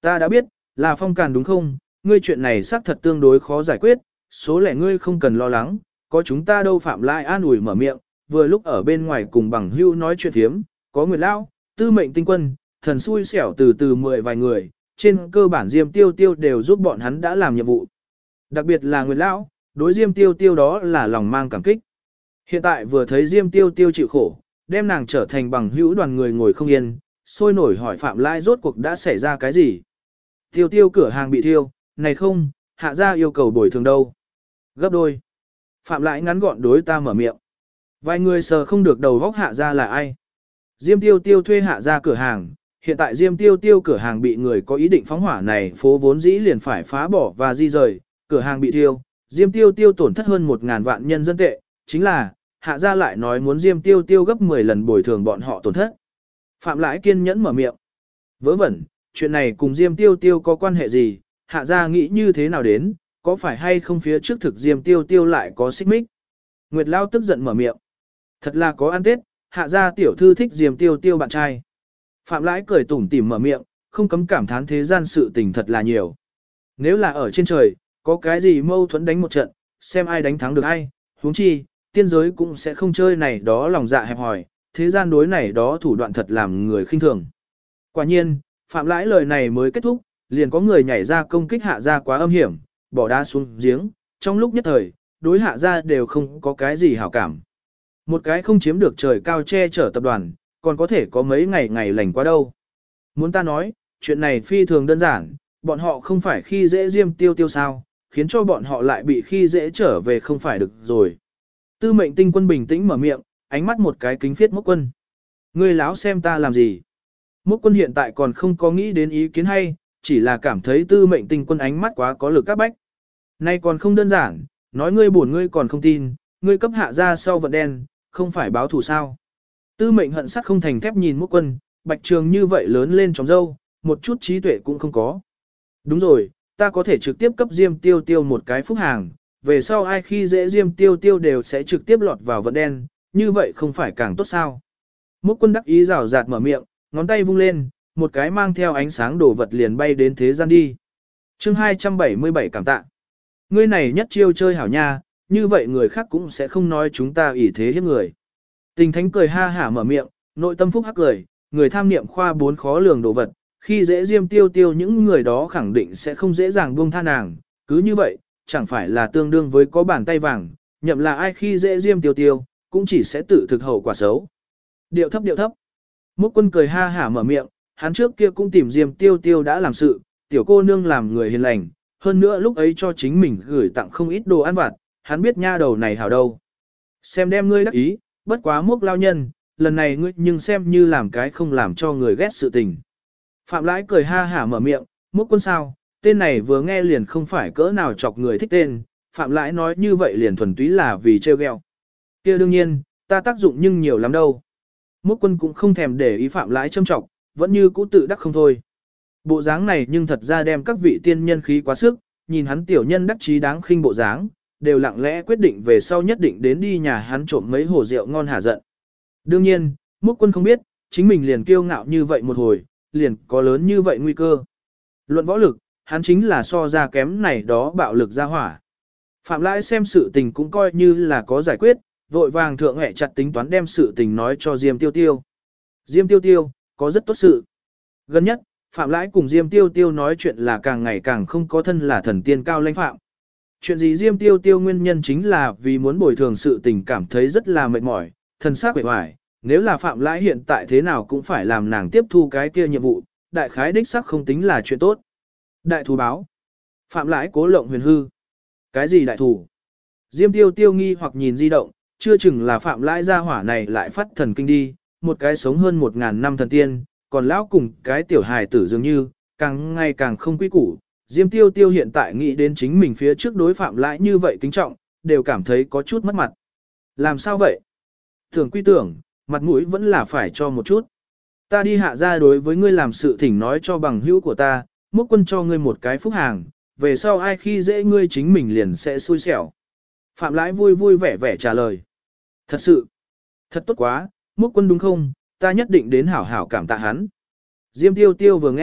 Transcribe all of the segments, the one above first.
Ta đã biết, là Phong Càn đúng không? Ngươi chuyện này xác thật tương đối khó giải quyết, số lẻ ngươi không cần lo lắng, có chúng ta đâu. Phạm Lai an ủi mở miệng, vừa lúc ở bên ngoài cùng bằng hưu nói chuyện thiếm, có Nguyệt Lão, Tư Mệnh Tinh Quân, thần xui xẻo từ từ 10 vài người, trên cơ bản Diêm Tiêu Tiêu đều giúp bọn hắn đã làm nhiệm vụ. Đặc biệt là Nguyệt Lão, đối Diêm Tiêu Tiêu đó là lòng mang cảm kích. Hiện tại vừa thấy Diêm Tiêu Tiêu chịu khổ, đem nàng trở thành bằng hữu đoàn người ngồi không yên, sôi nổi hỏi Phạm Lai rốt cuộc đã xảy ra cái gì. Tiêu Tiêu cửa hàng bị thiêu, này không, hạ gia yêu cầu bồi thường đâu. Gấp đôi. Phạm Lai ngắn gọn đối ta mở miệng. Vài người sờ không được đầu góc hạ gia là ai. Diêm Tiêu Tiêu thuê hạ gia cửa hàng, hiện tại Diêm Tiêu Tiêu cửa hàng bị người có ý định phóng hỏa này phố vốn dĩ liền phải phá bỏ và di rời, cửa hàng bị thiêu, Diêm Tiêu Tiêu tổn thất hơn 1.000 vạn nhân dân tệ, chính là, hạ gia lại nói muốn Diêm Tiêu Tiêu gấp 10 lần bồi thường bọn họ tổn thất. Phạm Lãi kiên nhẫn mở miệng. Vớ vẩn, chuyện này cùng Diêm Tiêu Tiêu có quan hệ gì, hạ gia nghĩ như thế nào đến, có phải hay không phía trước thực Diêm Tiêu Tiêu lại có xích mích. Nguyệt Lao tức giận mở miệng. Thật là có ăn tết, hạ gia tiểu thư thích Diêm Tiêu Tiêu bạn trai. Phạm Lãi cười tủm tỉm mở miệng, không cấm cảm thán thế gian sự tình thật là nhiều. Nếu là ở trên trời, có cái gì mâu thuẫn đánh một trận, xem ai đánh thắng được ai, huống chi, tiên giới cũng sẽ không chơi này đó lòng dạ hẹp hòi, thế gian đối này đó thủ đoạn thật làm người khinh thường. Quả nhiên, Phạm Lãi lời này mới kết thúc, liền có người nhảy ra công kích hạ gia quá âm hiểm, bỏ đá xuống giếng, trong lúc nhất thời, đối hạ gia đều không có cái gì hảo cảm. Một cái không chiếm được trời cao che chở tập đoàn, còn có thể có mấy ngày ngày lành qua đâu. Muốn ta nói, chuyện này phi thường đơn giản, bọn họ không phải khi dễ Diêm Tiêu Tiêu sao, khiến cho bọn họ lại bị khi dễ trở về không phải được rồi. Tư Mệnh Tinh Quân bình tĩnh mở miệng, ánh mắt một cái kính phiết Mốc Quân. Ngươi láo xem ta làm gì? Mốc Quân hiện tại còn không có nghĩ đến ý kiến hay, chỉ là cảm thấy Tư Mệnh Tinh Quân ánh mắt quá có lực các bách. Nay còn không đơn giản, nói ngươi buồn ngươi còn không tin, ngươi cấp hạ ra sau vận đen, không phải báo thù sao? Tư Mệnh hận sắt không thành thép nhìn Mốc Quân, Bạch Trường như vậy lớn lên trong dâu, một chút trí tuệ cũng không có. Đúng rồi, ta có thể trực tiếp cấp Diêm Tiêu Tiêu một cái phúc hàng, về sau ai khi dễ Diêm Tiêu Tiêu đều sẽ trực tiếp lọt vào vận đen, như vậy không phải càng tốt sao? Mốc Quân đắc ý rào rạt mở miệng, ngón tay vung lên, một cái mang theo ánh sáng đồ vật liền bay đến thế gian đi. Chương 277 cảm tạ. Ngươi này nhất chiêu chơi hảo nha, như vậy người khác cũng sẽ không nói chúng ta ỷ thế hiếp người. Tình Thánh cười ha hả mở miệng, nội tâm phúc hắc cười, người tham niệm khoa 4 khó lường đồ vật, khi dễ Diêm Tiêu Tiêu những người đó khẳng định sẽ không dễ dàng buông tha nàng, cứ như vậy, chẳng phải là tương đương với có bàn tay vàng, nhậm là ai khi dễ Diêm Tiêu Tiêu, cũng chỉ sẽ tự thực hậu quả xấu. Điệu thấp điệu thấp. Mốc Quân cười ha hả mở miệng, hắn trước kia cũng tìm Diêm Tiêu Tiêu đã làm sự, tiểu cô nương làm người hiền lành, hơn nữa lúc ấy cho chính mình gửi tặng không ít đồ ăn vặt, hắn biết nha đầu này hảo đâu. Xem đem ngươi đắc ý, bất quá Mốc lao nhân, lần này ngươi nhưng xem như làm cái không làm cho người ghét sự tình. Phạm Lãi cười ha hả mở miệng, Mốc Quân sao, tên này vừa nghe liền không phải cỡ nào chọc người thích tên, Phạm Lãi nói như vậy liền thuần túy là vì trêu ghẹo. Kia đương nhiên, ta tác dụng nhưng nhiều lắm đâu. Mốc Quân cũng không thèm để ý Phạm Lãi châm trọng, vẫn như cũ tự đắc không thôi. Bộ dáng này nhưng thật ra đem các vị tiên nhân khí quá sức, nhìn hắn tiểu nhân đắc chí đáng khinh bộ dáng, đều lặng lẽ quyết định về sau nhất định đến đi nhà hắn trộm mấy hồ rượu ngon hả giận. Đương nhiên, Mốc Quân không biết, chính mình liền kiêu ngạo như vậy một hồi, liền có lớn như vậy nguy cơ. Luận võ lực, hắn chính là so ra kém này đó bạo lực ra hỏa. Phạm Lãi xem sự tình cũng coi như là có giải quyết, vội vàng thượng hẹ chặt tính toán đem sự tình nói cho Diêm Tiêu Tiêu. Diêm Tiêu Tiêu, có rất tốt sự. Gần nhất, Phạm Lãi cùng Diêm Tiêu Tiêu nói chuyện là càng ngày càng không có thân là thần tiên cao lãnh phạm. Chuyện gì Diêm Tiêu Tiêu nguyên nhân chính là vì muốn bồi thường sự tình cảm thấy rất là mệt mỏi, thân xác bề ngoài. Nếu là Phạm Lãi hiện tại thế nào cũng phải làm nàng tiếp thu cái kia nhiệm vụ, đại khái đích sắc không tính là chuyện tốt. Đại thù báo. Phạm Lãi cố lộng huyền hư. Cái gì đại thù? Diêm Tiêu Tiêu nghi hoặc nhìn di động, chưa chừng là Phạm Lãi gia hỏa này lại phát thần kinh đi, một cái sống hơn 1.000 năm thần tiên, còn lão cùng cái tiểu hài tử dường như, càng ngày càng không quý củ. Diêm Tiêu Tiêu hiện tại nghĩ đến chính mình phía trước đối Phạm Lãi như vậy kính trọng, đều cảm thấy có chút mất mặt. Làm sao vậy? Tưởng quy tưởng, mặt mũi vẫn là phải cho một chút. Ta đi hạ ra đối với ngươi làm sự thỉnh nói cho bằng hữu của ta, Mốc Quân cho ngươi một cái phúc hàng, về sau ai khi dễ ngươi chính mình liền sẽ xui xẻo. Phạm Lãi vui vui vẻ vẻ trả lời. Thật sự, thật tốt quá, Mốc Quân đúng không, ta nhất định đến hảo hảo cảm tạ hắn. Diêm Tiêu Tiêu vừa nghe,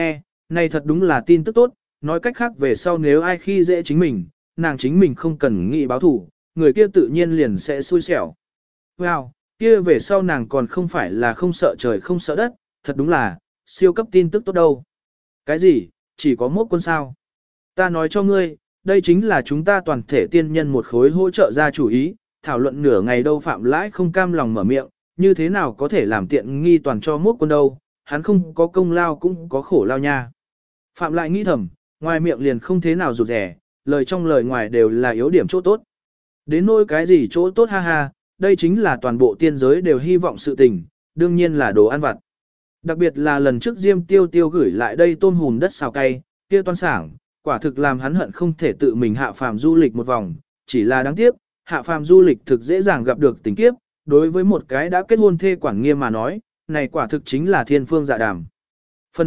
Này thật đúng là tin tức tốt, nói cách khác về sau nếu ai khi dễ chính mình, nàng chính mình không cần nghĩ báo thủ, người kia tự nhiên liền sẽ xui xẻo. Wow, kia về sau nàng còn không phải là không sợ trời không sợ đất, thật đúng là, siêu cấp tin tức tốt đâu. Cái gì, chỉ có mốc quân sao? Ta nói cho ngươi, đây chính là chúng ta toàn thể tiên nhân một khối hỗ trợ ra chủ ý, thảo luận nửa ngày đâu Phạm Lãi không cam lòng mở miệng, như thế nào có thể làm tiện nghi toàn cho mốc quân đâu, hắn không có công lao cũng có khổ lao nha. Phạm Lãi nghĩ thầm, ngoài miệng liền không thế nào rụt rẻ, lời trong lời ngoài đều là yếu điểm chỗ tốt. Đến nỗi cái gì chỗ tốt ha ha, đây chính là toàn bộ tiên giới đều hy vọng sự tình, đương nhiên là đồ ăn vặt. Đặc biệt là lần trước Diêm Tiêu Tiêu gửi lại đây tôm hùm đất xào cay, kia toan sảng, quả thực làm hắn hận không thể tự mình hạ phàm du lịch một vòng, chỉ là đáng tiếc, hạ phàm du lịch thực dễ dàng gặp được tình kiếp, đối với một cái đã kết hôn thê quản nghiêm mà nói, này quả thực chính là thiên phương dạ đàm. Phần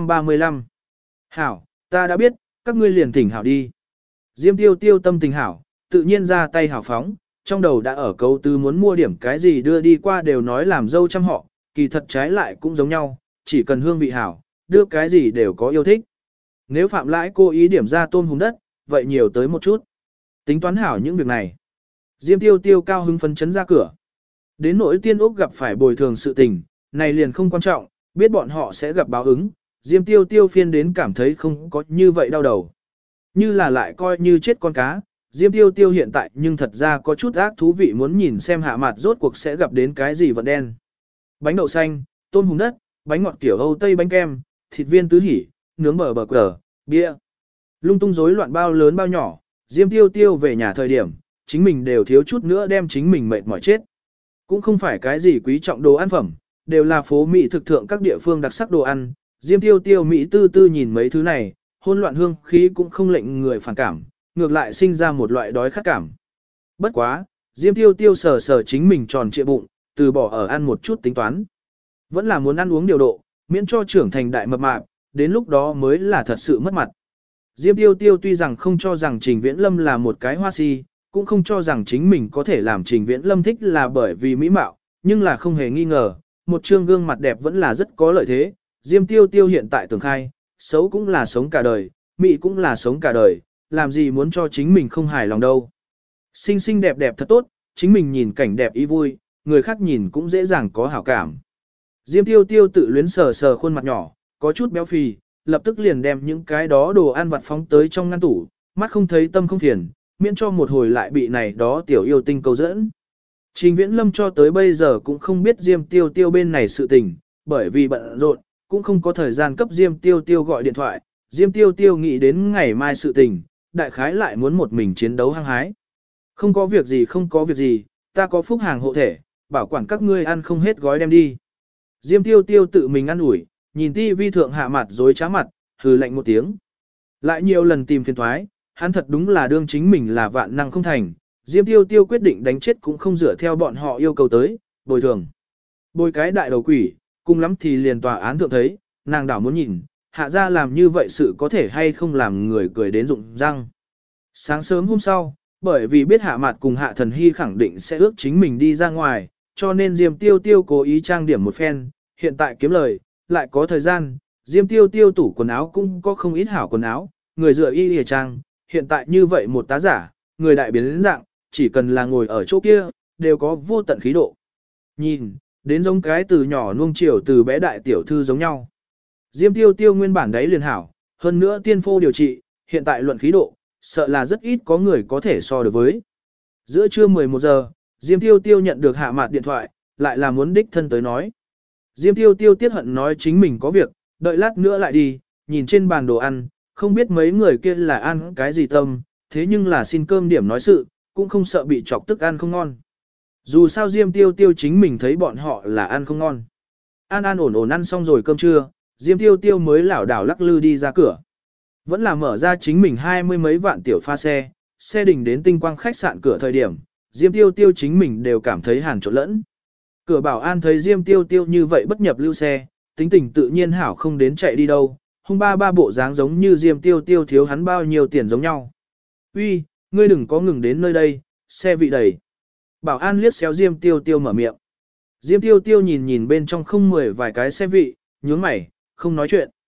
235 Hảo, ta đã biết, các ngươi liền thỉnh hảo đi. Diêm Tiêu Tiêu tâm tình hảo, tự nhiên ra tay hảo phóng, trong đầu đã ở câu tư muốn mua điểm cái gì đưa đi qua đều nói làm dâu trăm họ, kỳ thật trái lại cũng giống nhau, chỉ cần hương vị hảo, đưa cái gì đều có yêu thích. Nếu Phạm Lãi cố ý điểm ra tôm hùm đất, vậy nhiều tới một chút. Tính toán hảo những việc này. Diêm Tiêu Tiêu cao hứng phấn chấn ra cửa. Đến nỗi Tiên Úc gặp phải bồi thường sự tình, này liền không quan trọng, biết bọn họ sẽ gặp báo ứng. Diêm Tiêu Tiêu phiên đến cảm thấy không có như vậy đau đầu. Như là lại coi như chết con cá, Diêm Tiêu Tiêu hiện tại nhưng thật ra có chút ác thú vị muốn nhìn xem hạ mặt rốt cuộc sẽ gặp đến cái gì vận đen. Bánh đậu xanh, tôm hùm đất, bánh ngọt kiểu Âu Tây bánh kem, thịt viên tứ hỉ, nướng bờ cờ, bia. Lung tung rối loạn bao lớn bao nhỏ, Diêm Tiêu Tiêu về nhà thời điểm, chính mình đều thiếu chút nữa đem chính mình mệt mỏi chết. Cũng không phải cái gì quý trọng đồ ăn phẩm, đều là phố Mỹ thực thượng các địa phương đặc sắc đồ ăn. Diêm Tiêu Tiêu Mỹ tư tư nhìn mấy thứ này, hôn loạn hương khí cũng không lệnh người phản cảm, ngược lại sinh ra một loại đói khát cảm. Bất quá, Diêm Tiêu Tiêu sờ sờ chính mình tròn trịa bụng, từ bỏ ở ăn một chút tính toán. Vẫn là muốn ăn uống điều độ, miễn cho trưởng thành đại mập mạp, đến lúc đó mới là thật sự mất mặt. Diêm Tiêu Tiêu tuy rằng không cho rằng Trình Viễn Lâm là một cái hoa si, cũng không cho rằng chính mình có thể làm Trình Viễn Lâm thích là bởi vì mỹ mạo, nhưng là không hề nghi ngờ, một trương gương mặt đẹp vẫn là rất có lợi thế. Diêm Tiêu Tiêu hiện tại tưởng khai, xấu cũng là sống cả đời, mỹ cũng là sống cả đời, làm gì muốn cho chính mình không hài lòng đâu. Xinh xinh đẹp đẹp thật tốt, chính mình nhìn cảnh đẹp ý vui, người khác nhìn cũng dễ dàng có hảo cảm. Diêm Tiêu Tiêu tự luyến sờ sờ khuôn mặt nhỏ, có chút béo phì, lập tức liền đem những cái đó đồ ăn vặt phóng tới trong ngăn tủ, mắt không thấy tâm không phiền, miễn cho một hồi lại bị này đó tiểu yêu tinh câu dẫn. Trình Viễn Lâm cho tới bây giờ cũng không biết Diêm Tiêu Tiêu bên này sự tình, bởi vì bận rộn, cũng không có thời gian cấp Diêm Tiêu Tiêu gọi điện thoại. Diêm Tiêu Tiêu nghĩ đến ngày mai sự tình, đại khái lại muốn một mình chiến đấu hăng hái. Không có việc gì không có việc gì, ta có phúc hàng hộ thể, bảo quản các ngươi ăn không hết gói đem đi. Diêm Tiêu Tiêu tự mình ăn ủi, nhìn tivi thượng hạ mặt dối trá mặt, hừ lạnh một tiếng. Lại nhiều lần tìm phiền thoái, hắn thật đúng là đương chính mình là vạn năng không thành. Diêm Tiêu Tiêu quyết định đánh chết cũng không dựa theo bọn họ yêu cầu tới, bồi thường. Bồi cái đại đầu quỷ, cùng lắm thì liền tòa án thượng thấy, nàng đảo muốn nhìn, hạ ra làm như vậy sự có thể hay không làm người cười đến rụng răng. Sáng sớm hôm sau, bởi vì biết hạ mặt cùng hạ thần hy khẳng định sẽ ước chính mình đi ra ngoài, cho nên Diêm Tiêu Tiêu cố ý trang điểm một phen, hiện tại kiếm lời, lại có thời gian, Diêm Tiêu Tiêu tủ quần áo cũng có không ít hảo quần áo, người dựa y hề trang, hiện tại như vậy một tá giả, người đại biến dạng, chỉ cần là ngồi ở chỗ kia, đều có vô tận khí độ. Nhìn, đến giống cái từ nhỏ nuông chiều từ bé đại tiểu thư giống nhau. Diêm Tiêu Tiêu nguyên bản đấy liền hảo, hơn nữa tiên phô điều trị, hiện tại luận khí độ, sợ là rất ít có người có thể so được với. Giữa trưa 11 giờ, Diêm Tiêu Tiêu nhận được hạ mạt điện thoại, lại là muốn đích thân tới nói. Diêm Tiêu Tiêu tiết hận nói chính mình có việc, đợi lát nữa lại đi, nhìn trên bàn đồ ăn, không biết mấy người kia là ăn cái gì tâm, thế nhưng là xin cơm điểm nói sự, cũng không sợ bị chọc tức ăn không ngon. Dù sao Diêm Tiêu Tiêu chính mình thấy bọn họ là ăn không ngon. An an ổn ổn ăn xong rồi cơm trưa, Diêm Tiêu Tiêu mới lảo đảo lắc lư đi ra cửa. Vẫn là mở ra chính mình 20 mấy vạn tiểu pha xe, xe đình đến tinh quang khách sạn cửa thời điểm, Diêm Tiêu Tiêu chính mình đều cảm thấy hàn trộn lẫn. Cửa bảo an thấy Diêm Tiêu Tiêu như vậy bất nhập lưu xe, tính tình tự nhiên hảo không đến chạy đi đâu, hung ba ba bộ dáng giống như Diêm Tiêu Tiêu thiếu hắn bao nhiêu tiền giống nhau. Uy, ngươi đừng có ngừng đến nơi đây, xe vị đầy. Bảo an liếc xéo Diêm Tiêu Tiêu mở miệng. Diêm Tiêu Tiêu nhìn nhìn bên trong không 10 vài cái xe vị, nhướng mày, không nói chuyện.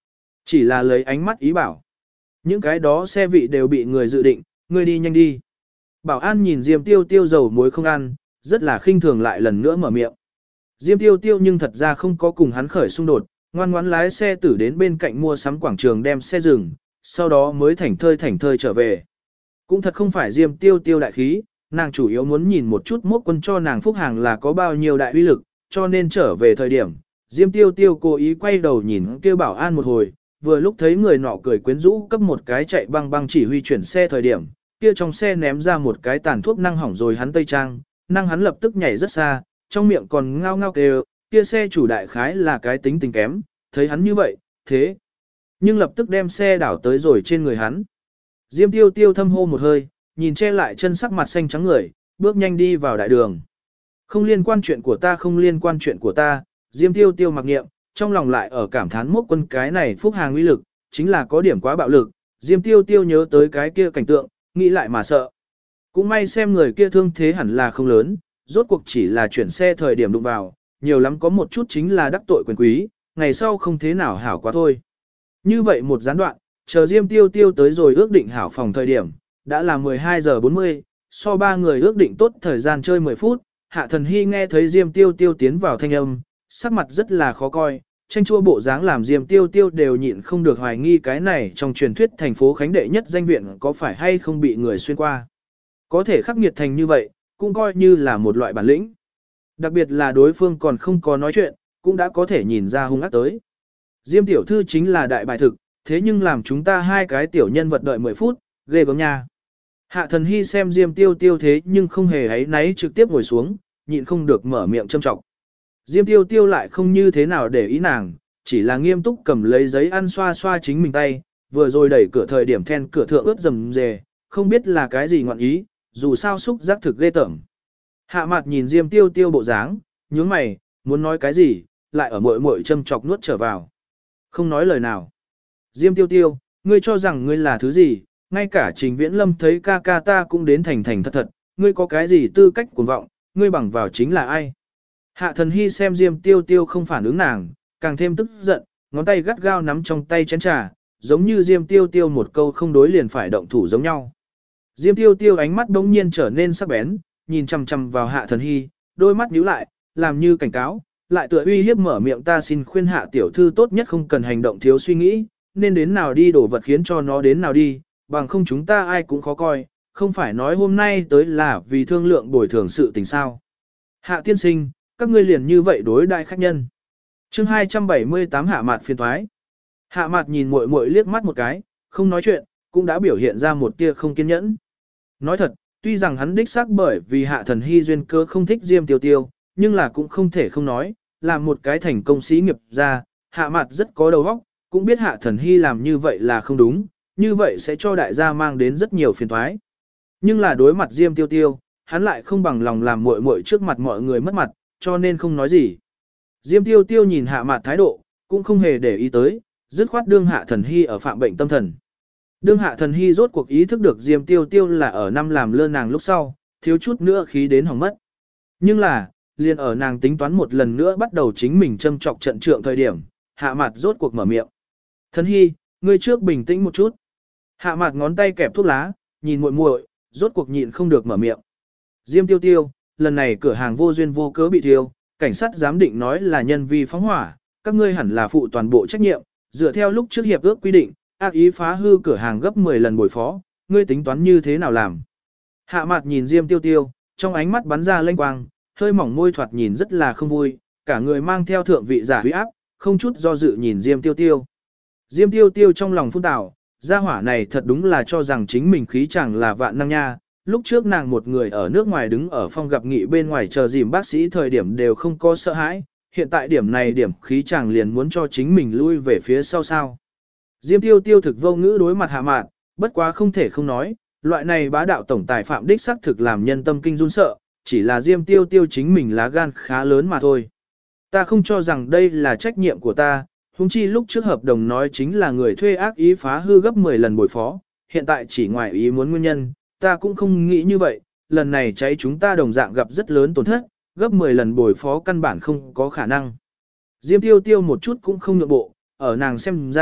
Chỉ là lấy ánh mắt ý bảo. Những cái đó xe vị đều bị người dự định, ngươi đi nhanh đi. Bảo an nhìn Diêm Tiêu Tiêu dầu muối không ăn, rất là khinh thường lại lần nữa mở miệng. Diêm Tiêu Tiêu nhưng thật ra không có cùng hắn khởi xung đột, ngoan ngoãn lái xe tử đến bên cạnh mua sắm quảng trường đem xe dừng, sau đó mới thảnh thơi trở về. Cũng thật không phải Diêm Tiêu Tiêu đại khí, nàng chủ yếu muốn nhìn một chút mốc quân cho nàng phúc hàng là có bao nhiêu đại uy lực, cho nên trở về thời điểm, Diêm Tiêu Tiêu cố ý quay đầu nhìn kêu bảo an một hồi, vừa lúc thấy người nọ cười quyến rũ cấp một cái chạy băng băng chỉ huy chuyển xe thời điểm, kia trong xe ném ra một cái tàn thuốc năng hỏng rồi hắn tây trang, năng hắn lập tức nhảy rất xa, trong miệng còn ngao ngao kêu, kia xe chủ đại khái là cái tính tình kém, thấy hắn như vậy, thế. Nhưng lập tức đem xe đảo tới rồi trên người hắn. Diêm Tiêu Tiêu thâm hô một hơi, nhìn che lại chân sắc mặt xanh trắng người, bước nhanh đi vào đại đường. Không liên quan chuyện của ta, không liên quan chuyện của ta, Diêm Tiêu Tiêu mặc niệm, trong lòng lại ở cảm thán mốc quân cái này phúc hàng uy lực, chính là có điểm quá bạo lực, Diêm Tiêu Tiêu nhớ tới cái kia cảnh tượng, nghĩ lại mà sợ. Cũng may xem người kia thương thế hẳn là không lớn, rốt cuộc chỉ là chuyển xe thời điểm đụng vào, nhiều lắm có một chút chính là đắc tội quyền quý, ngày sau không thế nào hảo quá thôi. Như vậy một gián đoạn, chờ Diêm Tiêu Tiêu tới rồi ước định hảo phòng thời điểm, đã là 12 giờ 40, so ba người ước định tốt thời gian chơi 10 phút, Hạ Thần Hy nghe thấy Diêm Tiêu Tiêu tiến vào thanh âm, sắc mặt rất là khó coi, tranh chua bộ dáng làm Diêm Tiêu Tiêu đều nhịn không được hoài nghi cái này trong truyền thuyết thành phố Khánh đệ nhất danh viện có phải hay không bị người xuyên qua. Có thể khắc nghiệt thành như vậy, cũng coi như là một loại bản lĩnh. Đặc biệt là đối phương còn không có nói chuyện, cũng đã có thể nhìn ra hung ác tới. Diêm tiểu thư chính là đại bài thực, thế nhưng làm chúng ta hai cái tiểu nhân vật đợi 10 phút, ghê gớm nha. Hạ Thần Hy xem Diêm Tiêu Tiêu thế nhưng không hề ấy náy trực tiếp ngồi xuống, nhịn không được mở miệng châm trọng. Diêm Tiêu Tiêu lại không như thế nào để ý nàng, chỉ là nghiêm túc cầm lấy giấy ăn xoa xoa chính mình tay, vừa rồi đẩy cửa thời điểm then cửa thượng ướt rầm rề, không biết là cái gì ngọn ý, dù sao xúc giác thực ghê tởm. Hạ Mạt nhìn Diêm Tiêu Tiêu bộ dáng, nhướng mày, muốn nói cái gì, lại ở muội muội châm chọc nuốt trở vào. Không nói lời nào. Diêm Tiêu Tiêu, ngươi cho rằng ngươi là thứ gì, ngay cả Trình Viễn Lâm thấy ca ca ta cũng đến thành thành thật thật, ngươi có cái gì tư cách cuồng vọng, ngươi bằng vào chính là ai. Hạ Thần Hy xem Diêm Tiêu Tiêu không phản ứng nàng, càng thêm tức giận, ngón tay gắt gao nắm trong tay chén trà, giống như Diêm Tiêu Tiêu một câu không đối liền phải động thủ giống nhau. Diêm Tiêu Tiêu ánh mắt đống nhiên trở nên sắc bén, nhìn chằm chằm vào Hạ Thần Hy, đôi mắt nhíu lại, làm như cảnh cáo, lại tựa uy hiếp mở miệng ta xin khuyên Hạ tiểu thư tốt nhất không cần hành động thiếu suy nghĩ, nên đến nào đi đổ vật khiến cho nó đến nào đi, bằng không chúng ta ai cũng khó coi, không phải nói hôm nay tới là vì thương lượng bồi thường sự tình sao. Hạ tiên sinh, các ngươi liền như vậy đối đại khách nhân. Chương 278 Hạ Mạt phiền thoái. Hạ Mạt nhìn muội muội liếc mắt một cái, không nói chuyện, cũng đã biểu hiện ra một tia không kiên nhẫn. Nói thật, tuy rằng hắn đích xác bởi vì Hạ Thần Hy duyên cơ không thích Diêm Tiêu Tiêu, nhưng là cũng không thể không nói, làm một cái thành công sĩ nghiệp ra, Hạ Mạt rất có đầu óc, cũng biết Hạ Thần Hy làm như vậy là không đúng, như vậy sẽ cho đại gia mang đến rất nhiều phiền toái. Nhưng là đối mặt Diêm Tiêu Tiêu, hắn lại không bằng lòng làm muội muội trước mặt mọi người mất mặt, cho nên không nói gì. Diêm Tiêu Tiêu nhìn Hạ Mạt thái độ, cũng không hề để ý tới, dứt khoát đương Hạ Thần Hy ở phạm bệnh tâm thần. Đương Hạ Thần Hy rốt cuộc ý thức được Diêm Tiêu Tiêu là ở năm làm lơ nàng lúc sau, thiếu chút nữa khí đến hỏng mất. Nhưng là, liền ở nàng tính toán một lần nữa bắt đầu chính mình châm trọc trận trượng thời điểm, Hạ Mạt rốt cuộc mở miệng. Thần Hy, ngươi trước bình tĩnh một chút. Hạ Mạt ngón tay kẹp thuốc lá, nhìn muội muội, rốt cuộc nhịn không được mở miệng. Diêm Tiêu Tiêu, lần này cửa hàng vô duyên vô cớ bị thiêu, cảnh sát giám định nói là nhân vi phóng hỏa, các ngươi hẳn là phụ toàn bộ trách nhiệm, dựa theo lúc trước hiệp ước quy định, ác ý phá hư cửa hàng gấp 10 lần bồi phó, ngươi tính toán như thế nào làm? Hạ Mạt nhìn Diêm Tiêu Tiêu, trong ánh mắt bắn ra lênh quang, hơi mỏng môi thoạt nhìn rất là không vui, cả người mang theo thượng vị giả huy áp, không chút do dự nhìn Diêm Tiêu Tiêu. Diêm Tiêu Tiêu trong lòng phun tảo, gia hỏa này thật đúng là cho rằng chính mình khí chẳng là vạn năng nha. Lúc trước nàng một người ở nước ngoài đứng ở phòng gặp nghị bên ngoài chờ dìm bác sĩ thời điểm đều không có sợ hãi, hiện tại điểm này điểm khí chẳng liền muốn cho chính mình lui về phía sau sao. Diêm Tiêu Tiêu thực vô ngữ đối mặt Hạ Mạt, bất quá không thể không nói, loại này bá đạo tổng tài phạm đích xác thực làm nhân tâm kinh run sợ, chỉ là Diêm Tiêu Tiêu chính mình lá gan khá lớn mà thôi. Ta không cho rằng đây là trách nhiệm của ta, huống chi lúc trước hợp đồng nói chính là người thuê ác ý phá hư gấp 10 lần bồi phó, hiện tại chỉ ngoài ý muốn nguyên nhân, ta cũng không nghĩ như vậy, lần này cháy chúng ta đồng dạng gặp rất lớn tổn thất, gấp 10 lần bồi phó căn bản không có khả năng. Diêm Tiêu Tiêu một chút cũng không nhượng bộ, ở nàng xem ra,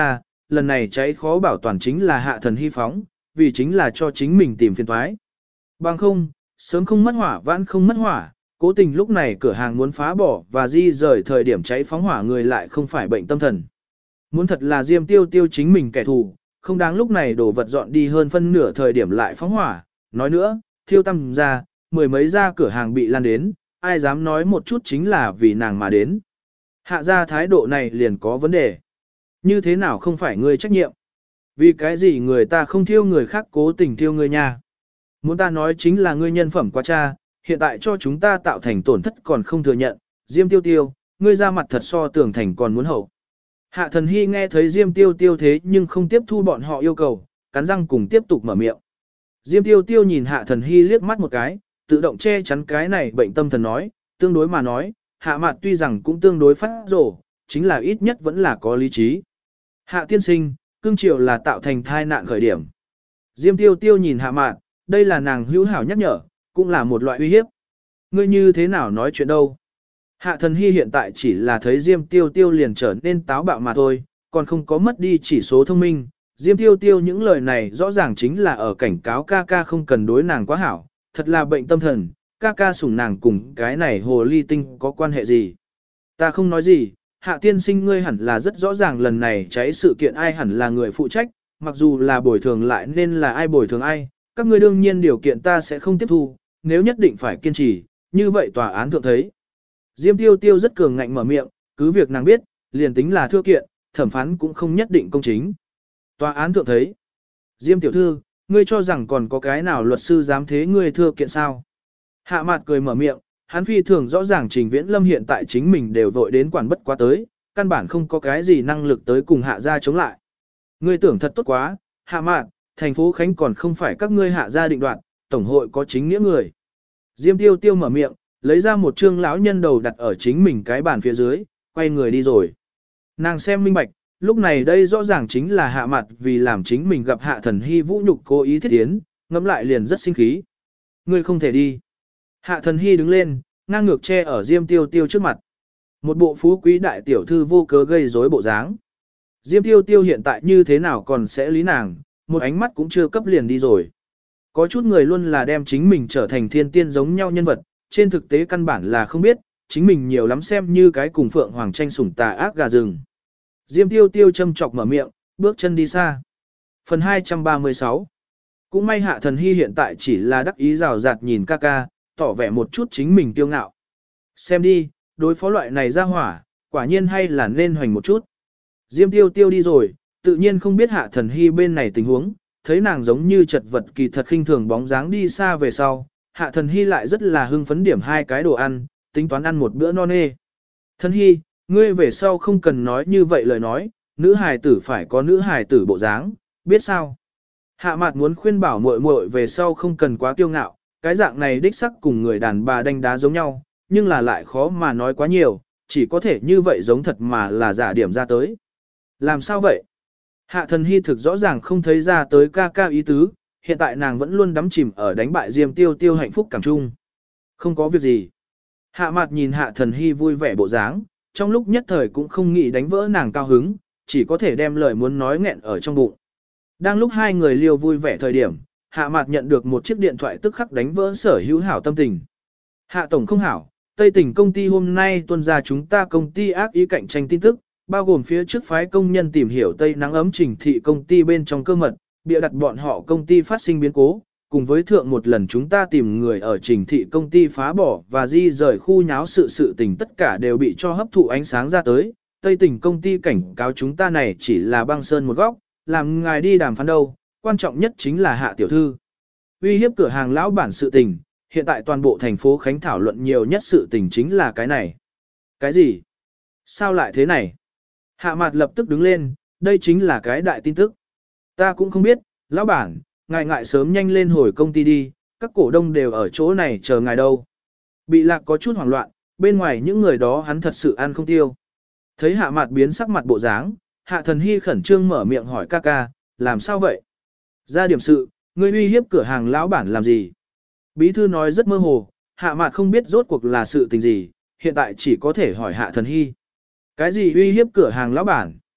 lần này cháy khó bảo toàn chính là Hạ Thần Hy phóng, vì chính là cho chính mình tìm phiền toái. Bằng không, sớm không mất hỏa vãn không mất hỏa, cố tình lúc này cửa hàng muốn phá bỏ và di rời thời điểm cháy phóng hỏa người lại không phải bệnh tâm thần. Muốn thật là Diêm Tiêu Tiêu chính mình kẻ thù, không đáng lúc này đổ vật dọn đi hơn phân nửa thời điểm lại phóng hỏa. Nói nữa, thiêu tâm ra, mười mấy gia cửa hàng bị lan đến, ai dám nói một chút chính là vì nàng mà đến. Hạ gia thái độ này liền có vấn đề. Như thế nào không phải ngươi trách nhiệm? Vì cái gì người ta không thiêu người khác cố tình thiêu ngươi nha? Muốn ta nói chính là ngươi nhân phẩm quá cha, hiện tại cho chúng ta tạo thành tổn thất còn không thừa nhận. Diêm Tiêu Tiêu, ngươi ra mặt thật so tưởng thành còn muốn hậu. Hạ Thần Hy nghe thấy Diêm Tiêu Tiêu thế nhưng không tiếp thu bọn họ yêu cầu, cắn răng cùng tiếp tục mở miệng. Diêm Tiêu Tiêu nhìn Hạ Thần Hy liếc mắt một cái, tự động che chắn cái này bệnh tâm thần nói, tương đối mà nói, Hạ Mạt tuy rằng cũng tương đối phát rổ, chính là ít nhất vẫn là có lý trí. Hạ tiên sinh, cương triều là tạo thành thai nạn khởi điểm. Diêm Tiêu Tiêu nhìn Hạ Mạt, đây là nàng hữu hảo nhắc nhở, cũng là một loại uy hiếp. Ngươi như thế nào nói chuyện đâu? Hạ Thần Hy hiện tại chỉ là thấy Diêm Tiêu Tiêu liền trở nên táo bạo mà thôi, còn không có mất đi chỉ số thông minh. Diêm Tiêu Tiêu những lời này rõ ràng chính là ở cảnh cáo ca ca không cần đối nàng quá hảo, thật là bệnh tâm thần, ca ca sủng nàng cùng cái này hồ ly tinh có quan hệ gì. Ta không nói gì, Hạ tiên sinh ngươi hẳn là rất rõ ràng lần này cháy sự kiện ai hẳn là người phụ trách, mặc dù là bồi thường lại nên là ai bồi thường ai, các ngươi đương nhiên điều kiện ta sẽ không tiếp thu, nếu nhất định phải kiên trì, như vậy tòa án thượng thấy. Diêm Tiêu Tiêu rất cường ngạnh mở miệng, cứ việc nàng biết, liền tính là thưa kiện, thẩm phán cũng không nhất định công chính. Tòa án thượng thấy. Diêm tiểu thư, ngươi cho rằng còn có cái nào luật sư dám thế ngươi thưa kiện sao? Hạ Mạt cười mở miệng, hắn phi thường rõ ràng Trình Viễn Lâm hiện tại chính mình đều vội đến quản bất quá tới, căn bản không có cái gì năng lực tới cùng Hạ gia chống lại. Ngươi tưởng thật tốt quá, Hạ Mạt, thành phố Khánh còn không phải các ngươi Hạ gia định đoạt, tổng hội có chính nghĩa người. Diêm Tiêu Tiêu mở miệng, lấy ra một trương lão nhân đầu đặt ở chính mình cái bàn phía dưới, quay người đi rồi. Nàng xem minh bạch, lúc này đây rõ ràng chính là Hạ Mạt vì làm chính mình gặp Hạ Thần Hy vũ nhục cố ý thiết tiến, ngẫm lại liền rất sinh khí. Ngươi không thể đi. Hạ Thần Hy đứng lên, ngang ngược che ở Diêm Tiêu Tiêu trước mặt. Một bộ phú quý đại tiểu thư vô cớ gây rối bộ dáng. Diêm Tiêu Tiêu hiện tại như thế nào còn sẽ lý nàng, một ánh mắt cũng chưa cấp liền đi rồi. Có chút người luôn là đem chính mình trở thành thiên tiên giống nhau nhân vật, trên thực tế căn bản là không biết, chính mình nhiều lắm xem như cái cùng Phượng Hoàng tranh sủng tà ác gà rừng. Diêm Tiêu Tiêu châm chọc mở miệng, bước chân đi xa. Phần 236. Cũng may Hạ Thần Hy hiện tại chỉ là đắc ý rào rạt nhìn ca ca, tỏ vẻ một chút chính mình kiêu ngạo. Xem đi, đối phó loại này ra hỏa, quả nhiên hay là nên hoành một chút. Diêm Tiêu Tiêu đi rồi, tự nhiên không biết Hạ Thần Hy bên này tình huống, thấy nàng giống như chật vật kỳ thật khinh thường bóng dáng đi xa về sau. Hạ Thần Hy lại rất là hưng phấn điểm hai cái đồ ăn, tính toán ăn một bữa no nê. Thần Hy, ngươi về sau không cần nói như vậy lời nói, nữ hài tử phải có nữ hài tử bộ dáng, biết sao? Hạ Mạt muốn khuyên bảo muội muội về sau không cần quá kiêu ngạo, cái dạng này đích sắc cùng người đàn bà đánh đá giống nhau, nhưng là lại khó mà nói quá nhiều, chỉ có thể như vậy giống thật mà là giả điểm ra tới. Làm sao vậy? Hạ Thần Hy thực rõ ràng không thấy ra tới ca ca ý tứ, hiện tại nàng vẫn luôn đắm chìm ở đánh bại Diêm Tiêu Tiêu hạnh phúc cảm chung. Không có việc gì. Hạ Mạt nhìn Hạ Thần Hy vui vẻ bộ dáng, trong lúc nhất thời cũng không nghĩ đánh vỡ nàng cao hứng, chỉ có thể đem lời muốn nói nghẹn ở trong bụng. Đang lúc hai người liêu vui vẻ thời điểm, Hạ Mạt nhận được một chiếc điện thoại tức khắc đánh vỡ sở hữu hảo tâm tình. Hạ Tổng không hảo, Tây tỉnh công ty hôm nay tuân ra chúng ta công ty ác ý cạnh tranh tin tức, bao gồm phía trước phái công nhân tìm hiểu Tây Nắng Ấm Trình Thị công ty bên trong cơ mật, bịa đặt bọn họ công ty phát sinh biến cố, cùng với thượng một lần chúng ta tìm người ở Trình Thị công ty phá bỏ và di rời khu nháo sự tình tất cả đều bị cho hấp thụ ánh sáng ra tới. Tây tỉnh công ty cảnh cáo chúng ta này chỉ là băng sơn một góc, làm ngài đi đàm phán đâu, quan trọng nhất chính là Hạ tiểu thư. Uy hiếp cửa hàng lão bản sự tình, hiện tại toàn bộ thành phố Khánh thảo luận nhiều nhất sự tình chính là cái này. Cái gì? Sao lại thế này? Hạ Mạt lập tức đứng lên, đây chính là cái đại tin tức. Ta cũng không biết, lão bản, ngài ngại sớm nhanh lên hồi công ty đi, các cổ đông đều ở chỗ này chờ ngài đâu. Bị Lạc có chút hoảng loạn, bên ngoài những người đó hắn thật sự ăn không tiêu. Thấy Hạ Mạt biến sắc mặt bộ dáng, Hạ Thần Hy khẩn trương mở miệng hỏi ca ca, làm sao vậy? Ra điểm sự, ngươi uy hiếp cửa hàng lão bản làm gì? Bí thư nói rất mơ hồ, Hạ Mạt không biết rốt cuộc là sự tình gì, hiện tại chỉ có thể hỏi Hạ Thần Hy. Cái gì uy hiếp cửa hàng lão bản?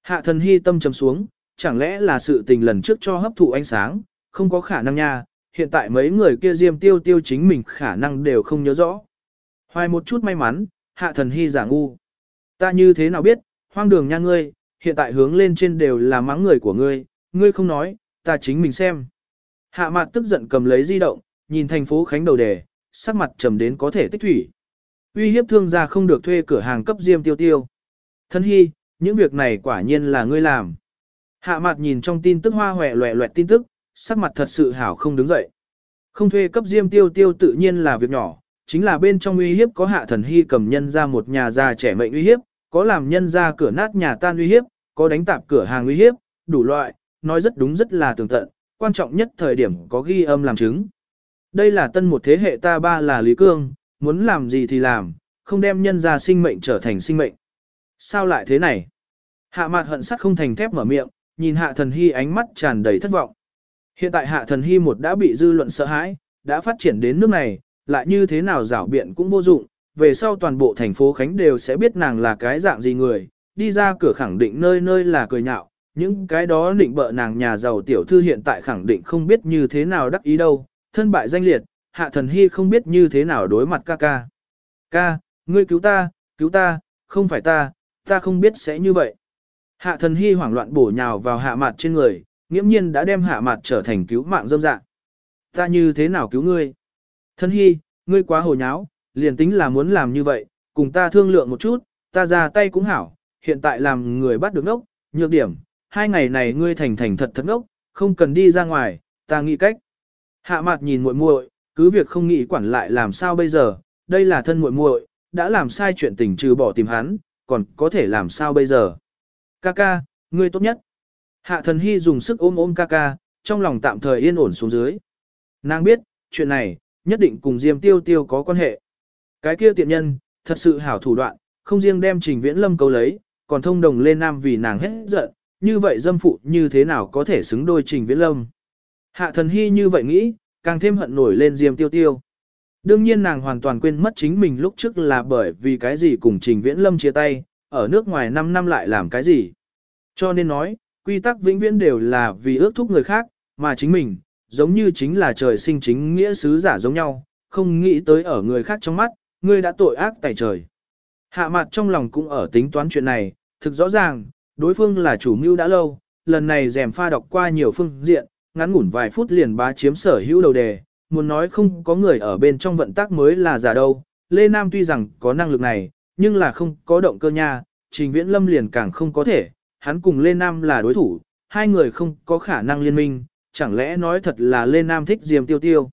Hạ thần hy tâm trầm xuống, chẳng lẽ là sự tình lần trước cho hấp thụ ánh sáng, không có khả năng nha, hiện tại mấy người kia Diêm Tiêu Tiêu chính mình khả năng đều không nhớ rõ. Hoài một chút may mắn, hạ thần hy giả ngu. Ta như thế nào biết, hoang đường nha ngươi, hiện tại hướng lên trên đều là mắng người của ngươi, ngươi không nói, ta chính mình xem. Hạ mặt tức giận cầm lấy di động, nhìn thành phố Khánh đầu đề, sắc mặt trầm đến có thể tích thủy. Uy hiếp thương gia không được thuê cửa hàng cấp Diêm Tiêu Tiêu. Thân hy, những việc này quả nhiên là ngươi làm. Hạ mặt nhìn trong tin tức hoa hòe loẹ loẹt tin tức, sắc mặt thật sự hảo không đứng dậy. Không thuê cấp Diêm Tiêu Tiêu tự nhiên là việc nhỏ, chính là bên trong uy hiếp có hạ thần hy cầm nhân ra một nhà già trẻ mệnh uy hiếp, có làm nhân ra cửa nát nhà tan uy hiếp, có đánh tạp cửa hàng uy hiếp, đủ loại, nói rất đúng rất là tường tận, quan trọng nhất thời điểm có ghi âm làm chứng. Đây là tân một thế hệ ta ba là Lý Cương, muốn làm gì thì làm, không đem nhân ra sinh mệnh trở thành sinh mệnh. Sao lại thế này? Hạ mạt hận sắt không thành thép mở miệng, nhìn hạ thần hy ánh mắt tràn đầy thất vọng. Hiện tại hạ thần hy một đã bị dư luận sợ hãi, đã phát triển đến nước này, lại như thế nào rảo biện cũng vô dụng, về sau toàn bộ thành phố Khánh đều sẽ biết nàng là cái dạng gì người, đi ra cửa khẳng định nơi nơi là cười nhạo, những cái đó định bợ nàng nhà giàu tiểu thư hiện tại khẳng định không biết như thế nào đắc ý đâu, thân bại danh liệt, hạ thần hy không biết như thế nào đối mặt ca ca. Ca, ngươi cứu ta, không phải ta không biết sẽ như vậy. Hạ thần hy hoảng loạn bổ nhào vào hạ mặt trên người, nghiễm nhiên đã đem hạ mặt trở thành cứu mạng dâm dạng. Ta như thế nào cứu ngươi? Thần hy, ngươi quá hồ nháo, liền tính là muốn làm như vậy, cùng ta thương lượng một chút, ta ra tay cũng hảo, hiện tại làm người bắt được ngốc, nhược điểm, 2 ngày này ngươi thành thật thật ngốc, không cần đi ra ngoài, ta nghĩ cách. Hạ mặt nhìn muội muội, cứ việc không nghĩ quản lại làm sao bây giờ, đây là thân muội muội, đã làm sai chuyện tình trừ bỏ tìm hắn, còn có thể làm sao bây giờ. Kaka, ngươi tốt nhất. Hạ thần hy dùng sức ôm Kaka, trong lòng tạm thời yên ổn xuống dưới. Nàng biết, chuyện này, nhất định cùng Diêm Tiêu Tiêu có quan hệ. Cái kia tiện nhân, thật sự hảo thủ đoạn, không riêng đem Trình Viễn Lâm câu lấy, còn thông đồng lên nam vì nàng hết giận, như vậy dâm phụ như thế nào có thể xứng đôi Trình Viễn Lâm. Hạ thần hy như vậy nghĩ, càng thêm hận nổi lên Diêm Tiêu Tiêu. Đương nhiên nàng hoàn toàn quên mất chính mình lúc trước là bởi vì cái gì cùng Trình Viễn Lâm chia tay, ở nước ngoài 5 năm lại làm cái gì. Cho nên nói, quy tắc vĩnh viễn đều là vì ước thúc người khác, mà chính mình, giống như chính là trời sinh chính nghĩa sứ giả giống nhau, không nghĩ tới ở người khác trong mắt, ngươi đã tội ác tại trời. Hạ mặt trong lòng cũng ở tính toán chuyện này, thực rõ ràng, đối phương là chủ mưu đã lâu, lần này rèm pha đọc qua nhiều phương diện, ngắn ngủn vài phút liền bá chiếm sở hữu đầu đề, muốn nói không có người ở bên trong vận tác mới là giả đâu. Lê Nam tuy rằng có năng lực này, nhưng là không có động cơ nha, Trình Viễn Lâm liền càng không có thể, hắn cùng Lê Nam là đối thủ, hai người không có khả năng liên minh, chẳng lẽ nói thật là Lê Nam thích Diêm Tiêu Tiêu?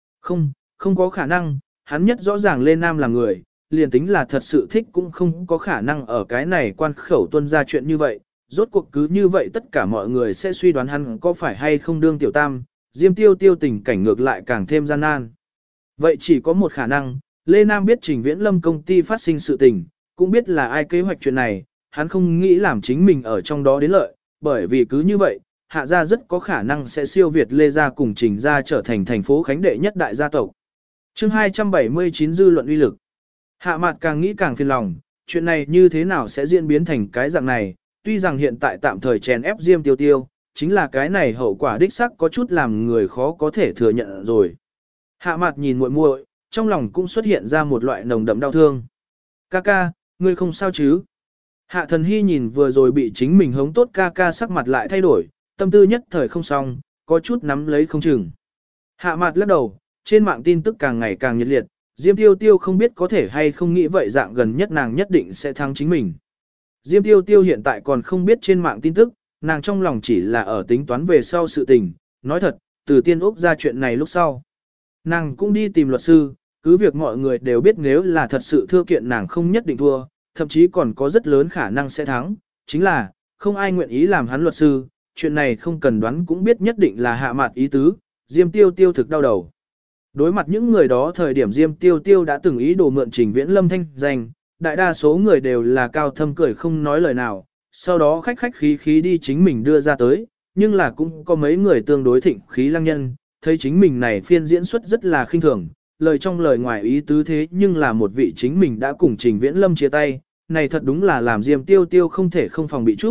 Không có khả năng, hắn nhất rõ ràng Lê Nam là người, liền tính là thật sự thích cũng không có khả năng ở cái này quan khẩu tuân ra chuyện như vậy, rốt cuộc cứ như vậy tất cả mọi người sẽ suy đoán hắn có phải hay không đương tiểu tam, Diêm Tiêu Tiêu tình cảnh ngược lại càng thêm gian nan. Vậy chỉ có một khả năng, Lê Nam biết Trình Viễn Lâm công ty phát sinh sự tình, cũng biết là ai kế hoạch chuyện này, hắn không nghĩ làm chính mình ở trong đó đến lợi, bởi vì cứ như vậy, Hạ gia rất có khả năng sẽ siêu việt Lê gia cùng Trình gia trở thành thành phố Khánh đệ nhất đại gia tộc. Chương 279 dư luận uy lực. Hạ Mạt càng nghĩ càng phiền lòng, chuyện này như thế nào sẽ diễn biến thành cái dạng này, tuy rằng hiện tại tạm thời chèn ép Diêm Tiêu Tiêu, chính là cái này hậu quả đích xác có chút làm người khó có thể thừa nhận rồi. Hạ Mạt nhìn muội muội, trong lòng cũng xuất hiện ra một loại nồng đậm đau thương. Kaka, ngươi không sao chứ? Hạ Thần Hy nhìn vừa rồi bị chính mình hống tốt Kaka sắc mặt lại thay đổi, tâm tư nhất thời không xong, có chút nắm lấy không chừng. Hạ Mạt lắc đầu, trên mạng tin tức càng ngày càng nhiệt liệt, Diêm Tiêu Tiêu không biết có thể hay không nghĩ vậy dạng gần nhất nàng nhất định sẽ thắng chính mình. Diêm Tiêu Tiêu hiện tại còn không biết trên mạng tin tức, nàng trong lòng chỉ là ở tính toán về sau sự tình, nói thật, từ Tiên Úc ra chuyện này lúc sau. Nàng cũng đi tìm luật sư, cứ việc mọi người đều biết nếu là thật sự thưa kiện nàng không nhất định thua, thậm chí còn có rất lớn khả năng sẽ thắng, chính là, không ai nguyện ý làm hắn luật sư, chuyện này không cần đoán cũng biết nhất định là Hạ Mạt ý tứ, Diêm Tiêu Tiêu thực đau đầu. Đối mặt những người đó thời điểm Diêm Tiêu Tiêu đã từng ý đồ mượn Trình Viễn Lâm thanh danh, đại đa số người đều là cao thâm cười không nói lời nào, sau đó khách khách khí khí đi chính mình đưa ra tới, nhưng là cũng có mấy người tương đối thịnh khí lăng nhân, thấy chính mình này phiên diễn xuất rất là khinh thường, lời trong lời ngoài ý tứ thế nhưng là một vị chính mình đã cùng Trình Viễn Lâm chia tay, này thật đúng là làm Diêm Tiêu Tiêu không thể không phòng bị chút,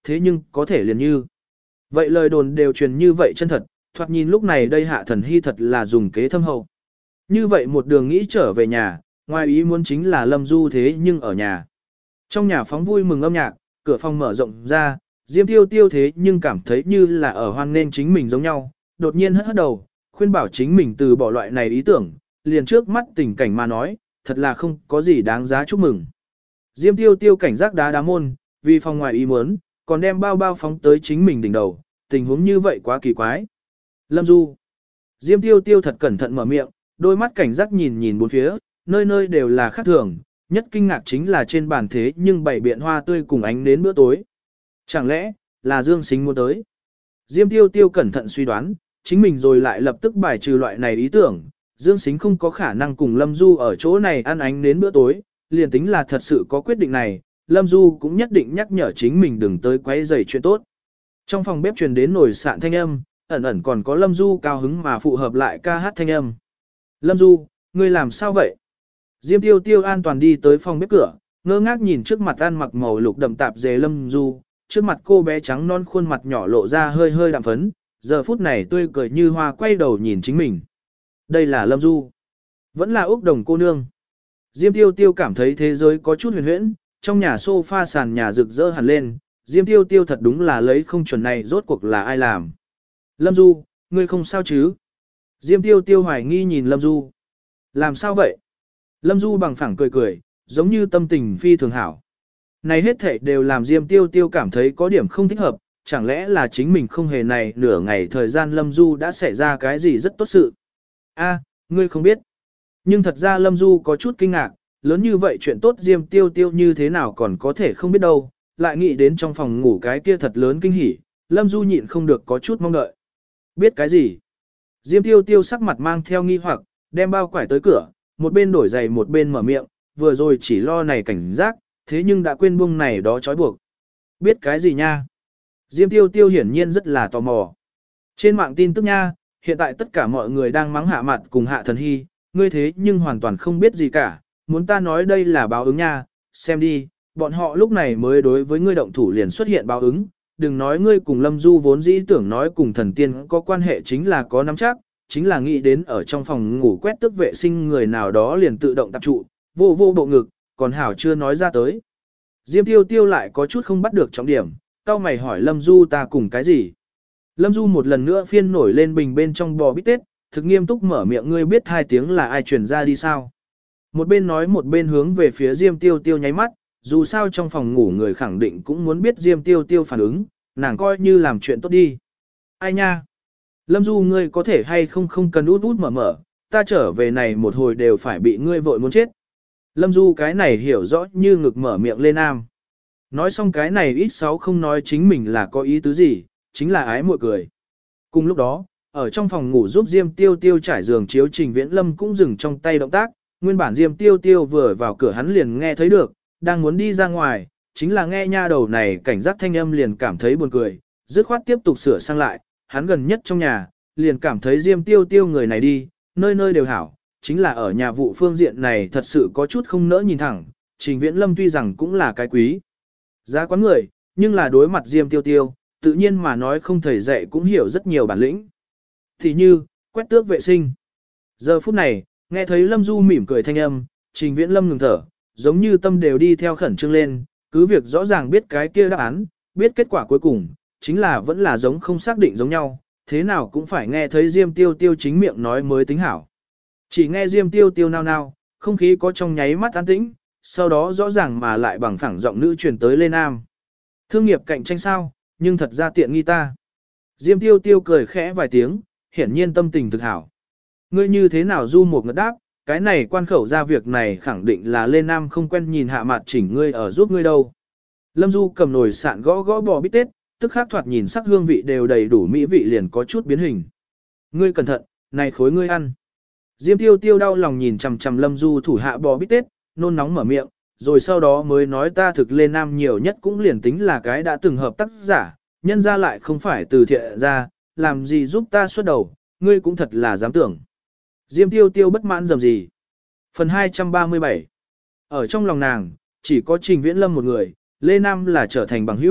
thế nhưng có thể liền như. Vậy lời đồn đều truyền như vậy chân thật, thoạt nhìn lúc này đây Hạ Thần Hy thật là dùng kế thâm hậu. Như vậy một đường nghĩ trở về nhà, ngoài ý muốn chính là Lâm Du thế nhưng ở nhà. Trong nhà phóng vui mừng âm nhạc, cửa phòng mở rộng ra, Diêm Tiêu Tiêu thế nhưng cảm thấy như là ở hoan nên chính mình giống nhau, đột nhiên hất hất đầu, khuyên bảo chính mình từ bỏ loại này ý tưởng, liền trước mắt tình cảnh mà nói, thật là không có gì đáng giá chúc mừng. Diêm Tiêu Tiêu cảnh giác đá đá môn, vì phòng ngoài ý muốn, còn đem bao bao phóng tới chính mình đỉnh đầu, tình huống như vậy quá kỳ quái. Lâm Du. Diêm Tiêu Tiêu thật cẩn thận mở miệng, đôi mắt cảnh giác nhìn nhìn bốn phía, nơi nơi đều là khác thường, nhất kinh ngạc chính là trên bàn thế nhưng bày biện hoa tươi cùng ánh đến bữa tối. Chẳng lẽ, là Dương Sính muốn tới? Diêm Tiêu Tiêu cẩn thận suy đoán, chính mình rồi lại lập tức bài trừ loại này ý tưởng, Dương Sính không có khả năng cùng Lâm Du ở chỗ này ăn ánh đến bữa tối, liền tính là thật sự có quyết định này, Lâm Du cũng nhất định nhắc nhở chính mình đừng tới quấy rầy chuyện tốt. Trong phòng bếp truyền đến nồi sạn thanh âm, ẩn ẩn còn có Lâm Du cao hứng mà phụ hợp lại ca hát thanh âm. Lâm Du, ngươi làm sao vậy? Diêm Tiêu Tiêu an toàn đi tới phòng bếp cửa, ngơ ngác nhìn trước mặt ăn mặc màu lục đậm tạp dề Lâm Du, trước mặt cô bé trắng non khuôn mặt nhỏ lộ ra hơi hơi đạm phấn, giờ phút này tươi cười như hoa quay đầu nhìn chính mình. Đây là Lâm Du, vẫn là Úc Đồng cô nương. Diêm Tiêu Tiêu cảm thấy thế giới có chút huyền huyễn, trong nhà sofa sàn nhà rực rỡ hẳn lên, Diêm Tiêu Tiêu thật đúng là lấy không chuẩn này rốt cuộc là ai làm. Lâm Du, ngươi không sao chứ? Diêm Tiêu Tiêu hoài nghi nhìn Lâm Du. Làm sao vậy? Lâm Du bằng phẳng cười cười, giống như tâm tình phi thường hảo. Này hết thảy đều làm Diêm Tiêu Tiêu cảm thấy có điểm không thích hợp, chẳng lẽ là chính mình không hề này nửa ngày thời gian Lâm Du đã xảy ra cái gì rất tốt sự. A, ngươi không biết. Nhưng thật ra Lâm Du có chút kinh ngạc, lớn như vậy chuyện tốt Diêm Tiêu Tiêu như thế nào còn có thể không biết đâu, lại nghĩ đến trong phòng ngủ cái kia thật lớn kinh hỉ, Lâm Du nhịn không được có chút mong đợi. Biết cái gì? Diêm Tiêu Tiêu sắc mặt mang theo nghi hoặc, đem bao quải tới cửa, một bên đổi giày một bên mở miệng, vừa rồi chỉ lo này cảnh giác, thế nhưng đã quên buông này đó trói buộc. Biết cái gì nha? Diêm Tiêu Tiêu hiển nhiên rất là tò mò. Trên mạng tin tức nha, hiện tại tất cả mọi người đang mắng Hạ Mặt cùng Hạ Thần Hy, ngươi thế nhưng hoàn toàn không biết gì cả, muốn ta nói đây là báo ứng nha, xem đi, bọn họ lúc này mới đối với ngươi động thủ liền xuất hiện báo ứng, đừng nói ngươi cùng Lâm Du vốn dĩ tưởng nói cùng thần tiên có quan hệ chính là có nắm chắc, chính là nghĩ đến ở trong phòng ngủ quét tước vệ sinh người nào đó liền tự động tập trụ, vô vô bộ ngực, còn hảo chưa nói ra tới. Diêm Tiêu Tiêu lại có chút không bắt được trọng điểm, tao mày hỏi Lâm Du ta cùng cái gì. Lâm Du một lần nữa phiên nổi lên bình bên trong bò bít tết, thực nghiêm túc mở miệng ngươi biết hai tiếng là ai truyền ra đi sao. Một bên nói một bên hướng về phía Diêm Tiêu Tiêu nháy mắt, dù sao trong phòng ngủ người khẳng định cũng muốn biết Diêm Tiêu Tiêu phản ứng, nàng coi như làm chuyện tốt đi. Ai nha? Lâm Du ngươi có thể hay không cần út út mở mở, ta trở về này một hồi đều phải bị ngươi vội muốn chết. Lâm Du cái này hiểu rõ như ngực mở miệng lên am. Nói xong cái này ít sáu không nói chính mình là có ý tứ gì, chính là ái muội cười. Cùng lúc đó, ở trong phòng ngủ giúp Diêm Tiêu Tiêu trải giường chiếu Trình Viễn Lâm cũng dừng trong tay động tác, nguyên bản Diêm Tiêu Tiêu vừa vào cửa hắn liền nghe thấy được, đang muốn đi ra ngoài, chính là nghe nha đầu này cảnh giác thanh âm liền cảm thấy buồn cười, dứt khoát tiếp tục sửa sang lại, hắn gần nhất trong nhà, liền cảm thấy Diêm Tiêu Tiêu người này đi, nơi nơi đều hảo, chính là ở nhà vụ phương diện này thật sự có chút không nỡ nhìn thẳng, Trình Viễn Lâm tuy rằng cũng là cái quý giá quán người, nhưng là đối mặt Diêm Tiêu Tiêu, tự nhiên mà nói không thầy dạy cũng hiểu rất nhiều bản lĩnh. Thì như, quét tước vệ sinh. Giờ phút này, nghe thấy Lâm Du mỉm cười thanh âm, Trình Viễn Lâm ngừng thở, giống như tâm đều đi theo khẩn trương lên, cứ việc rõ ràng biết cái kia đáp án, biết kết quả cuối cùng, chính là vẫn là giống không xác định giống nhau, thế nào cũng phải nghe thấy Diêm Tiêu Tiêu chính miệng nói mới tính hảo. Chỉ nghe Diêm Tiêu Tiêu nao nao, không khí có trong nháy mắt an tĩnh, sau đó rõ ràng mà lại bằng phẳng giọng nữ truyền tới lên am. Thương nghiệp cạnh tranh sao, nhưng thật ra tiện nghi ta. Diêm Tiêu Tiêu cười khẽ vài tiếng, hiển nhiên tâm tình thực hảo. Ngươi như thế nào Du một ngất đáp, cái này quan khẩu ra việc này khẳng định là lên nam không quen nhìn Hạ Mặt chỉnh ngươi ở giúp ngươi đâu. Lâm Du cầm nồi sạn gõ gõ bò bít tết, tức khắc thoạt nhìn sắc hương vị đều đầy đủ mỹ vị liền có chút biến hình. Ngươi cẩn thận, này khối ngươi ăn. Diêm Tiêu Tiêu đau lòng nhìn chằm chằm Lâm Du thủ hạ bò bít tết, nôn nóng mở miệng, rồi sau đó mới nói ta thực lên nam nhiều nhất cũng liền tính là cái đã từng hợp tác giả, nhân ra lại không phải từ thiện ra, làm gì giúp ta xuất đầu, ngươi cũng thật là dám tưởng. Diêm Tiêu Tiêu bất mãn dầm gì. Phần 237. Ở trong lòng nàng, chỉ có Trình Viễn Lâm một người, Lê Nam là trở thành bằng hữu,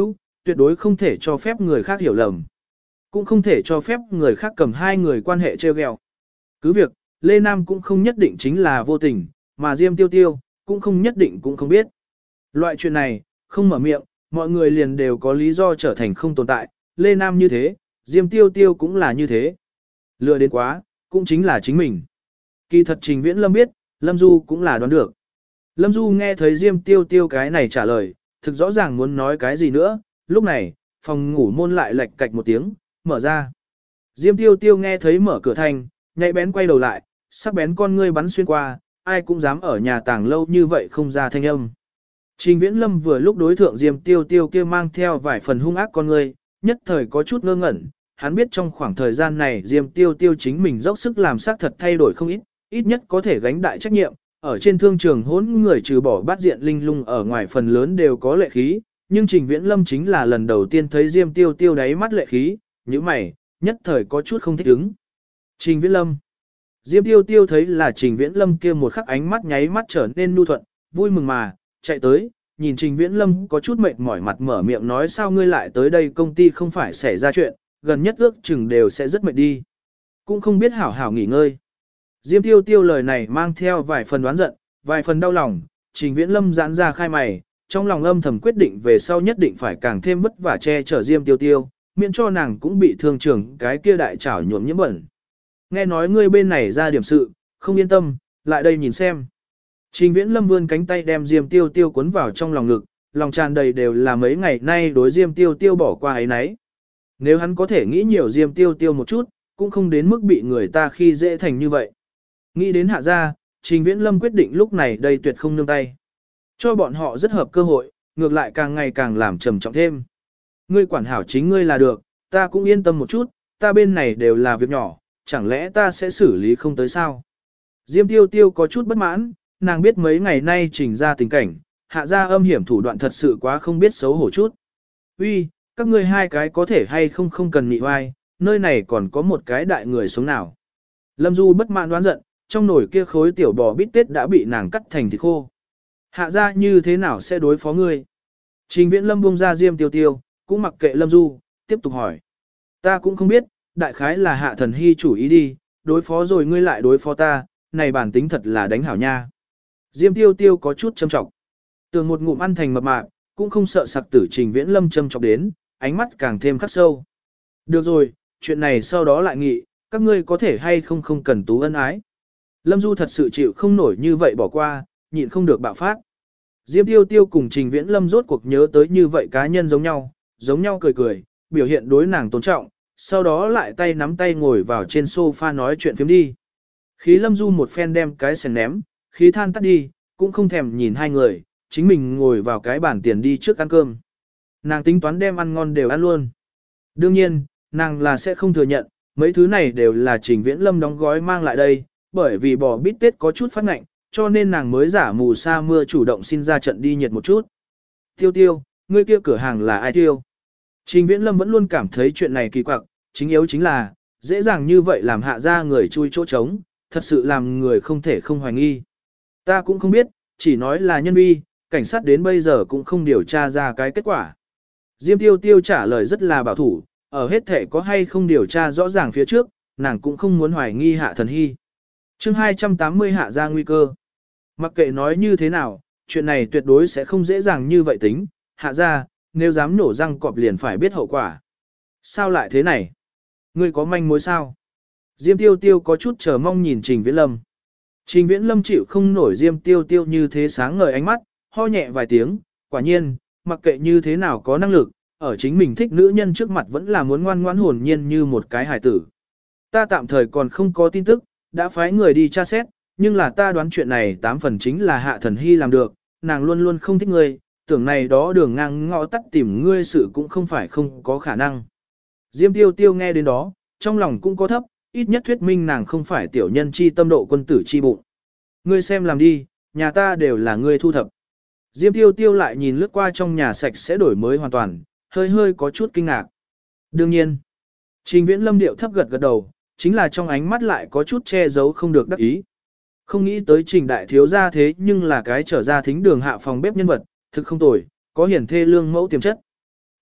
tuyệt đối không thể cho phép người khác hiểu lầm. Cũng không thể cho phép người khác cầm hai người quan hệ treo ghẹo. Cứ việc, Lê Nam cũng không nhất định chính là vô tình, mà Diêm Tiêu Tiêu, cũng không nhất định cũng không biết. Loại chuyện này, không mở miệng, mọi người liền đều có lý do trở thành không tồn tại, Lê Nam như thế, Diêm Tiêu Tiêu cũng là như thế. Lừa đến quá, cũng chính là chính mình. Kỳ thật Trình Viễn Lâm biết, Lâm Du cũng là đoán được. Lâm Du nghe thấy Diêm Tiêu Tiêu cái này trả lời, thực rõ ràng muốn nói cái gì nữa, lúc này, phòng ngủ môn lại lệch cạch một tiếng, mở ra. Diêm Tiêu Tiêu nghe thấy mở cửa thành, nhạy bén quay đầu lại, sắc bén con ngươi bắn xuyên qua, ai cũng dám ở nhà tàng lâu như vậy không ra thanh âm. Trình Viễn Lâm vừa lúc đối thượng Diêm Tiêu Tiêu kia mang theo vài phần hung ác con ngươi, nhất thời có chút ngơ ngẩn, hắn biết trong khoảng thời gian này Diêm Tiêu Tiêu chính mình dốc sức làm xác thật thay đổi không ít, ít nhất có thể gánh đại trách nhiệm, ở trên thương trường hỗn người trừ bỏ bát diện linh lung ở ngoài phần lớn đều có lệ khí, nhưng Trình Viễn Lâm chính là lần đầu tiên thấy Diêm Tiêu Tiêu đáy mắt lệ khí, như mày, nhất thời có chút không thích ứng. Trình Viễn Lâm. Diêm Tiêu Tiêu thấy là Trình Viễn Lâm kia một khắc ánh mắt nháy mắt trở nên nhu thuận, vui mừng mà, chạy tới, nhìn Trình Viễn Lâm có chút mệt mỏi mặt mở miệng nói sao ngươi lại tới đây công ty không phải xảy ra chuyện, gần nhất ước chừng đều sẽ rất mệt đi. Cũng không biết hảo hảo nghỉ ngơi. Diêm Tiêu Tiêu lời này mang theo vài phần đoán giận, vài phần đau lòng, Trình Viễn Lâm giãn ra khai mày, trong lòng âm thầm quyết định về sau nhất định phải càng thêm vất vả che chở Diêm Tiêu Tiêu, miễn cho nàng cũng bị thương trường cái kia đại chảo nhuộm nhiễm bẩn. Nghe nói ngươi bên này ra điểm sự, không yên tâm, lại đây nhìn xem. Trình Viễn Lâm vươn cánh tay đem Diêm Tiêu Tiêu cuốn vào trong lòng ngực, lòng tràn đầy đều là mấy ngày nay đối Diêm Tiêu Tiêu bỏ qua ấy nấy. Nếu hắn có thể nghĩ nhiều Diêm Tiêu Tiêu một chút, cũng không đến mức bị người ta khi dễ thành như vậy. Nghĩ đến hạ gia, Trình Viễn Lâm quyết định lúc này đây tuyệt không nương tay. Cho bọn họ rất hợp cơ hội, ngược lại càng ngày càng làm trầm trọng thêm. Ngươi quản hảo chính ngươi là được, ta cũng yên tâm một chút, ta bên này đều là việc nhỏ, chẳng lẽ ta sẽ xử lý không tới sao? Diêm Tiêu Tiêu có chút bất mãn, nàng biết mấy ngày nay Trình ra tình cảnh, hạ gia âm hiểm thủ đoạn thật sự quá không biết xấu hổ chút. Uy, các ngươi hai cái có thể hay không cần nhị oai, nơi này còn có một cái đại người sống nào. Lâm Du bất mãn đoán giận, trong nồi kia khối tiểu bò bít tết đã bị nàng cắt thành thịt khô. Hạ gia như thế nào sẽ đối phó ngươi? Trình Viễn Lâm buông ra Diêm Tiêu Tiêu, cũng mặc kệ Lâm Du, tiếp tục hỏi. Ta cũng không biết, đại khái là Hạ Thần Hy chủ ý đi, đối phó rồi ngươi lại đối phó ta, này bản tính thật là đánh hảo nha. Diêm Tiêu Tiêu có chút châm trọng. Tường một ngụm ăn thành mập mạp, cũng không sợ sặc tử Trình Viễn Lâm châm trọng đến, ánh mắt càng thêm khắc sâu. Được rồi, chuyện này sau đó lại nghị, các ngươi có thể hay không cần tú ân ái. Lâm Du thật sự chịu không nổi như vậy bỏ qua, nhịn không được bạo phát. Diêm Tiêu Tiêu cùng Trình Viễn Lâm rốt cuộc nhớ tới như vậy cá nhân giống nhau cười cười, biểu hiện đối nàng tôn trọng, sau đó lại tay nắm tay ngồi vào trên sofa nói chuyện phiếm đi. Khí Lâm Du một phen đem cái sèn ném, khí than tắt đi, cũng không thèm nhìn hai người, chính mình ngồi vào cái bàn tiền đi trước ăn cơm. Nàng tính toán đem ăn ngon đều ăn luôn. Đương nhiên, nàng là sẽ không thừa nhận, mấy thứ này đều là Trình Viễn Lâm đóng gói mang lại đây, bởi vì bò bít tết có chút phát ngạnh, cho nên nàng mới giả mù sa mưa chủ động xin ra trận đi nhiệt một chút. Tiêu Tiêu, ngươi kia cửa hàng là ai tiêu? Trình Viễn Lâm vẫn luôn cảm thấy chuyện này kỳ quặc, chính yếu chính là, dễ dàng như vậy làm hạ ra người chui chỗ trống, thật sự làm người không thể không hoài nghi. Ta cũng không biết, chỉ nói là nhân vi, cảnh sát đến bây giờ cũng không điều tra ra cái kết quả. Diêm Tiêu Tiêu trả lời rất là bảo thủ, ở hết thể có hay không điều tra rõ ràng phía trước, nàng cũng không muốn hoài nghi Hạ Thần Hy. Chương 280 hạ ra nguy cơ. Mặc kệ nói như thế nào, chuyện này tuyệt đối sẽ không dễ dàng như vậy tính, hạ ra, nếu dám nổ răng cọp liền phải biết hậu quả. Sao lại thế này? Ngươi có manh mối sao? Diêm Tiêu Tiêu có chút chờ mong nhìn Trình Viễn Lâm. Trình Viễn Lâm chịu không nổi Diêm Tiêu Tiêu như thế sáng ngời ánh mắt, ho nhẹ vài tiếng, quả nhiên, mặc kệ như thế nào có năng lực, ở chính mình thích nữ nhân trước mặt vẫn là muốn ngoan ngoãn hồn nhiên như một cái hài tử. Ta tạm thời còn không có tin tức, đã phái người đi tra xét, nhưng là ta đoán chuyện này 8 phần chính là Hạ Thần Hy làm được, nàng luôn luôn không thích ngươi, tưởng này đó đường ngang ngõ tắt tìm ngươi sự cũng không phải không có khả năng. Diêm Tiêu Tiêu nghe đến đó, trong lòng cũng có thấp, ít nhất thuyết minh nàng không phải tiểu nhân chi tâm độ quân tử chi bụng. Ngươi xem làm đi, nhà ta đều là ngươi thu thập. Diêm Tiêu Tiêu lại nhìn lướt qua trong nhà sạch sẽ đổi mới hoàn toàn, hơi có chút kinh ngạc. Đương nhiên, Trình Viễn Lâm điệu thấp gật gật đầu, chính là trong ánh mắt lại có chút che giấu không được đắc ý. Không nghĩ tới Trình đại thiếu gia thế nhưng là cái trở ra thính đường hạ phòng bếp nhân vật, thực không tồi, có hiển thê lương mẫu tiềm chất.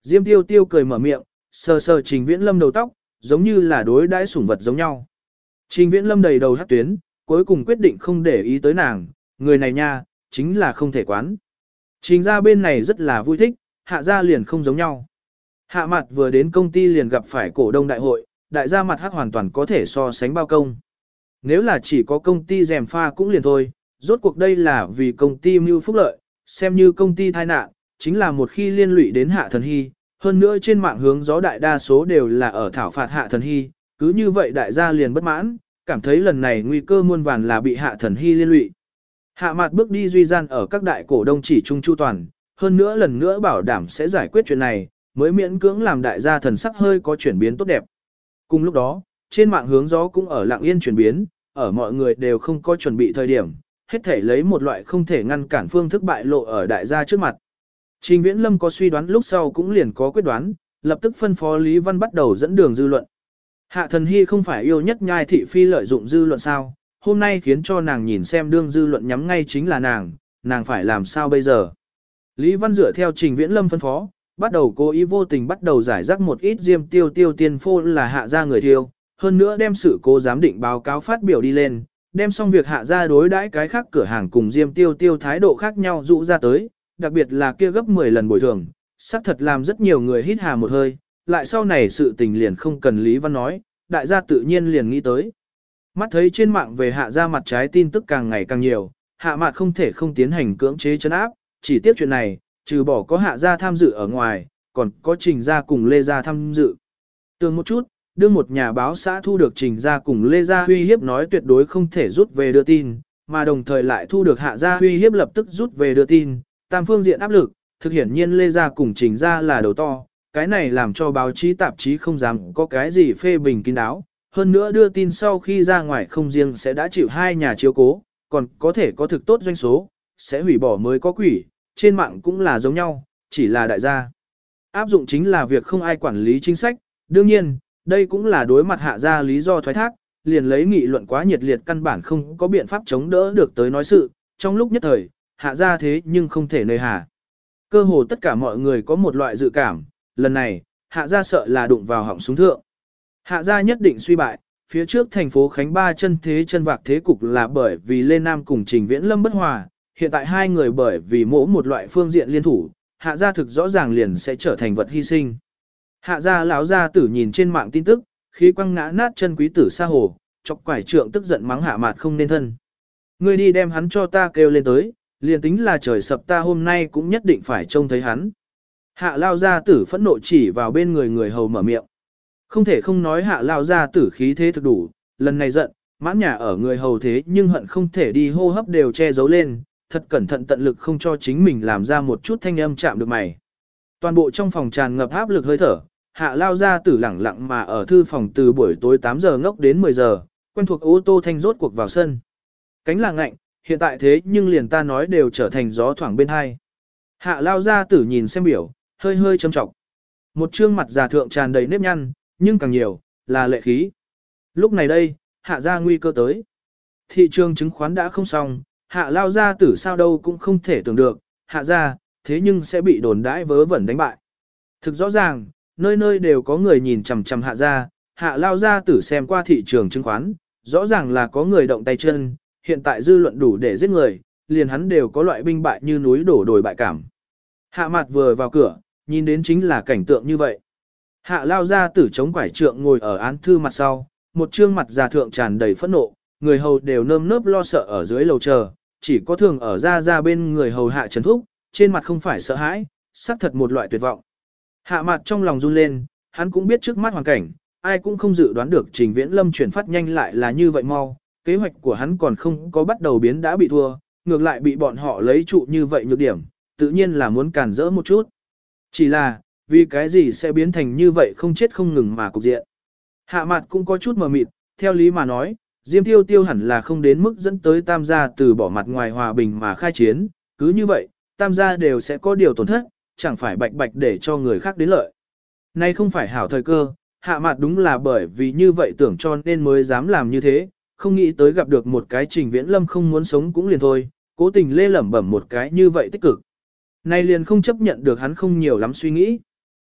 Diêm Tiêu Tiêu cười mở miệng, sờ sờ Trình Viễn Lâm đầu tóc, giống như là đối đãi sủng vật giống nhau. Trình Viễn Lâm đầy đầu hắc tuyến, cuối cùng quyết định không để ý tới nàng, người này nha, chính là không thể quán. Trình ra bên này rất là vui thích, hạ gia liền không giống nhau. Hạ mặt vừa đến công ty liền gặp phải cổ đông đại hội, đại gia mặt hắc hoàn toàn có thể so sánh bao công. Nếu là chỉ có công ty rèm pha cũng liền thôi, rốt cuộc đây là vì công ty mưu phúc lợi, xem như công ty tai nạn, chính là một khi liên lụy đến Hạ Thần Hy, hơn nữa trên mạng hướng gió đại đa số đều là ở thảo phạt Hạ Thần Hy, cứ như vậy đại gia liền bất mãn, cảm thấy lần này nguy cơ muôn vàn là bị Hạ Thần Hy liên lụy. Hạ mặt bước đi duy gian ở các đại cổ đông chỉ trung chu toàn, hơn nữa lần nữa bảo đảm sẽ giải quyết chuyện này, mới miễn cưỡng làm đại gia thần sắc hơi có chuyển biến tốt đẹp. Cùng lúc đó, trên mạng hướng gió cũng ở lặng yên chuyển biến, ở mọi người đều không có chuẩn bị thời điểm, hết thể lấy một loại không thể ngăn cản phương thức bại lộ ở đại gia trước mặt. Trình Viễn Lâm có suy đoán lúc sau cũng liền có quyết đoán, lập tức phân phó Lý Văn bắt đầu dẫn đường dư luận. Hạ Thần Hy không phải yêu nhất nhai thị phi lợi dụng dư luận sao, hôm nay khiến cho nàng nhìn xem đương dư luận nhắm ngay chính là nàng phải làm sao bây giờ. Lý Văn dựa theo Trình Viễn Lâm phân phó, bắt đầu cố ý vô tình bắt đầu giải rác một ít Diêm Tiêu Tiêu tiên phô là hạ gia người thiêu, hơn nữa đem sự cố giám định báo cáo phát biểu đi lên, đem xong việc hạ gia đối đãi cái khác cửa hàng cùng Diêm Tiêu Tiêu thái độ khác nhau dụ ra tới, đặc biệt là kia gấp 10 lần bồi thường, xác thật làm rất nhiều người hít hà một hơi, lại sau này sự tình liền không cần Lý Văn nói, đại gia tự nhiên liền nghĩ tới. Mắt thấy trên mạng về hạ gia mặt trái tin tức càng ngày càng nhiều, hạ mặt không thể không tiến hành cưỡng chế chấn áp, chỉ tiếp chuyện này, trừ bỏ có hạ gia tham dự ở ngoài, còn có Trình gia cùng Lê gia tham dự. Tương một chút, đương một nhà báo xã thu được Trình gia cùng Lê gia uy hiếp nói tuyệt đối không thể rút về đưa tin, mà đồng thời lại thu được hạ gia uy hiếp lập tức rút về đưa tin, tam phương diện áp lực, thực hiển nhiên Lê gia cùng Trình gia là đầu to, cái này làm cho báo chí tạp chí không dám có cái gì phê bình kín đáo. Hơn nữa đưa tin sau khi ra ngoài không riêng sẽ đã chịu hai nhà chiếu cố, còn có thể có thực tốt doanh số, sẽ hủy bỏ mới có quỷ, trên mạng cũng là giống nhau, chỉ là đại gia. Áp dụng chính là việc không ai quản lý chính sách, đương nhiên, đây cũng là đối mặt hạ gia lý do thoái thác, liền lấy nghị luận quá nhiệt liệt căn bản không có biện pháp chống đỡ được tới nói sự, trong lúc nhất thời, hạ gia thế nhưng không thể nơi hà. Cơ hồ tất cả mọi người có một loại dự cảm, lần này, hạ gia sợ là đụng vào họng súng thượng. Hạ gia nhất định suy bại, phía trước thành phố Khánh Ba chân thế chân vạc thế cục là bởi vì Lê Nam cùng Trình Viễn Lâm bất hòa, hiện tại hai người bởi vì mỗi một loại phương diện liên thủ, hạ gia thực rõ ràng liền sẽ trở thành vật hy sinh. Hạ gia lão gia tử nhìn trên mạng tin tức, khí quăng ngã nát chân quý tử sa hồ, chọc quải trượng tức giận mắng hạ mạt không nên thân. Ngươi đi đem hắn cho ta kêu lên tới, liền tính là trời sập ta hôm nay cũng nhất định phải trông thấy hắn. Hạ lao gia tử phẫn nộ chỉ vào bên người hầu mở miệng. Không thể không nói hạ lao gia tử khí thế thực đủ, lần này giận, mãn nhà ở người hầu thế nhưng hận không thể đi hô hấp đều che giấu lên, thật cẩn thận tận lực không cho chính mình làm ra một chút thanh âm chạm được mày. Toàn bộ trong phòng tràn ngập áp lực hơi thở, hạ lao gia tử lẳng lặng mà ở thư phòng từ buổi tối 8 giờ ngốc đến 10 giờ, quen thuộc ô tô thanh rốt cuộc vào sân. Cánh là ngạnh, hiện tại thế nhưng liền ta nói đều trở thành gió thoảng bên hai. Hạ lao gia tử nhìn xem biểu, hơi hơi châm trọng. Một trương mặt già thượng tràn đầy nếp nhăn, nhưng càng nhiều, là lệ khí. Lúc này đây, hạ ra nguy cơ tới. Thị trường chứng khoán đã không xong, hạ lao gia tử sao đâu cũng không thể tưởng được, hạ ra, thế nhưng sẽ bị đồn đãi vớ vẩn đánh bại. Thực rõ ràng, nơi nơi đều có người nhìn chằm chằm hạ ra, hạ lao gia tử xem qua thị trường chứng khoán, rõ ràng là có người động tay chân, hiện tại dư luận đủ để giết người, liền hắn đều có loại binh bại như núi đổ đồi bại cảm. Hạ mặt vừa vào cửa, nhìn đến chính là cảnh tượng như vậy. Hạ lao gia tử chống quải trượng ngồi ở án thư mặt sau, một trương mặt già thượng tràn đầy phẫn nộ, người hầu đều nơm nớp lo sợ ở dưới lầu chờ, chỉ có thường ở ra bên người hầu hạ trấn thúc, trên mặt không phải sợ hãi, xác thật một loại tuyệt vọng. Hạ mặt trong lòng run lên, hắn cũng biết trước mắt hoàn cảnh, ai cũng không dự đoán được Trình Viễn Lâm chuyển phát nhanh lại là như vậy mau, kế hoạch của hắn còn không có bắt đầu biến đã bị thua, ngược lại bị bọn họ lấy trụ như vậy nhược điểm, tự nhiên là muốn cản rỡ một chút. Chỉ là, vì cái gì sẽ biến thành như vậy không chết không ngừng mà cục diện. Hạ mặt cũng có chút mờ mịt, theo lý mà nói, Diêm Tiêu Tiêu hẳn là không đến mức dẫn tới Tam gia từ bỏ mặt ngoài hòa bình mà khai chiến, cứ như vậy, Tam gia đều sẽ có điều tổn thất, chẳng phải bạch bạch để cho người khác đến lợi. Nay không phải hảo thời cơ, hạ mặt đúng là bởi vì như vậy tưởng cho nên mới dám làm như thế, không nghĩ tới gặp được một cái Trình Viễn Lâm không muốn sống cũng liền thôi, cố tình lê lẩm bẩm một cái như vậy tích cực. Nay liền không chấp nhận được hắn không nhiều lắm suy nghĩ.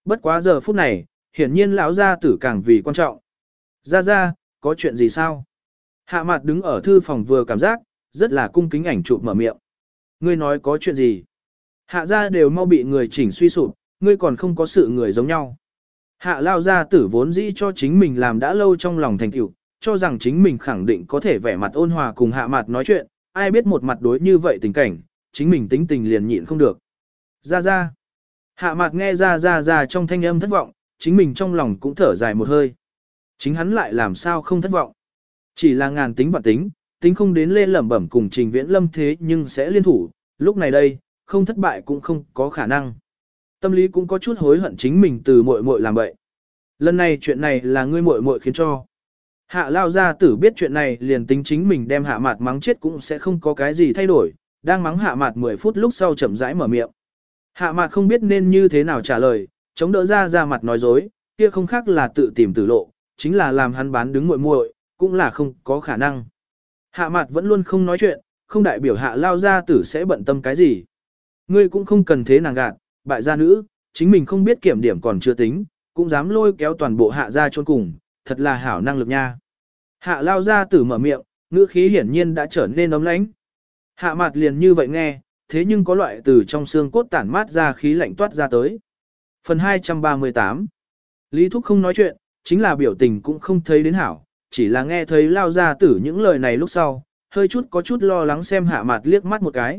Bất quá giờ phút này, hiển nhiên lão gia tử càng vì quan trọng. Ra, có chuyện gì sao? Hạ mặt đứng ở thư phòng vừa cảm giác, rất là cung kính ảnh chụp mở miệng. Ngươi nói có chuyện gì? Hạ gia đều mau bị người chỉnh suy sụp, ngươi còn không có sự người giống nhau. Hạ lao gia tử vốn dĩ cho chính mình làm đã lâu trong lòng thành tựu, cho rằng chính mình khẳng định có thể vẻ mặt ôn hòa cùng hạ mặt nói chuyện, ai biết một mặt đối như vậy tình cảnh, chính mình tính tình liền nhịn không được. Ra. Hạ mặt nghe ra trong thanh âm thất vọng, chính mình trong lòng cũng thở dài một hơi. Chính hắn lại làm sao không thất vọng. Chỉ là ngàn tính và tính không đến lên lẩm bẩm cùng Trình Viễn Lâm thế nhưng sẽ liên thủ, lúc này đây, không thất bại cũng không có khả năng. Tâm lý cũng có chút hối hận chính mình từ muội muội làm vậy. Lần này chuyện này là ngươi muội muội khiến cho. Hạ lao gia tử biết chuyện này liền tính chính mình đem hạ mạt mắng chết cũng sẽ không có cái gì thay đổi, đang mắng hạ mạt 10 phút lúc sau chậm rãi mở miệng. Hạ mạt không biết nên như thế nào trả lời, chống đỡ ra mặt nói dối, kia không khác là tự tìm tử lộ, chính là làm hắn bán đứng muội muội, cũng là không có khả năng. Hạ mạt vẫn luôn không nói chuyện, không đại biểu hạ lao gia tử sẽ bận tâm cái gì. Ngươi cũng không cần thế nàng gạt, bại gia nữ, chính mình không biết kiểm điểm còn chưa tính, cũng dám lôi kéo toàn bộ hạ gia chôn cùng, thật là hảo năng lực nha. Hạ lao gia tử mở miệng, ngữ khí hiển nhiên đã trở nên ấm lãnh. Hạ mặt liền như vậy nghe, thế nhưng có loại từ trong xương cốt tản mát ra khí lạnh toát ra tới. Phần 238 Lý Thúc không nói chuyện, chính là biểu tình cũng không thấy đến hảo, chỉ là nghe thấy lao gia tử những lời này lúc sau, hơi chút có chút lo lắng xem hạ mặt liếc mắt một cái.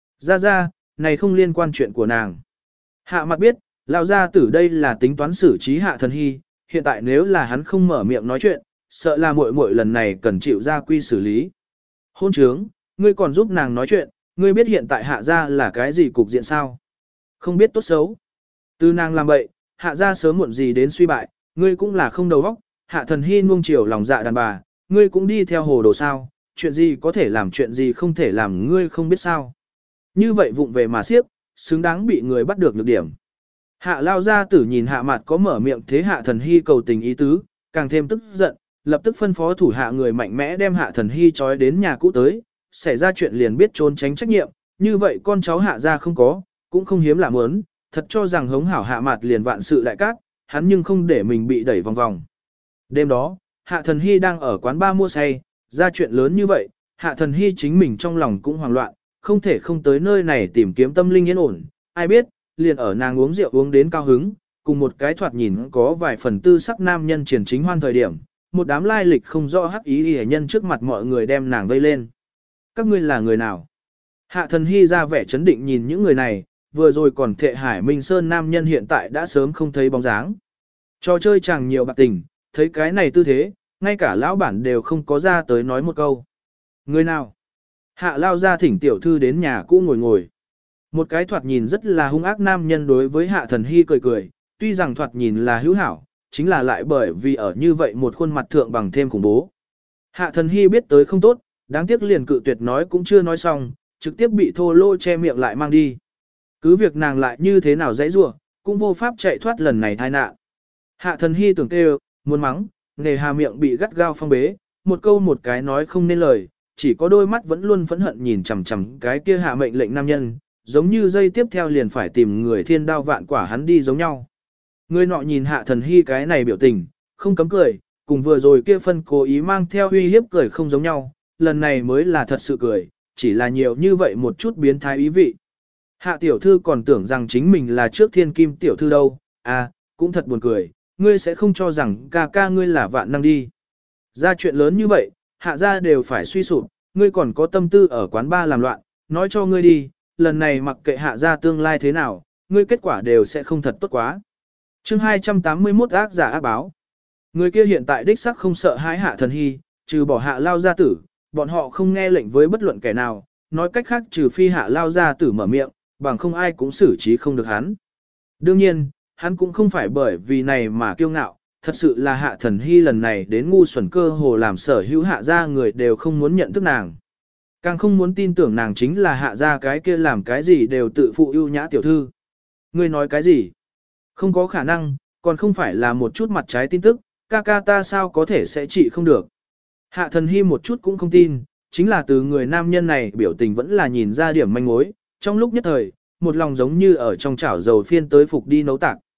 Ra, này không liên quan chuyện của nàng. Hạ mặt biết, lao gia tử đây là tính toán xử trí hạ thần hy, hiện tại nếu là hắn không mở miệng nói chuyện, sợ là muội muội lần này cần chịu ra quy xử lý. Hôn trướng, ngươi còn giúp nàng nói chuyện, ngươi biết hiện tại hạ gia là cái gì cục diện sao? Không biết tốt xấu. Từ nàng làm bậy, hạ gia sớm muộn gì đến suy bại, ngươi cũng là không đầu óc, hạ thần hy nuông chiều lòng dạ đàn bà, ngươi cũng đi theo hồ đồ sao, chuyện gì có thể làm chuyện gì không thể làm ngươi không biết sao. Như vậy vụng về mà siếp, xứng đáng bị người bắt được nhược điểm. Hạ lao gia tử nhìn hạ mặt có mở miệng thế hạ thần hy cầu tình ý tứ, càng thêm tức giận, lập tức phân phó thủ hạ người mạnh mẽ đem hạ thần hy trói đến nhà cũ tới, xảy ra chuyện liền biết trốn tránh trách nhiệm, như vậy con cháu hạ gia không có, cũng không hiếm lạ muốn, thật cho rằng hống hảo hạ mặt liền vạn sự đại cát, hắn nhưng không để mình bị đẩy vòng vòng. Đêm đó, hạ thần hy đang ở quán bar mua say, ra chuyện lớn như vậy, hạ thần hy chính mình trong lòng cũng hoảng loạn, không thể không tới nơi này tìm kiếm tâm linh yên ổn, ai biết, liền ở nàng uống rượu uống đến cao hứng, cùng một cái thoạt nhìn có vài phần tư sắc nam nhân triển chính hoan thời điểm, một đám lai lịch không rõ hắc ý hề nhân trước mặt mọi người đem nàng vây lên. Các ngươi là người nào? Hạ thần hy ra vẻ chấn định nhìn những người này, vừa rồi còn thệ Hải Minh Sơn nam nhân hiện tại đã sớm không thấy bóng dáng. Trò chơi chẳng nhiều bạc tình, thấy cái này tư thế, ngay cả lão bản đều không có ra tới nói một câu. Người nào? Hạ lao ra thỉnh tiểu thư đến nhà cũ ngồi. Một cái thoạt nhìn rất là hung ác nam nhân đối với hạ thần hy cười, tuy rằng thoạt nhìn là hữu hảo, chính là lại bởi vì ở như vậy một khuôn mặt thượng bằng thêm khủng bố. Hạ thần hy biết tới không tốt, đáng tiếc liền cự tuyệt nói cũng chưa nói xong, trực tiếp bị thô lô che miệng lại mang đi. Cứ việc nàng lại như thế nào dãy rủa, cũng vô pháp chạy thoát lần này tai nạn. Hạ thần hy tưởng kêu, muốn mắng, nề hà miệng bị gắt gao phong bế, một câu một cái nói không nên lời, chỉ có đôi mắt vẫn luôn phẫn hận nhìn chằm chằm cái kia hạ mệnh lệnh nam nhân, giống như dây tiếp theo liền phải tìm người thiên đao vạn quả hắn đi giống nhau. Người nọ nhìn hạ thần hy cái này biểu tình, không cấm cười, cùng vừa rồi kia phân cố ý mang theo uy hiếp cười không giống nhau, lần này mới là thật sự cười, chỉ là nhiều như vậy một chút biến thái ý vị. Hạ tiểu thư còn tưởng rằng chính mình là trước thiên kim tiểu thư đâu, à, cũng thật buồn cười, ngươi sẽ không cho rằng ca ca ngươi là vạn năng đi. Ra chuyện lớn như vậy, hạ gia đều phải suy sụp, ngươi còn có tâm tư ở quán ba làm loạn, nói cho ngươi đi, lần này mặc kệ hạ gia tương lai thế nào, ngươi kết quả đều sẽ không thật tốt quá. Chương 281 ác giả ác báo. Người kia hiện tại đích sắc không sợ hãi hạ thần hy, trừ bỏ hạ lao gia tử, bọn họ không nghe lệnh với bất luận kẻ nào, nói cách khác trừ phi hạ lao gia tử mở miệng, bằng không ai cũng xử trí không được hắn. Đương nhiên, hắn cũng không phải bởi vì này mà kiêu ngạo, thật sự là hạ thần hy lần này đến ngu xuẩn cơ hồ làm sở hữu hạ gia người đều không muốn nhận thức nàng. Càng không muốn tin tưởng nàng chính là hạ gia cái kia làm cái gì đều tự phụ ưu nhã tiểu thư. Ngươi nói cái gì? Không có khả năng, còn không phải là một chút mặt trái tin tức, ca ca ta sao có thể sẽ trị không được. Hạ thần hy một chút cũng không tin, chính là từ người nam nhân này biểu tình vẫn là nhìn ra điểm manh mối, trong lúc nhất thời, một lòng giống như ở trong chảo dầu phiên tới phục đi nấu tạc.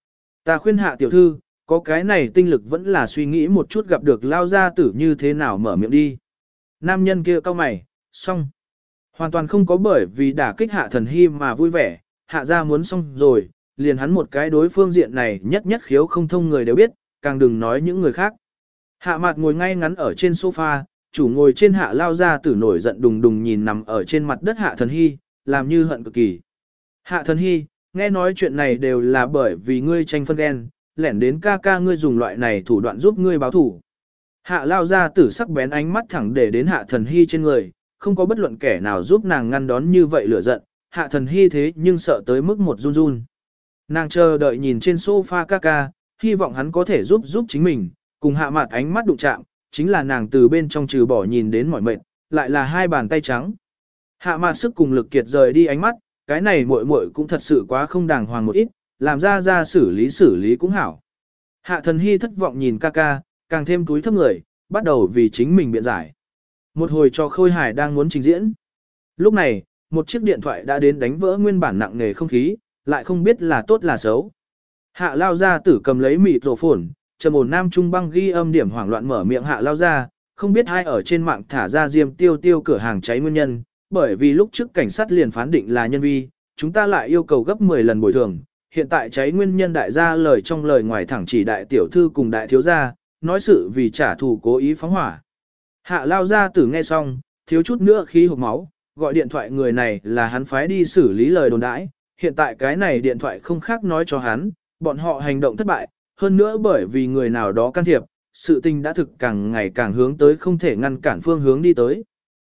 Ta khuyên Hạ tiểu thư, có cái này tinh lực vẫn là suy nghĩ một chút gặp được lao gia tử như thế nào mở miệng đi. Nam nhân kia cau mày, xong. Hoàn toàn không có bởi vì đả kích Hạ Thần Hy mà vui vẻ, Hạ gia muốn xong rồi, liền hắn một cái đối phương diện này nhất nhất khiếu không thông người đều biết, càng đừng nói những người khác. Hạ Mạt ngồi ngay ngắn ở trên sofa, chủ ngồi trên Hạ lao gia tử nổi giận đùng đùng nhìn nằm ở trên mặt đất Hạ Thần Hy, làm như hận cực kỳ. Hạ Thần Hy, nghe nói chuyện này đều là bởi vì ngươi tranh phân ghen, lẻn đến ca ca ngươi dùng loại này thủ đoạn giúp ngươi báo thủ. Hạ lao gia tử sắc bén ánh mắt thẳng để đến Hạ Thần Hy trên người, không có bất luận kẻ nào giúp nàng ngăn đón như vậy lửa giận, Hạ Thần Hy thế nhưng sợ tới mức một run run. Nàng chờ đợi nhìn trên sofa ca ca, hy vọng hắn có thể giúp chính mình, cùng Hạ Mạt ánh mắt đụng chạm, chính là nàng từ bên trong trừ bỏ nhìn đến mỏi mệt, lại là hai bàn tay trắng. Hạ Mạt sức cùng lực kiệt rời đi ánh mắt, cái này muội muội cũng thật sự quá không đàng hoàng một ít, làm ra xử lý cũng hảo. Hạ Thần Hy thất vọng nhìn ca ca, càng thêm túi thấp người, bắt đầu vì chính mình biện giải. Một hồi cho Khôi Hải đang muốn trình diễn. Lúc này, một chiếc điện thoại đã đến đánh vỡ nguyên bản nặng nề không khí, lại không biết là tốt là xấu. Hạ lao ra tử cầm lấy mịt rổ phồn, trầm ổn nam trung băng ghi âm điểm hoảng loạn mở miệng hạ lao ra, không biết ai ở trên mạng thả ra Diêm Tiêu Tiêu cửa hàng cháy nguyên nhân, bởi vì lúc trước cảnh sát liền phán định là nhân vi, chúng ta lại yêu cầu gấp 10 lần bồi thường. Hiện tại cháy nguyên nhân đại gia lời trong lời ngoài thẳng chỉ đại tiểu thư cùng đại thiếu gia, nói sự vì trả thù cố ý phóng hỏa. Hạ lao ra tử nghe xong, thiếu chút nữa khí hộc máu, gọi điện thoại người này là hắn phái đi xử lý lời đồn đãi, hiện tại cái này điện thoại không khác nói cho hắn, bọn họ hành động thất bại, hơn nữa bởi vì người nào đó can thiệp, sự tình đã thực càng ngày càng hướng tới không thể ngăn cản phương hướng đi tới.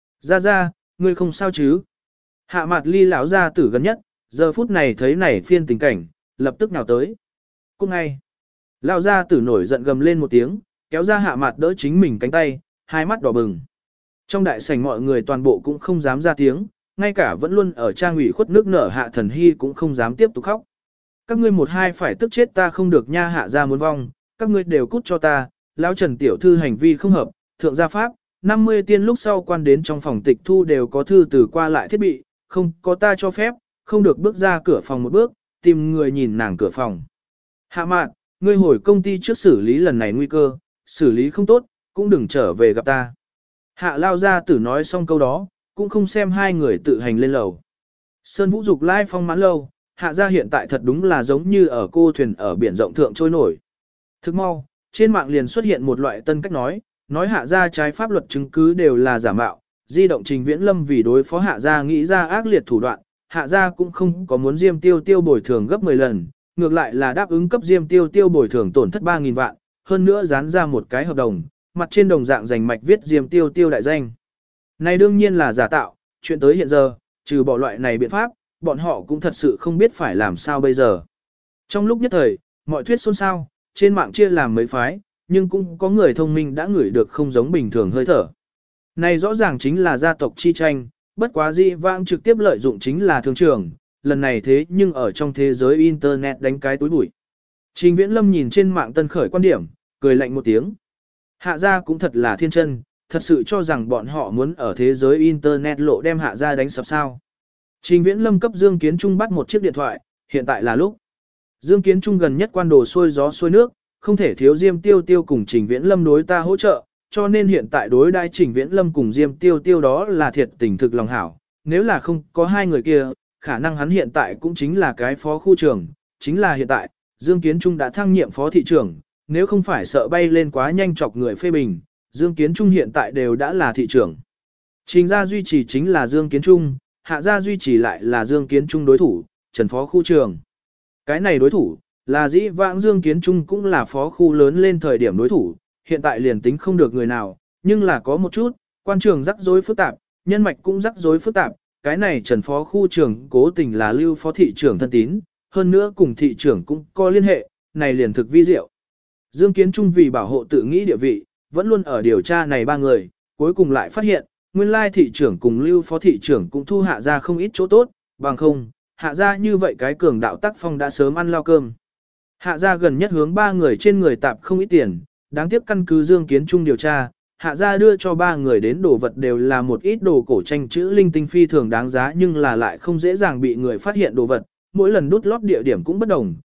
Ra, ngươi không sao chứ? Hạ Mạt Ly lão gia tử gần nhất, giờ phút này thấy này phiên tình cảnh, lập tức nào tới. Cũng ngay, lão gia tử nổi giận gầm lên một tiếng, kéo ra Hạ Mạt đỡ chính mình cánh tay, hai mắt đỏ bừng. Trong đại sảnh mọi người toàn bộ cũng không dám ra tiếng, ngay cả vẫn luôn ở trang ủy khuất nước nở Hạ Thần Hy cũng không dám tiếp tục khóc. Các ngươi một hai phải tức chết ta không được nha, Hạ gia muốn vong, các ngươi đều cút cho ta, lão Trần tiểu thư hành vi không hợp, thượng gia pháp, 50 tiên lúc sau quan đến trong phòng tịch thu đều có thư từ qua lại thiết bị, không có ta cho phép, không được bước ra cửa phòng một bước, tìm người nhìn nàng cửa phòng. Hạ Mạn, ngươi hồi công ty trước xử lý lần này nguy cơ, xử lý không tốt, cũng đừng trở về gặp ta. Hạ lao ra tử nói xong câu đó, cũng không xem hai người tự hành lên lầu. Sơn Vũ Dục lai phong mãn lâu, Hạ gia hiện tại thật đúng là giống như ở cô thuyền ở biển rộng thượng trôi nổi. Thức mau, trên mạng liền xuất hiện một loại tân cách nói Hạ gia trái pháp luật chứng cứ đều là giả mạo, di động Trình Viễn Lâm vì đối phó Hạ gia nghĩ ra ác liệt thủ đoạn, Hạ gia cũng không có muốn Diêm Tiêu Tiêu bồi thường gấp 10 lần, ngược lại là đáp ứng cấp Diêm Tiêu Tiêu bồi thường tổn thất 3.000 vạn, hơn nữa dán ra một cái hợp đồng, mặt trên đồng dạng dành mạch viết Diêm Tiêu Tiêu đại danh. Này đương nhiên là giả tạo, chuyện tới hiện giờ, trừ bỏ loại này biện pháp, bọn họ cũng thật sự không biết phải làm sao bây giờ. Trong lúc nhất thời, mọi thuyết xôn xao, trên mạng chia làm mấy phái, nhưng cũng có người thông minh đã ngửi được không giống bình thường hơi thở. Này rõ ràng chính là gia tộc chi tranh, bất quá dĩ vãng trực tiếp lợi dụng chính là thương trường, lần này thế nhưng ở trong thế giới Internet đánh cái túi bụi. Trình Viễn Lâm nhìn trên mạng tân khởi quan điểm, cười lạnh một tiếng. Hạ gia cũng thật là thiên chân, thật sự cho rằng bọn họ muốn ở thế giới Internet lộ đem Hạ gia đánh sập sao. Trình Viễn Lâm cấp Dương Kiến Trung bắt một chiếc điện thoại, hiện tại là lúc. Dương Kiến Trung gần nhất quan đồ xuôi gió xuôi nước, không thể thiếu Diêm Tiêu Tiêu cùng Trình Viễn Lâm đối ta hỗ trợ, cho nên hiện tại đối đai Trình Viễn Lâm cùng Diêm Tiêu Tiêu đó là thiệt tình thực lòng hảo. Nếu là không có hai người kia, khả năng hắn hiện tại cũng chính là cái phó khu trưởng, chính là hiện tại, Dương Kiến Trung đã thăng nhiệm phó thị trưởng, nếu không phải sợ bay lên quá nhanh chọc người phê bình, Dương Kiến Trung hiện tại đều đã là thị trưởng. Trình gia duy trì chính là Dương Kiến Trung, Hạ gia duy trì lại là Dương Kiến Trung đối thủ, Trần phó khu trưởng. Cái này đối thủ, là dĩ vãng Dương Kiến Trung cũng là phó khu lớn lên thời điểm đối thủ, hiện tại liền tính không được người nào, nhưng là có một chút, quan trường rắc rối phức tạp, nhân mạch cũng rắc rối phức tạp, cái này Trần phó khu trưởng cố tình là Lưu phó thị trưởng thân tín, hơn nữa cùng thị trưởng cũng có liên hệ, này liền thực vi diệu. Dương Kiến Trung vì bảo hộ tự nghĩ địa vị, vẫn luôn ở điều tra này ba người, cuối cùng lại phát hiện, nguyên lai thị trưởng cùng Lưu phó thị trưởng cũng thu Hạ gia không ít chỗ tốt, bằng không, Hạ gia như vậy cái cường đạo tác phong đã sớm ăn lao cơm. Hạ gia gần nhất hướng ba người trên người tạp không ít tiền, đáng tiếc căn cứ Dương Kiến Trung điều tra, Hạ gia đưa cho ba người đến đồ vật đều là một ít đồ cổ tranh chữ linh tinh phi thường đáng giá nhưng là lại không dễ dàng bị người phát hiện đồ vật, mỗi lần đút lót địa điểm cũng bất đồng,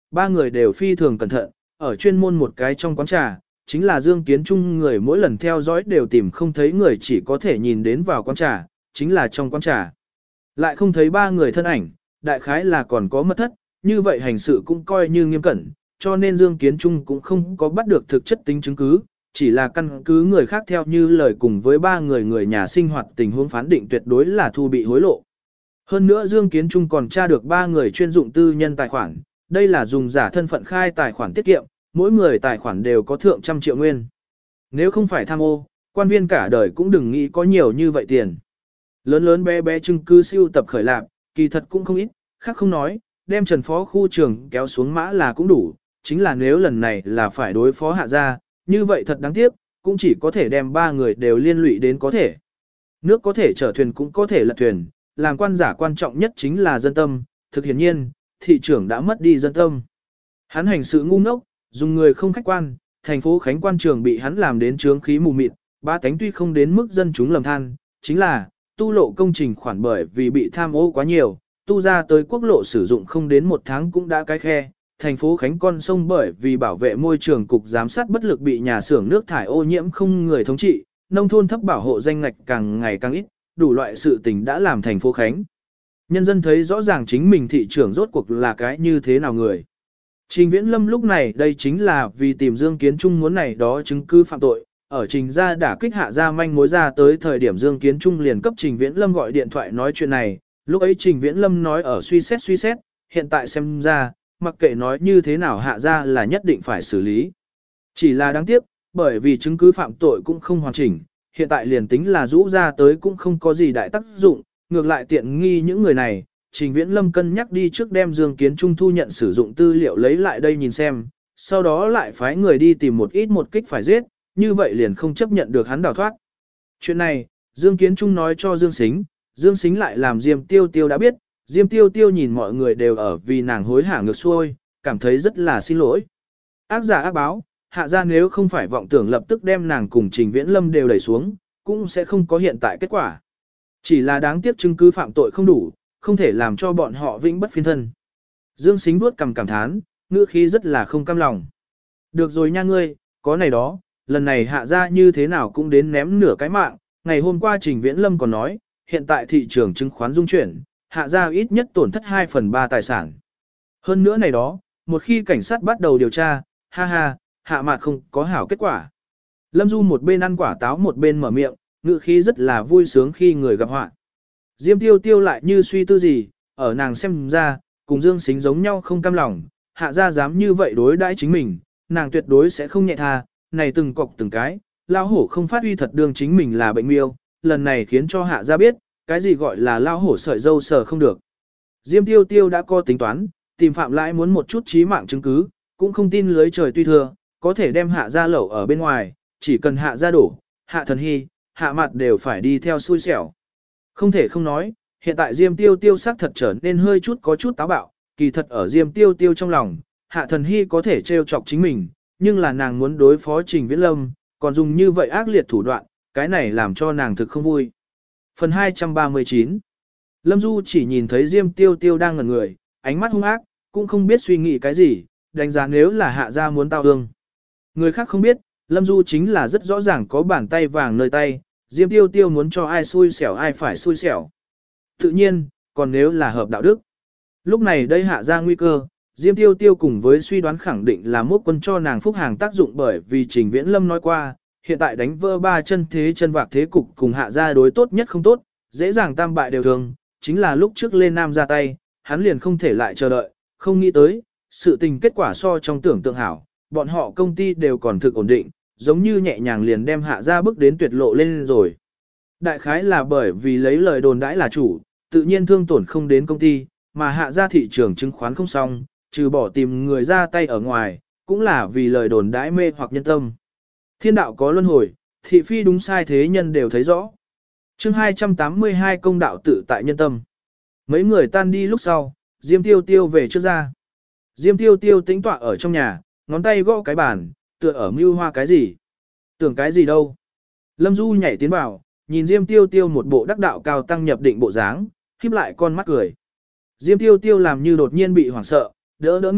ba người đều phi thường cẩn thận, ở chuyên môn một cái trong quán trà, chính là Dương Kiến Trung người mỗi lần theo dõi đều tìm không thấy người chỉ có thể nhìn đến vào quán trà, chính là trong quán trà. Lại không thấy ba người thân ảnh, đại khái là còn có mật thất, như vậy hành sự cũng coi như nghiêm cẩn, cho nên Dương Kiến Trung cũng không có bắt được thực chất tính chứng cứ, chỉ là căn cứ người khác theo như lời cùng với ba người người nhà sinh hoạt tình huống phán định tuyệt đối là thu bị hối lộ. Hơn nữa Dương Kiến Trung còn tra được ba người chuyên dụng tư nhân tài khoản, đây là dùng giả thân phận khai tài khoản tiết kiệm, mỗi người tài khoản đều có thượng trăm triệu nguyên. Nếu không phải tham ô, quan viên cả đời cũng đừng nghĩ có nhiều như vậy tiền. Lớn lớn bé bé chứng cứ siêu tập khởi lạc, kỳ thật cũng không ít, khác không nói, đem Trần Phó khu trưởng kéo xuống mã là cũng đủ, chính là nếu lần này là phải đối phó Hạ gia, như vậy thật đáng tiếc, cũng chỉ có thể đem ba người đều liên lụy đến có thể. Nước có thể chở thuyền cũng có thể lật thuyền, làm quan giả quan trọng nhất chính là dân tâm, thực hiển nhiên, thị trưởng đã mất đi dân tâm. Hắn hành sự ngu ngốc, dùng người không khách quan, thành phố Khánh quan trường bị hắn làm đến trướng khí mù mịt, ba tánh tuy không đến mức dân chúng lầm than, chính là, tu lộ công trình khoản bởi vì bị tham ô quá nhiều, tu ra tới quốc lộ sử dụng không đến một tháng cũng đã cái khe, thành phố Khánh con sông bởi vì bảo vệ môi trường cục giám sát bất lực bị nhà xưởng nước thải ô nhiễm không người thống trị, nông thôn thấp bảo hộ danh ngạch càng ngày càng ít, đủ loại sự tình đã làm thành phố Khánh. Nhân dân thấy rõ ràng chính mình thị trưởng rốt cuộc là cái như thế nào người. Trình Viễn Lâm lúc này đây chính là vì tìm Dương Kiến Trung muốn này đó chứng cứ phạm tội, ở Trình gia đã kích Hạ gia manh mối ra tới thời điểm Dương Kiến Trung liền cấp Trình Viễn Lâm gọi điện thoại nói chuyện này, lúc ấy Trình Viễn Lâm nói ở suy xét, hiện tại xem ra, mặc kệ nói như thế nào Hạ gia là nhất định phải xử lý. Chỉ là đáng tiếc, bởi vì chứng cứ phạm tội cũng không hoàn chỉnh, hiện tại liền tính là rũ ra tới cũng không có gì đại tác dụng, ngược lại tiện nghi những người này. Trình Viễn Lâm cân nhắc đi trước đem Dương Kiến Trung thu nhận sử dụng tư liệu lấy lại đây nhìn xem, sau đó lại phái người đi tìm một kích phải giết, như vậy liền không chấp nhận được hắn đào thoát. Chuyện này, Dương Kiến Trung nói cho Dương Sính lại làm Diêm Tiêu Tiêu đã biết, Diêm Tiêu Tiêu nhìn mọi người đều ở vì nàng hối hả ngược xuôi, cảm thấy rất là xin lỗi. Ác giả ác báo, Hạ gia nếu không phải vọng tưởng lập tức đem nàng cùng Trình Viễn Lâm đều đẩy xuống, cũng sẽ không có hiện tại kết quả. Chỉ là đáng tiếc chứng cứ phạm tội không đủ, không thể làm cho bọn họ vĩnh bất phiên thân. Dương Sính vuốt cằm cảm thán, ngữ khí rất là không cam lòng. Được rồi nha ngươi, có này đó, lần này Hạ gia như thế nào cũng đến ném nửa cái mạng, ngày hôm qua Trình Viễn Lâm còn nói, hiện tại thị trường chứng khoán dung chuyển, Hạ gia ít nhất tổn thất 2/3 tài sản. Hơn nữa này đó, một khi cảnh sát bắt đầu điều tra, ha ha, Hạ Mạt không có hảo kết quả. Lâm Du một bên ăn quả táo một bên mở miệng, ngữ khí rất là vui sướng khi người gặp họa. Diêm Tiêu Tiêu lại như suy tư gì, ở nàng xem ra, cùng Dương Sính giống nhau không cam lòng, Hạ gia dám như vậy đối đãi chính mình, nàng tuyệt đối sẽ không nhẹ tha, này từng cọc từng cái, lao hổ không phát uy thật đương chính mình là bệnh miêu, lần này khiến cho Hạ gia biết, cái gì gọi là lao hổ sợi dâu sờ không được. Diêm Tiêu Tiêu đã có tính toán, tìm Phạm Lãi muốn một chút chí mạng chứng cứ, cũng không tin lưới trời tuy thưa, có thể đem Hạ gia lẩu ở bên ngoài, chỉ cần Hạ gia đổ, Hạ Thần Hy, Hạ Mặt đều phải đi theo xui xẻo. Không thể không nói, hiện tại Diêm Tiêu Tiêu sắc thật trở nên hơi chút có chút táo bạo, kỳ thật ở Diêm Tiêu Tiêu trong lòng, Hạ Thần Hy có thể trêu chọc chính mình, nhưng là nàng muốn đối phó Trình Viễn Lâm, còn dùng như vậy ác liệt thủ đoạn, cái này làm cho nàng thực không vui. Phần 239 Lâm Du chỉ nhìn thấy Diêm Tiêu Tiêu đang ngẩn người, ánh mắt hung ác, cũng không biết suy nghĩ cái gì, đánh giá nếu là Hạ gia muốn tao ương. Người khác không biết, Lâm Du chính là rất rõ ràng có bàn tay vàng nơi tay, Diêm Tiêu Tiêu muốn cho ai xui xẻo ai phải xui xẻo. Tự nhiên, còn nếu là hợp đạo đức. Lúc này đây Hạ gia nguy cơ, Diêm Tiêu Tiêu cùng với suy đoán khẳng định là mốc quân cho nàng phúc hàng tác dụng bởi vì Trình Viễn Lâm nói qua, hiện tại đánh vỡ ba chân thế chân vạc thế cục cùng Hạ gia đối tốt nhất không tốt, dễ dàng tam bại đều thường, chính là lúc trước lên Nam ra tay, hắn liền không thể lại chờ đợi, không nghĩ tới, sự tình kết quả so trong tưởng tượng hảo, bọn họ công ty đều còn thực ổn định, giống như nhẹ nhàng liền đem Hạ gia bước đến tuyệt lộ lên rồi. Đại khái là bởi vì lấy lời đồn đãi là chủ, tự nhiên thương tổn không đến công ty, mà Hạ gia thị trường chứng khoán không xong, trừ bỏ tìm người ra tay ở ngoài, cũng là vì lời đồn đãi mê hoặc nhân tâm. Thiên đạo có luân hồi, thị phi đúng sai thế nhân đều thấy rõ. Chương 282 công đạo tự tại nhân tâm. Mấy người tan đi lúc sau, Diêm Tiêu Tiêu về trước ra. Diêm Tiêu Tiêu tĩnh tọa ở trong nhà, ngón tay gõ cái bàn, tựa ở mưu hoa cái gì. Tưởng cái gì đâu. Lâm Du nhảy tiến vào, nhìn Diêm Tiêu Tiêu một bộ đắc đạo cao tăng nhập định bộ dáng, híp lại con mắt cười. Diêm Tiêu Tiêu làm như đột nhiên bị hoảng sợ, đỡ đỡ ngực,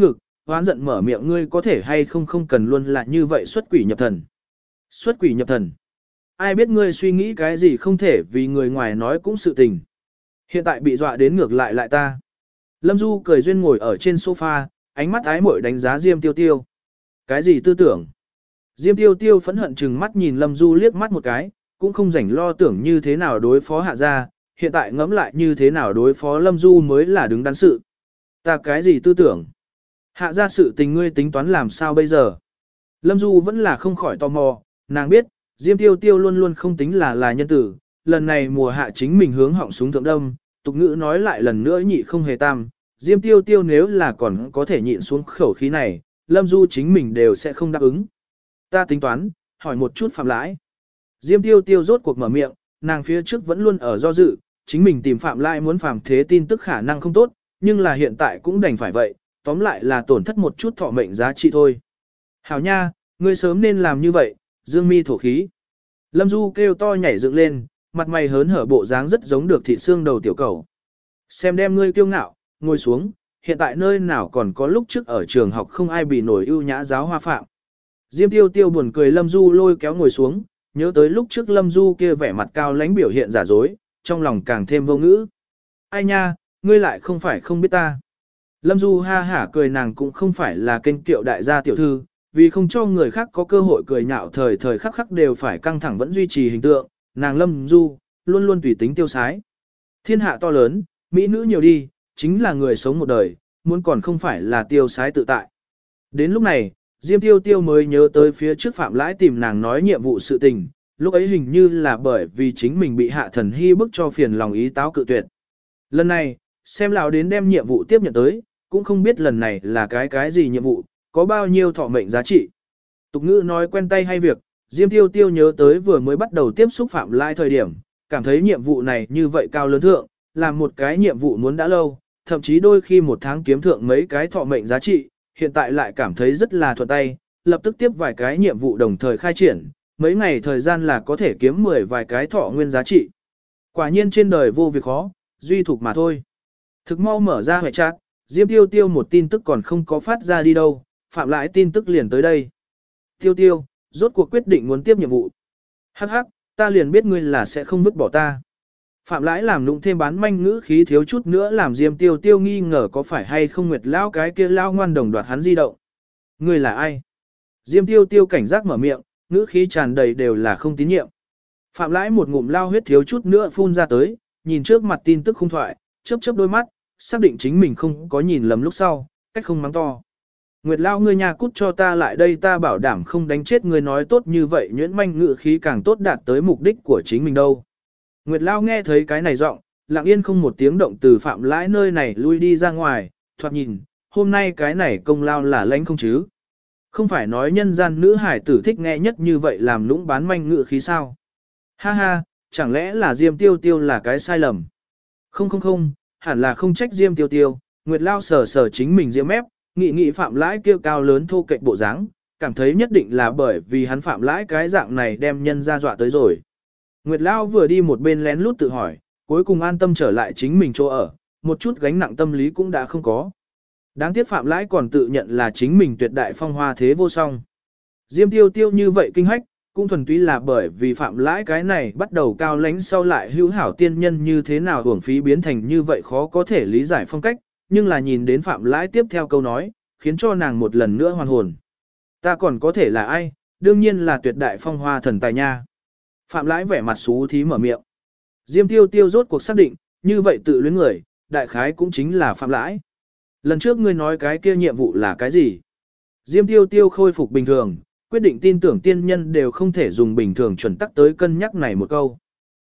hoán giận mở miệng ngươi có thể hay không không cần luôn là như vậy xuất quỷ nhập thần. Xuất quỷ nhập thần. Ai biết ngươi suy nghĩ cái gì không thể vì người ngoài nói cũng sự tình. Hiện tại bị dọa đến ngược lại ta. Lâm Du cười duyên ngồi ở trên sofa, ánh mắt ái muội đánh giá Diêm Tiêu Tiêu. Cái gì tư tưởng? Diêm Tiêu Tiêu phẫn hận chừng mắt nhìn Lâm Du liếc mắt một cái, cũng không rảnh lo tưởng như thế nào đối phó hạ gia, hiện tại ngẫm lại như thế nào đối phó Lâm Du mới là đứng đắn sự. Ta cái gì tư tưởng? Hạ gia sự tình ngươi tính toán làm sao bây giờ? Lâm Du vẫn là không khỏi tò mò, nàng biết, Diêm Tiêu Tiêu luôn luôn không tính là nhân tử, lần này mùa hạ chính mình hướng họng súng thượng đâm, tục ngữ nói lại lần nữa nhị không hề tam, Diêm Tiêu Tiêu nếu là còn có thể nhịn xuống khẩu khí này, Lâm Du chính mình đều sẽ không đáp ứng. Ta tính toán, hỏi một chút Phạm Lãi. Diêm Tiêu Tiêu rốt cuộc mở miệng, nàng phía trước vẫn luôn ở do dự, chính mình tìm Phạm Lãi muốn Phạm Thế tin tức khả năng không tốt, nhưng là hiện tại cũng đành phải vậy, tóm lại là tổn thất một chút thọ mệnh giá trị thôi. Hảo nha, ngươi sớm nên làm như vậy, dương mi thổ khí. Lâm Du kêu to nhảy dựng lên, mặt mày hớn hở bộ dáng rất giống được thịt xương đầu tiểu cầu. Xem đem ngươi kiêu ngạo, ngồi xuống, hiện tại nơi nào còn có lúc trước ở trường học không ai bị nổi ưu nhã giáo hoa phạm. Diêm Tiêu Tiêu buồn cười Lâm Du lôi kéo ngồi xuống, nhớ tới lúc trước Lâm Du kia vẻ mặt cao lãnh biểu hiện giả dối, trong lòng càng thêm vô ngữ. Ai nha, ngươi lại không phải không biết ta. Lâm Du ha hả cười nàng cũng không phải là kênh kiệu đại gia tiểu thư, vì không cho người khác có cơ hội cười nhạo thời thời khắc khắc đều phải căng thẳng vẫn duy trì hình tượng, nàng Lâm Du, luôn luôn tùy tính tiêu sái. Thiên hạ to lớn, mỹ nữ nhiều đi, chính là người sống một đời, muốn còn không phải là tiêu sái tự tại. Đến lúc này, Diêm Tiêu Tiêu mới nhớ tới phía trước Phạm Lãi tìm nàng nói nhiệm vụ sự tình, lúc ấy hình như là bởi vì chính mình bị Hạ Thần Hy bức cho phiền lòng ý táo cự tuyệt. Lần này, xem lão đến đem nhiệm vụ tiếp nhận tới, cũng không biết lần này là cái gì nhiệm vụ, có bao nhiêu thọ mệnh giá trị. Tục ngữ nói quen tay hay việc, Diêm Tiêu Tiêu nhớ tới vừa mới bắt đầu tiếp xúc Phạm Lãi thời điểm, cảm thấy nhiệm vụ này như vậy cao lớn thượng, làm một cái nhiệm vụ muốn đã lâu, thậm chí đôi khi một tháng kiếm thượng mấy cái thọ mệnh giá trị, hiện tại lại cảm thấy rất là thuận tay, lập tức tiếp vài cái nhiệm vụ đồng thời khai triển, mấy ngày thời gian là có thể kiếm 10 vài cái thọ nguyên giá trị. Quả nhiên trên đời vô việc khó, duy thuộc mà thôi. Thực mau mở ra hệ chat, Diêm Tiêu Tiêu một tin tức còn không có phát ra đi đâu, Phạm Lãi tin tức liền tới đây. Tiêu Tiêu, rốt cuộc quyết định muốn tiếp nhiệm vụ. Hắc hắc, ta liền biết ngươi là sẽ không vứt bỏ ta. Phạm Lãi làm nụng thêm bán manh ngữ khí thiếu chút nữa làm Diêm Tiêu Tiêu nghi ngờ có phải hay không Nguyệt Lao cái kia lao ngoan đồng đoạt hắn di động. Ngươi là ai? Diêm Tiêu Tiêu cảnh giác mở miệng, ngữ khí tràn đầy đều là không tín nhiệm. Phạm Lãi một ngụm lao huyết thiếu chút nữa phun ra tới, nhìn trước mặt tin tức không thoại, chớp chớp đôi mắt, xác định chính mình không có nhìn lầm lúc sau, cách không mắng to. Nguyệt Lao ngươi nhà cút cho ta lại đây ta bảo đảm không đánh chết ngươi nói tốt như vậy nhuyễn manh ngữ khí càng tốt đạt tới mục đích của chính mình đâu. Nguyệt Lao nghe thấy cái này giọng, lặng yên không một tiếng động từ Phạm Lãi nơi này lui đi ra ngoài, thoạt nhìn, hôm nay cái này công lao là lãnh không chứ. Không phải nói nhân gian nữ hải tử thích nghe nhất như vậy làm lũng bán manh ngữ khí sao. Ha ha, chẳng lẽ là Diêm Tiêu Tiêu là cái sai lầm. Không, hẳn là không trách Diêm Tiêu Tiêu, Nguyệt Lao sờ sờ chính mình diễm ép, nghị Phạm Lãi kêu cao lớn thô kệch bộ dáng, cảm thấy nhất định là bởi vì hắn Phạm Lãi cái dạng này đem nhân ra dọa tới rồi. Nguyệt Lao vừa đi một bên lén lút tự hỏi, cuối cùng an tâm trở lại chính mình chỗ ở, một chút gánh nặng tâm lý cũng đã không có. Đáng tiếc Phạm Lãi còn tự nhận là chính mình tuyệt đại phong hoa thế vô song. Diêm Tiêu Tiêu như vậy kinh hách, cũng thuần túy là bởi vì Phạm Lãi cái này bắt đầu cao lãnh sau lại hữu hảo tiên nhân như thế nào hưởng phí biến thành như vậy khó có thể lý giải phong cách, nhưng là nhìn đến Phạm Lãi tiếp theo câu nói, khiến cho nàng một lần nữa hoàn hồn. Ta còn có thể là ai, đương nhiên là tuyệt đại phong hoa thần tài nha. Phạm Lãi vẻ mặt xú thí mở miệng. Diêm Tiêu Tiêu rốt cuộc xác định, như vậy tự luyến người, đại khái cũng chính là Phạm Lãi. Lần trước ngươi nói cái kia nhiệm vụ là cái gì? Diêm Tiêu Tiêu khôi phục bình thường, quyết định tin tưởng tiên nhân đều không thể dùng bình thường chuẩn tắc tới cân nhắc này một câu.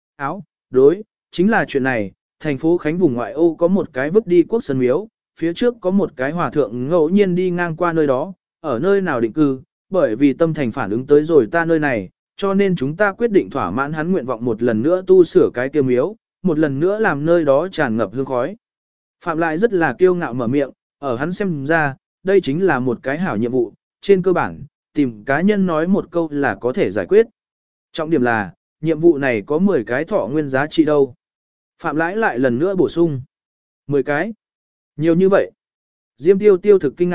Đối, chính là chuyện này, thành phố Khánh vùng ngoại ô có một cái vứt đi quốc sơn miếu, phía trước có một cái hòa thượng ngẫu nhiên đi ngang qua nơi đó, ở nơi nào định cư, bởi vì tâm thành phản ứng tới rồi ta nơi này, cho nên chúng ta quyết định thỏa mãn hắn nguyện vọng một lần nữa tu sửa cái kia miếu, một lần nữa làm nơi đó tràn ngập hương khói. Phạm Lại rất là kiêu ngạo mở miệng, ở hắn xem ra, đây chính là một cái hảo nhiệm vụ, trên cơ bản, tìm cá nhân nói một câu là có thể giải quyết. Trọng điểm là, nhiệm vụ này có 10 cái thọ nguyên giá trị đâu. Phạm Lãi lại lần nữa bổ sung. 10 cái. Nhiều như vậy. Diêm Tiêu Tiêu thực kinh ngạc,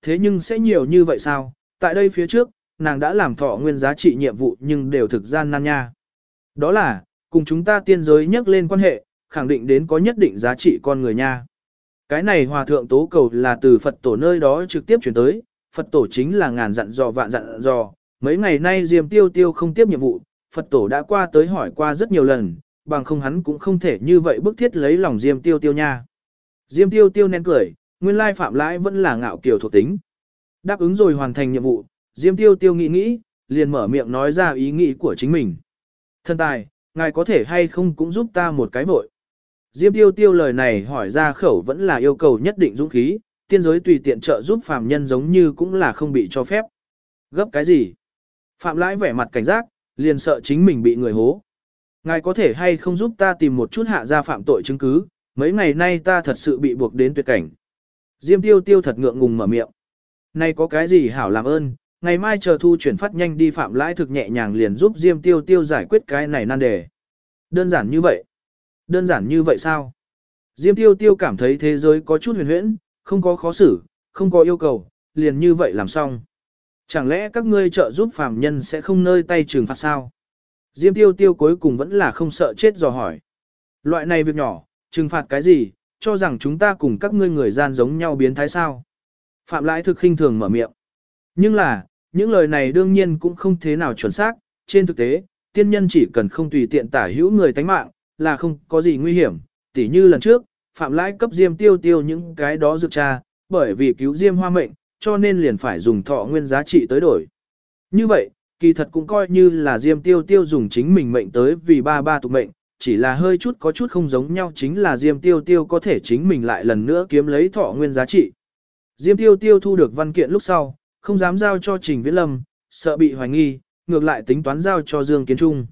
thế nhưng sẽ nhiều như vậy sao? Tại đây phía trước, nàng đã làm thọ nguyên giá trị nhiệm vụ nhưng đều thực gian nan nha. Đó là, cùng chúng ta tiên giới nhắc lên quan hệ, khẳng định đến có nhất định giá trị con người nha. Cái này hòa thượng tố cầu là từ Phật tổ nơi đó trực tiếp chuyển tới, Phật tổ chính là ngàn dặn dò vạn dặn dò, mấy ngày nay Diêm Tiêu Tiêu không tiếp nhiệm vụ, Phật tổ đã qua tới hỏi qua rất nhiều lần, bằng không hắn cũng không thể như vậy bức thiết lấy lòng Diêm Tiêu Tiêu nha. Diêm Tiêu Tiêu nén cười, nguyên lai phạm lãi vẫn là ngạo kiều thuộc tính. Đáp ứng rồi hoàn thành nhiệm vụ, Diêm Tiêu Tiêu nghĩ, liền mở miệng nói ra ý nghĩ của chính mình. Thân tài, ngài có thể hay không cũng giúp ta một cái vội. Diêm Tiêu Tiêu lời này hỏi ra khẩu vẫn là yêu cầu nhất định dũng khí, tiên giới tùy tiện trợ giúp phàm nhân giống như cũng là không bị cho phép. Gấp cái gì? Phạm Lãi vẻ mặt cảnh giác, liền sợ chính mình bị người hố. Ngài có thể hay không giúp ta tìm một chút hạ gia phạm tội chứng cứ, mấy ngày nay ta thật sự bị buộc đến tuyệt cảnh. Diêm Tiêu Tiêu thật ngượng ngùng mở miệng. Này có cái gì hảo làm ơn, ngày mai chờ thu chuyển phát nhanh đi Phạm Lãi thực nhẹ nhàng liền giúp Diêm Tiêu Tiêu giải quyết cái này nan đề. Đơn giản như vậy. Đơn giản như vậy sao? Diêm Tiêu Tiêu cảm thấy thế giới có chút huyền huyễn, không có khó xử, không có yêu cầu, liền như vậy làm xong. Chẳng lẽ các ngươi trợ giúp phàm nhân sẽ không nơi tay trừng phạt sao? Diêm Tiêu Tiêu cuối cùng vẫn là không sợ chết dò hỏi. Loại này việc nhỏ, trừng phạt cái gì, cho rằng chúng ta cùng các ngươi người gian giống nhau biến thái sao? Phạm Lãi thực khinh thường mở miệng. Nhưng là, những lời này đương nhiên cũng không thế nào chuẩn xác, trên thực tế, tiên nhân chỉ cần không tùy tiện tả hữu người tánh mạng, là không có gì nguy hiểm, tỉ như lần trước, Phạm Lãi cấp Diêm Tiêu Tiêu những cái đó dược tra, bởi vì cứu Diêm Hoa mệnh, cho nên liền phải dùng thọ nguyên giá trị tới đổi. Như vậy, kỳ thật cũng coi như là Diêm Tiêu Tiêu dùng chính mình mệnh tới vì ba tục mệnh, chỉ là hơi chút có chút không giống nhau chính là Diêm Tiêu Tiêu có thể chính mình lại lần nữa kiếm lấy thọ nguyên giá trị. Diêm Tiêu Tiêu thu được văn kiện lúc sau, không dám giao cho Trình Viễn Lâm, sợ bị hoài nghi, ngược lại tính toán giao cho Dương Kiến Trung.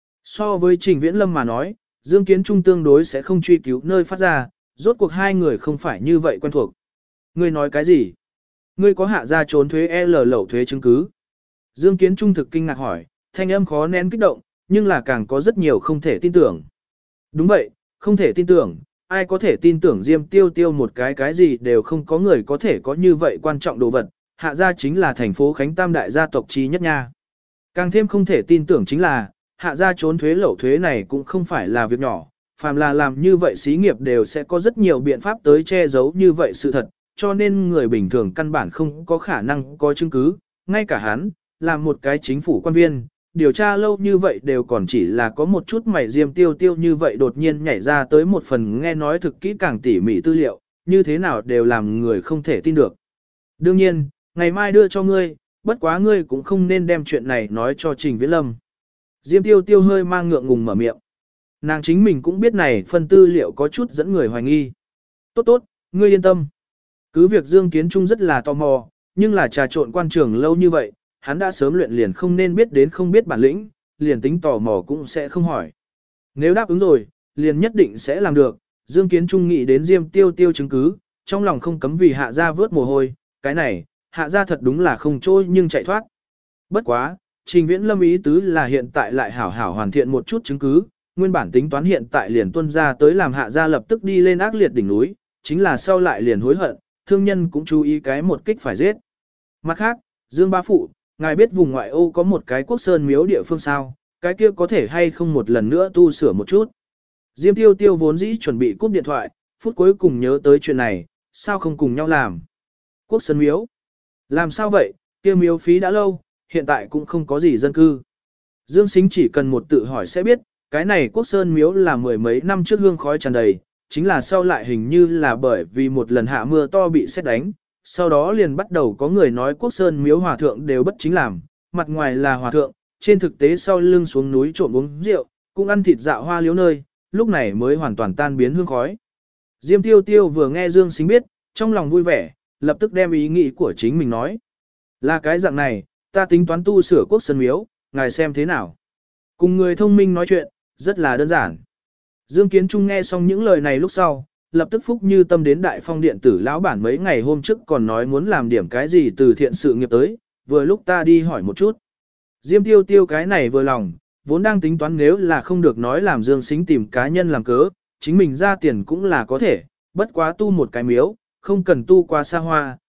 So với Trình Viễn Lâm mà nói, Dương Kiến Trung tương đối sẽ không truy cứu nơi phát ra, rốt cuộc hai người không phải như vậy quen thuộc. Ngươi nói cái gì? Ngươi có hạ ra trốn thuế L lẩu thuế chứng cứ? Dương Kiến Trung thực kinh ngạc hỏi, thanh âm khó nén kích động, nhưng là càng có rất nhiều không thể tin tưởng. Đúng vậy, không thể tin tưởng, ai có thể tin tưởng Diêm Tiêu Tiêu một cái gì đều không có người có thể có như vậy quan trọng đồ vật, hạ gia chính là thành phố Khánh Tam đại gia tộc trí nhất nha. Càng thêm không thể tin tưởng chính là, hạ gia trốn thuế lẩu thuế này cũng không phải là việc nhỏ, phàm là làm như vậy xí nghiệp đều sẽ có rất nhiều biện pháp tới che giấu như vậy sự thật, cho nên người bình thường căn bản không có khả năng có chứng cứ, ngay cả hắn, làm một cái chính phủ quan viên, điều tra lâu như vậy đều còn chỉ là có một chút mảy Diêm Tiêu Tiêu như vậy đột nhiên nhảy ra tới một phần nghe nói thực kỹ càng tỉ mỉ tư liệu, như thế nào đều làm người không thể tin được. Đương nhiên, ngày mai đưa cho ngươi, bất quá ngươi cũng không nên đem chuyện này nói cho Trình Viễn Lâm. Diêm Tiêu Tiêu hơi mang ngượng ngùng mở miệng. Nàng chính mình cũng biết này phân tư liệu có chút dẫn người hoài nghi. Tốt tốt, ngươi yên tâm. Cứ việc Dương Kiến Trung rất là tò mò, nhưng là trà trộn quan trường lâu như vậy, hắn đã sớm luyện liền không nên biết đến không biết bản lĩnh, liền tính tò mò cũng sẽ không hỏi. Nếu đáp ứng rồi, liền nhất định sẽ làm được. Dương Kiến Trung nghĩ đến Diêm Tiêu Tiêu chứng cứ, trong lòng không cấm vì hạ gia vớt mồ hôi, cái này, hạ gia thật đúng là không trôi nhưng chạy thoát. Bất quá, Trình Viễn Lâm ý tứ là hiện tại lại hảo hảo hoàn thiện một chút chứng cứ, nguyên bản tính toán hiện tại liền tuân ra tới làm hạ gia lập tức đi lên ác liệt đỉnh núi, chính là sau lại liền hối hận, thương nhân cũng chú ý cái một kích phải giết. Mặt khác, Dương Bá Phụ, ngài biết vùng ngoại ô có một cái quốc sơn miếu địa phương sao, cái kia có thể hay không một lần nữa tu sửa một chút. Diêm Tiêu Tiêu vốn dĩ chuẩn bị cúp điện thoại, phút cuối cùng nhớ tới chuyện này, sao không cùng nhau làm. Quốc sơn miếu. Làm sao vậy, kia miếu phí đã lâu, hiện tại cũng không có gì dân cư. Dương Sính chỉ cần một tự hỏi sẽ biết, cái này quốc sơn miếu là mười mấy năm trước hương khói tràn đầy, chính là sau lại hình như là bởi vì một lần hạ mưa to bị sét đánh, sau đó liền bắt đầu có người nói quốc sơn miếu hòa thượng đều bất chính làm, mặt ngoài là hòa thượng, trên thực tế sau lưng xuống núi trộm uống rượu, cũng ăn thịt dạo hoa liếu nơi, lúc này mới hoàn toàn tan biến hương khói. Diêm Tiêu Tiêu vừa nghe Dương Sính biết, trong lòng vui vẻ, lập tức đem ý nghĩ của chính mình nói. Là cái dạng này, ta tính toán tu sửa quốc sơn miếu, ngài xem thế nào. Cùng người thông minh nói chuyện, rất là đơn giản. Dương Kiến Trung nghe xong những lời này lúc sau, lập tức phúc như tâm đến Đại Phong điện tử lão bản mấy ngày hôm trước còn nói muốn làm điểm cái gì từ thiện sự nghiệp tới, vừa lúc ta đi hỏi một chút. Diêm Tiêu Tiêu cái này vừa lòng, vốn đang tính toán nếu là không được nói làm Dương Sính tìm cá nhân làm cớ, chính mình ra tiền cũng là có thể, bất quá tu một cái miếu, không cần tu qua xa hoa,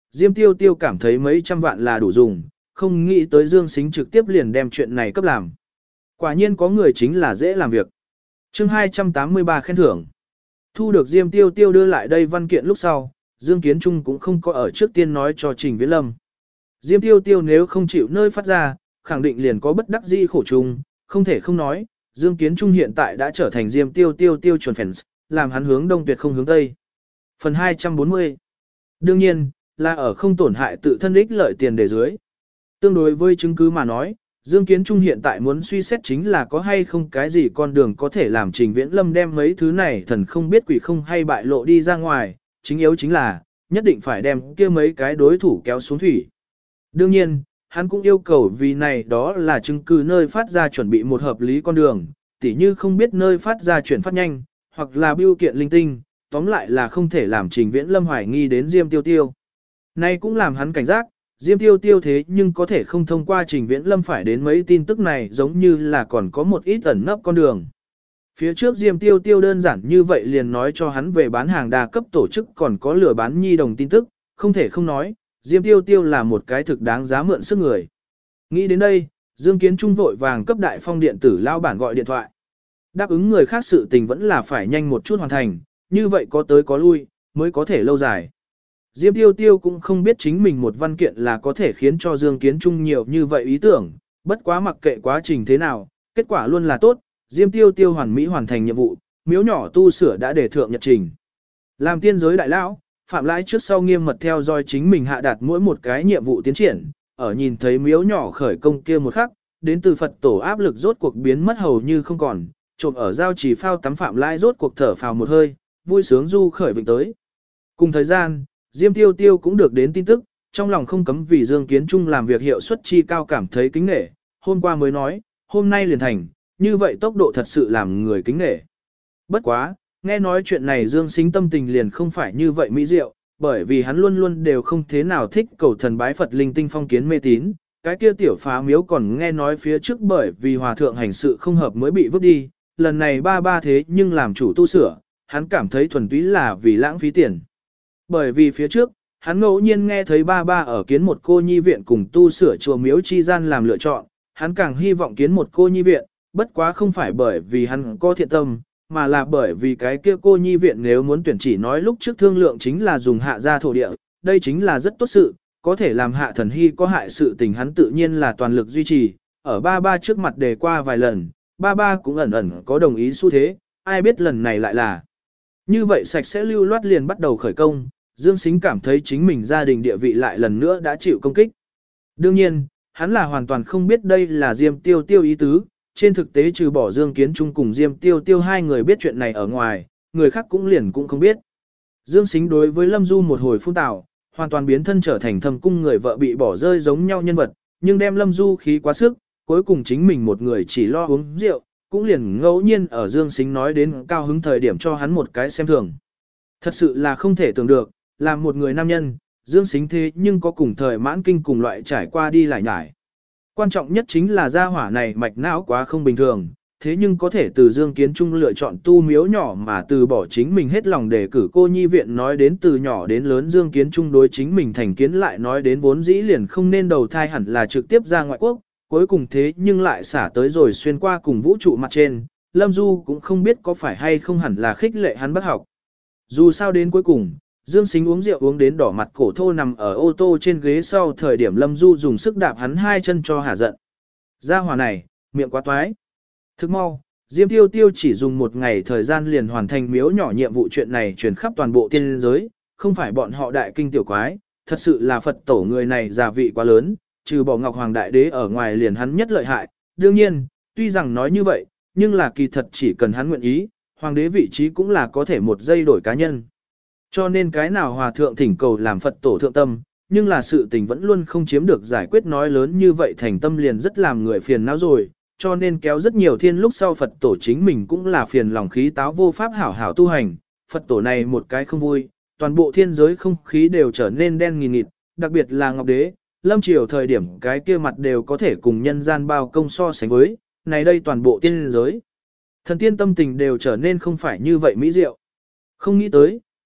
Diêm Tiêu Tiêu cảm thấy mấy trăm vạn là đủ dùng, không nghĩ tới Dương Sính trực tiếp liền đem chuyện này cấp làm. Quả nhiên có người chính là dễ làm việc. Chương 283 khen thưởng. Thu được Diêm Tiêu Tiêu đưa lại đây văn kiện lúc sau, Dương Kiến Trung cũng không có ở trước tiên nói cho Trình Viễn Lâm. Diêm Tiêu Tiêu nếu không chịu nơi phát ra, khẳng định liền có bất đắc dĩ khổ chung, không thể không nói, Dương Kiến Trung hiện tại đã trở thành Diêm Tiêu Tiêu tiêu chuẩn fans, làm hắn hướng đông tuyệt không hướng tây. Phần 240. Đương nhiên, là ở không tổn hại tự thân ích lợi tiền đề dưới. Tương đối với chứng cứ mà nói, Dương Kiến Trung hiện tại muốn suy xét chính là có hay không cái gì con đường có thể làm Trình Viễn Lâm đem mấy thứ này thần không biết quỷ không hay bại lộ đi ra ngoài, chính yếu chính là, nhất định phải đem kia mấy cái đối thủ kéo xuống thủy. Đương nhiên, hắn cũng yêu cầu vì này đó là chứng cứ nơi phát ra chuẩn bị một hợp lý con đường, tỉ như không biết nơi phát ra chuyển phát nhanh, hoặc là biêu kiện linh tinh, tóm lại là không thể làm Trình Viễn Lâm hoài nghi đến Diêm Tiêu Tiêu. Này cũng làm hắn cảnh giác, Diêm Tiêu Tiêu thế nhưng có thể không thông qua Trình Viễn Lâm phải đến mấy tin tức này giống như là còn có một ít ẩn nấp con đường. Phía trước Diêm Tiêu Tiêu đơn giản như vậy liền nói cho hắn về bán hàng đa cấp tổ chức còn có lừa bán nhi đồng tin tức, không thể không nói, Diêm Tiêu Tiêu là một cái thực đáng giá mượn sức người. Nghĩ đến đây, Dương Kiến Trung vội vàng cấp Đại Phong điện tử lao bản gọi điện thoại. Đáp ứng người khác sự tình vẫn là phải nhanh một chút hoàn thành, như vậy có tới có lui, mới có thể lâu dài. Diêm Tiêu Tiêu cũng không biết chính mình một văn kiện là có thể khiến cho Dương Kiến Trung nhiều như vậy ý tưởng, bất quá mặc kệ quá trình thế nào, kết quả luôn là tốt, Diêm Tiêu Tiêu hoàn mỹ hoàn thành nhiệm vụ, miếu nhỏ tu sửa đã để thượng nhật trình. Làm tiên giới đại lão, Phạm Lãi trước sau nghiêm mật theo dõi chính mình hạ đạt mỗi một cái nhiệm vụ tiến triển, ở nhìn thấy miếu nhỏ khởi công kia một khắc, đến từ Phật tổ áp lực rốt cuộc biến mất hầu như không còn, trộm ở giao chỉ phao tắm Phạm Lãi rốt cuộc thở phào một hơi, vui sướng du khởi vịnh tới. Cùng thời gian, Diêm Tiêu Tiêu cũng được đến tin tức, trong lòng không cấm vì Dương Kiến Trung làm việc hiệu suất chi cao cảm thấy kính nể, hôm qua mới nói, hôm nay liền thành, như vậy tốc độ thật sự làm người kính nể. Bất quá, nghe nói chuyện này Dương Sính tâm tình liền không phải như vậy mỹ diệu, bởi vì hắn luôn luôn đều không thế nào thích cầu thần bái Phật linh tinh phong kiến mê tín, cái kia tiểu phá miếu còn nghe nói phía trước bởi vì hòa thượng hành sự không hợp mới bị vứt đi, lần này ba thế nhưng làm chủ tu sửa, hắn cảm thấy thuần túy là vì lãng phí tiền. Bởi vì phía trước, hắn ngẫu nhiên nghe thấy ba ở kiến một cô nhi viện cùng tu sửa chùa miếu chi gian làm lựa chọn, hắn càng hy vọng kiến một cô nhi viện, bất quá không phải bởi vì hắn có thiện tâm, mà là bởi vì cái kia cô nhi viện nếu muốn tuyển chỉ nói lúc trước thương lượng chính là dùng hạ gia thổ địa, đây chính là rất tốt sự, có thể làm hạ thần hy có hại sự tình hắn tự nhiên là toàn lực duy trì, ở ba trước mặt đề qua vài lần, ba cũng ẩn ẩn có đồng ý xu thế, ai biết lần này lại là. Như vậy sạch sẽ lưu loát liền bắt đầu khởi công, Dương Sính cảm thấy chính mình gia đình địa vị lại lần nữa đã chịu công kích. Đương nhiên, hắn là hoàn toàn không biết đây là Diêm Tiêu Tiêu ý tứ, trên thực tế trừ bỏ Dương Kiến Trung cùng Diêm Tiêu Tiêu hai người biết chuyện này ở ngoài, người khác cũng liền cũng không biết. Dương Sính đối với Lâm Du một hồi phun tào, hoàn toàn biến thân trở thành thâm cung người vợ bị bỏ rơi giống nhau nhân vật, nhưng đem Lâm Du khí quá sức, cuối cùng chính mình một người chỉ lo uống rượu, cũng liền ngẫu nhiên ở Dương Sính nói đến cao hứng thời điểm cho hắn một cái xem thường. Thật sự là không thể tưởng được, làm một người nam nhân, Dương Sính thế nhưng có cùng thời mãn kinh cùng loại trải qua đi lại nhải. Quan trọng nhất chính là gia hỏa này mạch não quá không bình thường, thế nhưng có thể từ Dương Kiến Trung lựa chọn tu miếu nhỏ mà từ bỏ chính mình hết lòng để cử cô nhi viện nói đến từ nhỏ đến lớn Dương Kiến Trung đối chính mình thành kiến lại nói đến vốn dĩ liền không nên đầu thai hẳn là trực tiếp ra ngoại quốc, cuối cùng thế nhưng lại xả tới rồi xuyên qua cùng vũ trụ mặt trên, Lâm Du cũng không biết có phải hay không hẳn là khích lệ hắn bất học. Dù sao đến cuối cùng, Dương Sính uống rượu uống đến đỏ mặt cổ thô nằm ở ô tô trên ghế sau thời điểm Lâm Du dùng sức đạp hắn hai chân cho hả giận. Gia hỏa này, miệng quá toái. Thức mau, Diêm Tiêu Tiêu chỉ dùng một ngày thời gian liền hoàn thành miếu nhỏ nhiệm vụ chuyện này truyền khắp toàn bộ tiên giới, không phải bọn họ đại kinh tiểu quái, thật sự là Phật tổ người này già vị quá lớn, trừ bỏ Ngọc Hoàng Đại Đế ở ngoài liền hắn nhất lợi hại. Đương nhiên, tuy rằng nói như vậy, nhưng là kỳ thật chỉ cần hắn nguyện ý, Hoàng đế vị trí cũng là có thể một giây đổi cá nhân. Cho nên cái nào hòa thượng thỉnh cầu làm Phật tổ thượng tâm, nhưng là sự tình vẫn luôn không chiếm được giải quyết nói lớn như vậy thành tâm liền rất làm người phiền não rồi, cho nên kéo rất nhiều thiên lúc sau Phật tổ chính mình cũng là phiền lòng khí táo vô pháp hảo hảo tu hành, Phật tổ này một cái không vui, toàn bộ thiên giới không khí đều trở nên đen nghìn nghịt, đặc biệt là Ngọc Đế, lâm triều thời điểm cái kia mặt đều có thể cùng nhân gian bao công so sánh với, này đây toàn bộ tiên giới. Thần tiên tâm tình đều trở nên không phải như vậy mỹ diệu. Không nghĩ tới,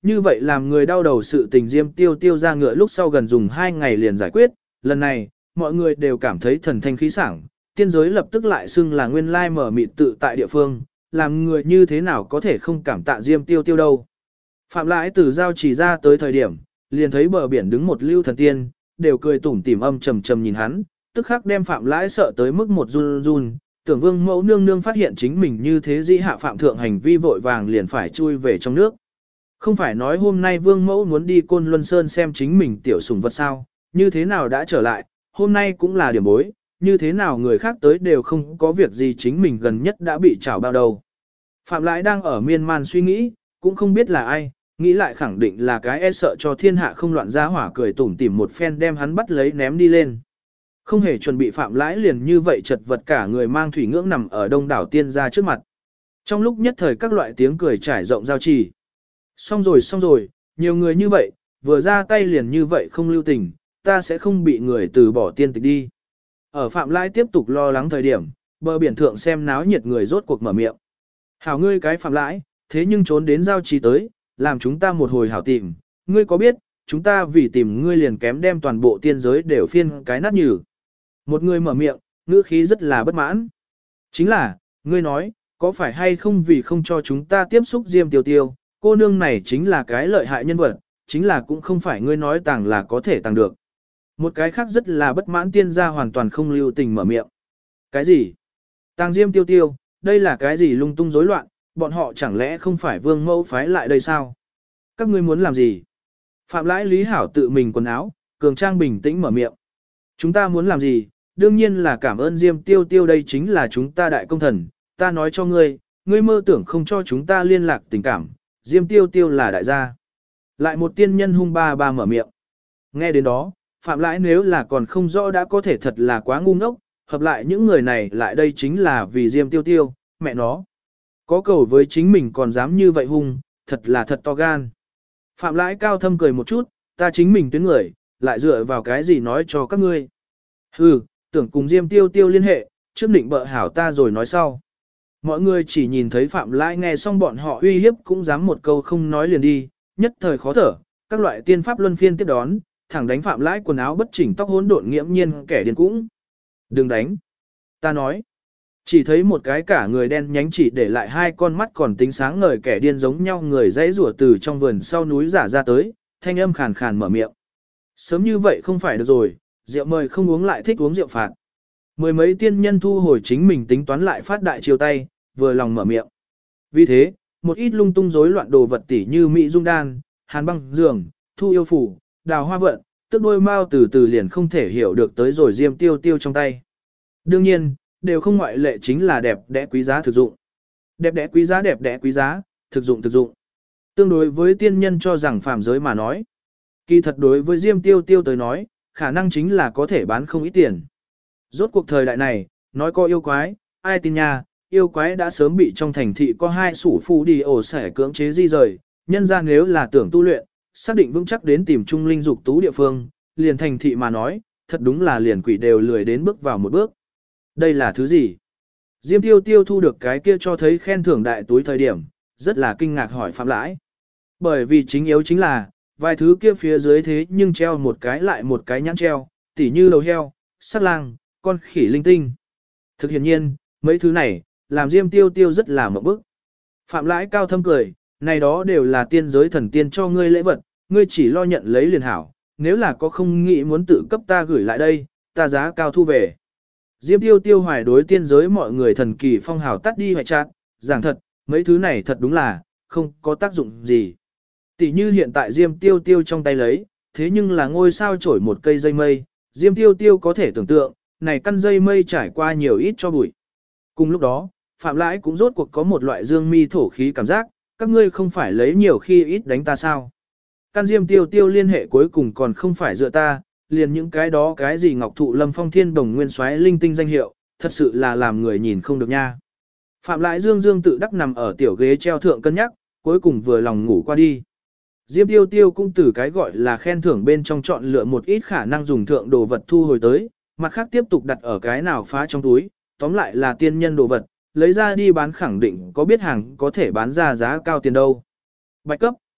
như vậy làm người đau đầu sự tình Diêm Tiêu Tiêu ra ngựa lúc sau gần dùng 2 ngày liền giải quyết, lần này, mọi người đều cảm thấy thần thanh khí sảng, tiên giới lập tức lại xưng là nguyên lai mở mịt tự tại địa phương, làm người như thế nào có thể không cảm tạ Diêm Tiêu Tiêu đâu. Phạm Lãi từ giao chỉ ra tới thời điểm, liền thấy bờ biển đứng một lưu thần tiên, đều cười tủm tỉm âm trầm trầm nhìn hắn, tức khắc đem Phạm Lãi sợ tới mức một run run, tưởng Vương Mẫu nương nương phát hiện chính mình như thế dĩ hạ phạm thượng hành vi vội vàng liền phải chui về trong nước. Không phải nói hôm nay Vương Mẫu muốn đi Côn Luân Sơn xem chính mình tiểu sủng vật sao, như thế nào đã trở lại, hôm nay cũng là điểm bối, như thế nào người khác tới đều không có việc gì chính mình gần nhất đã bị trảo bao đầu. Phạm Lãi đang ở miên man suy nghĩ, cũng không biết là ai, nghĩ lại khẳng định là cái e sợ cho thiên hạ không loạn ra hỏa cười tủm tỉm một phen đem hắn bắt lấy ném đi lên. Không hề chuẩn bị Phạm Lãi liền như vậy chật vật cả người mang thủy ngưỡng nằm ở đông đảo tiên gia trước mặt. Trong lúc nhất thời các loại tiếng cười trải rộng giao trì. Xong rồi, nhiều người như vậy, vừa ra tay liền như vậy không lưu tình, ta sẽ không bị người từ bỏ tiên tịch đi. Ở Phạm Lãi tiếp tục lo lắng thời điểm, bờ biển thượng xem náo nhiệt người rốt cuộc mở miệng. Hảo ngươi cái Phạm Lãi, thế nhưng trốn đến giao trì tới, làm chúng ta một hồi hảo tìm, ngươi có biết, chúng ta vì tìm ngươi liền kém đem toàn bộ tiên giới đều phiên cái nát nhừ. Một người mở miệng, ngữ khí rất là bất mãn. Chính là, ngươi nói, có phải hay không vì không cho chúng ta tiếp xúc Diêm Tiêu Tiêu, cô nương này chính là cái lợi hại nhân vật, chính là cũng không phải ngươi nói tàng là có thể tàng được. Một cái khác rất là bất mãn tiên gia hoàn toàn không lưu tình mở miệng. Cái gì? Tàng Diêm Tiêu Tiêu, đây là cái gì lung tung rối loạn, bọn họ chẳng lẽ không phải Vương Mẫu phái lại đây sao? Các ngươi muốn làm gì? Phạm Lãi Lý Hảo tự mình quần áo, cường trang bình tĩnh mở miệng. Chúng ta muốn làm gì? Đương nhiên là cảm ơn Diêm Tiêu Tiêu, đây chính là chúng ta đại công thần, ta nói cho ngươi, ngươi mơ tưởng không cho chúng ta liên lạc tình cảm, Diêm Tiêu Tiêu là đại gia. Lại một tiên nhân hung ba ba mở miệng. Nghe đến đó, Phạm Lãi nếu là còn không rõ đã có thể thật là quá ngu ngốc, hợp lại những người này lại đây chính là vì Diêm Tiêu Tiêu, mẹ nó. Có cầu với chính mình còn dám như vậy hung, thật là thật to gan. Phạm Lãi cao thâm cười một chút, ta chính mình tuyến người, lại dựa vào cái gì nói cho các ngươi. Hừ, tưởng cùng Diêm Tiêu Tiêu liên hệ, trước định bợ hảo ta rồi nói sau. Mọi người chỉ nhìn thấy Phạm Lãi nghe xong bọn họ uy hiếp cũng dám một câu không nói liền đi, nhất thời khó thở, các loại tiên pháp luân phiên tiếp đón, thẳng đánh Phạm Lãi quần áo bất chỉnh tóc hỗn độn nghiễm nhiên kẻ điên cũng. Đừng đánh. Ta nói. Chỉ thấy một cái cả người đen nhánh chỉ để lại hai con mắt còn tính sáng ngời kẻ điên giống nhau người dãy rủa từ trong vườn sau núi giả ra tới, thanh âm khàn khàn mở miệng. Sớm như vậy không phải được rồi, rượu mời không uống lại thích uống rượu phạt. Mười mấy tiên nhân thu hồi chính mình tính toán lại phát đại chiêu tay, vừa lòng mở miệng. Vì thế, một ít lung tung rối loạn đồ vật tỉ như mỹ dung đan, hàn băng giường, thu yêu phủ, đào hoa vận, tức đôi mau từ từ liền không thể hiểu được tới rồi Diêm Tiêu Tiêu trong tay. Đương nhiên, đều không ngoại lệ chính là đẹp đẽ quý giá thực dụng. Đẹp đẽ quý giá, thực dụng thực dụng. Tương đối với tiên nhân cho rằng phàm giới mà nói. Kỳ thật đối với Diêm Tiêu Tiêu tới nói, khả năng chính là có thể bán không ít tiền. Rốt cuộc thời đại này, nói có yêu quái, ai tin nha, yêu quái đã sớm bị trong thành thị có hai sủ phu đi ổ xẻ cưỡng chế di rời, nhân ra nếu là tưởng tu luyện, xác định vững chắc đến tìm trung linh dục tú địa phương, liền thành thị mà nói, thật đúng là liền quỷ đều lười đến bước vào một bước. Đây là thứ gì? Diêm Tiêu Tiêu thu được cái kia cho thấy khen thưởng đại túi thời điểm, rất là kinh ngạc hỏi Phạm Lãi. Bởi vì chính yếu chính là, vài thứ kia phía dưới thế nhưng treo một cái lại một cái nhãn treo, tỉ như đầu heo, sắt lang, con khỉ linh tinh. Thực hiện nhiên, mấy thứ này, làm Diêm Tiêu Tiêu rất là mộng bức. Phạm Lãi cao thâm cười, này đó đều là tiên giới thần tiên cho ngươi lễ vật, ngươi chỉ lo nhận lấy liền hảo, nếu là có không nghĩ muốn tự cấp ta gửi lại đây, ta giá cao thu về. Diêm Tiêu Tiêu hoài đối tiên giới mọi người thần kỳ phong hào tắt đi hoại chát, giảng thật, mấy thứ này thật đúng là, không có tác dụng gì. Tỷ như hiện tại Diêm Tiêu Tiêu trong tay lấy, thế nhưng là ngôi sao trổi một cây dây mây, Diêm Tiêu Tiêu có thể tưởng tượng, này căn dây mây trải qua nhiều ít cho bụi. Cùng lúc đó, Phạm Lãi cũng rốt cuộc có một loại dương mi thổ khí cảm giác, các ngươi không phải lấy nhiều khi ít đánh ta sao. Căn Diêm Tiêu Tiêu liên hệ cuối cùng còn không phải dựa ta, liền những cái đó cái gì ngọc thụ lâm phong thiên đồng nguyên soái linh tinh danh hiệu, thật sự là làm người nhìn không được nha. Phạm Lãi dương dương tự đắc nằm ở tiểu ghế treo thượng cân nhắc, cuối cùng vừa lòng ngủ qua đi. Diêm Tiêu Tiêu cũng từ cái gọi là khen thưởng bên trong chọn lựa một ít khả năng dùng thượng đồ vật thu hồi tới, mặt khác tiếp tục đặt ở cái nào phá trong túi, tóm lại là tiên nhân đồ vật, lấy ra đi bán khẳng định có biết hàng có thể bán ra giá cao tiền đâu. Bạch cấp,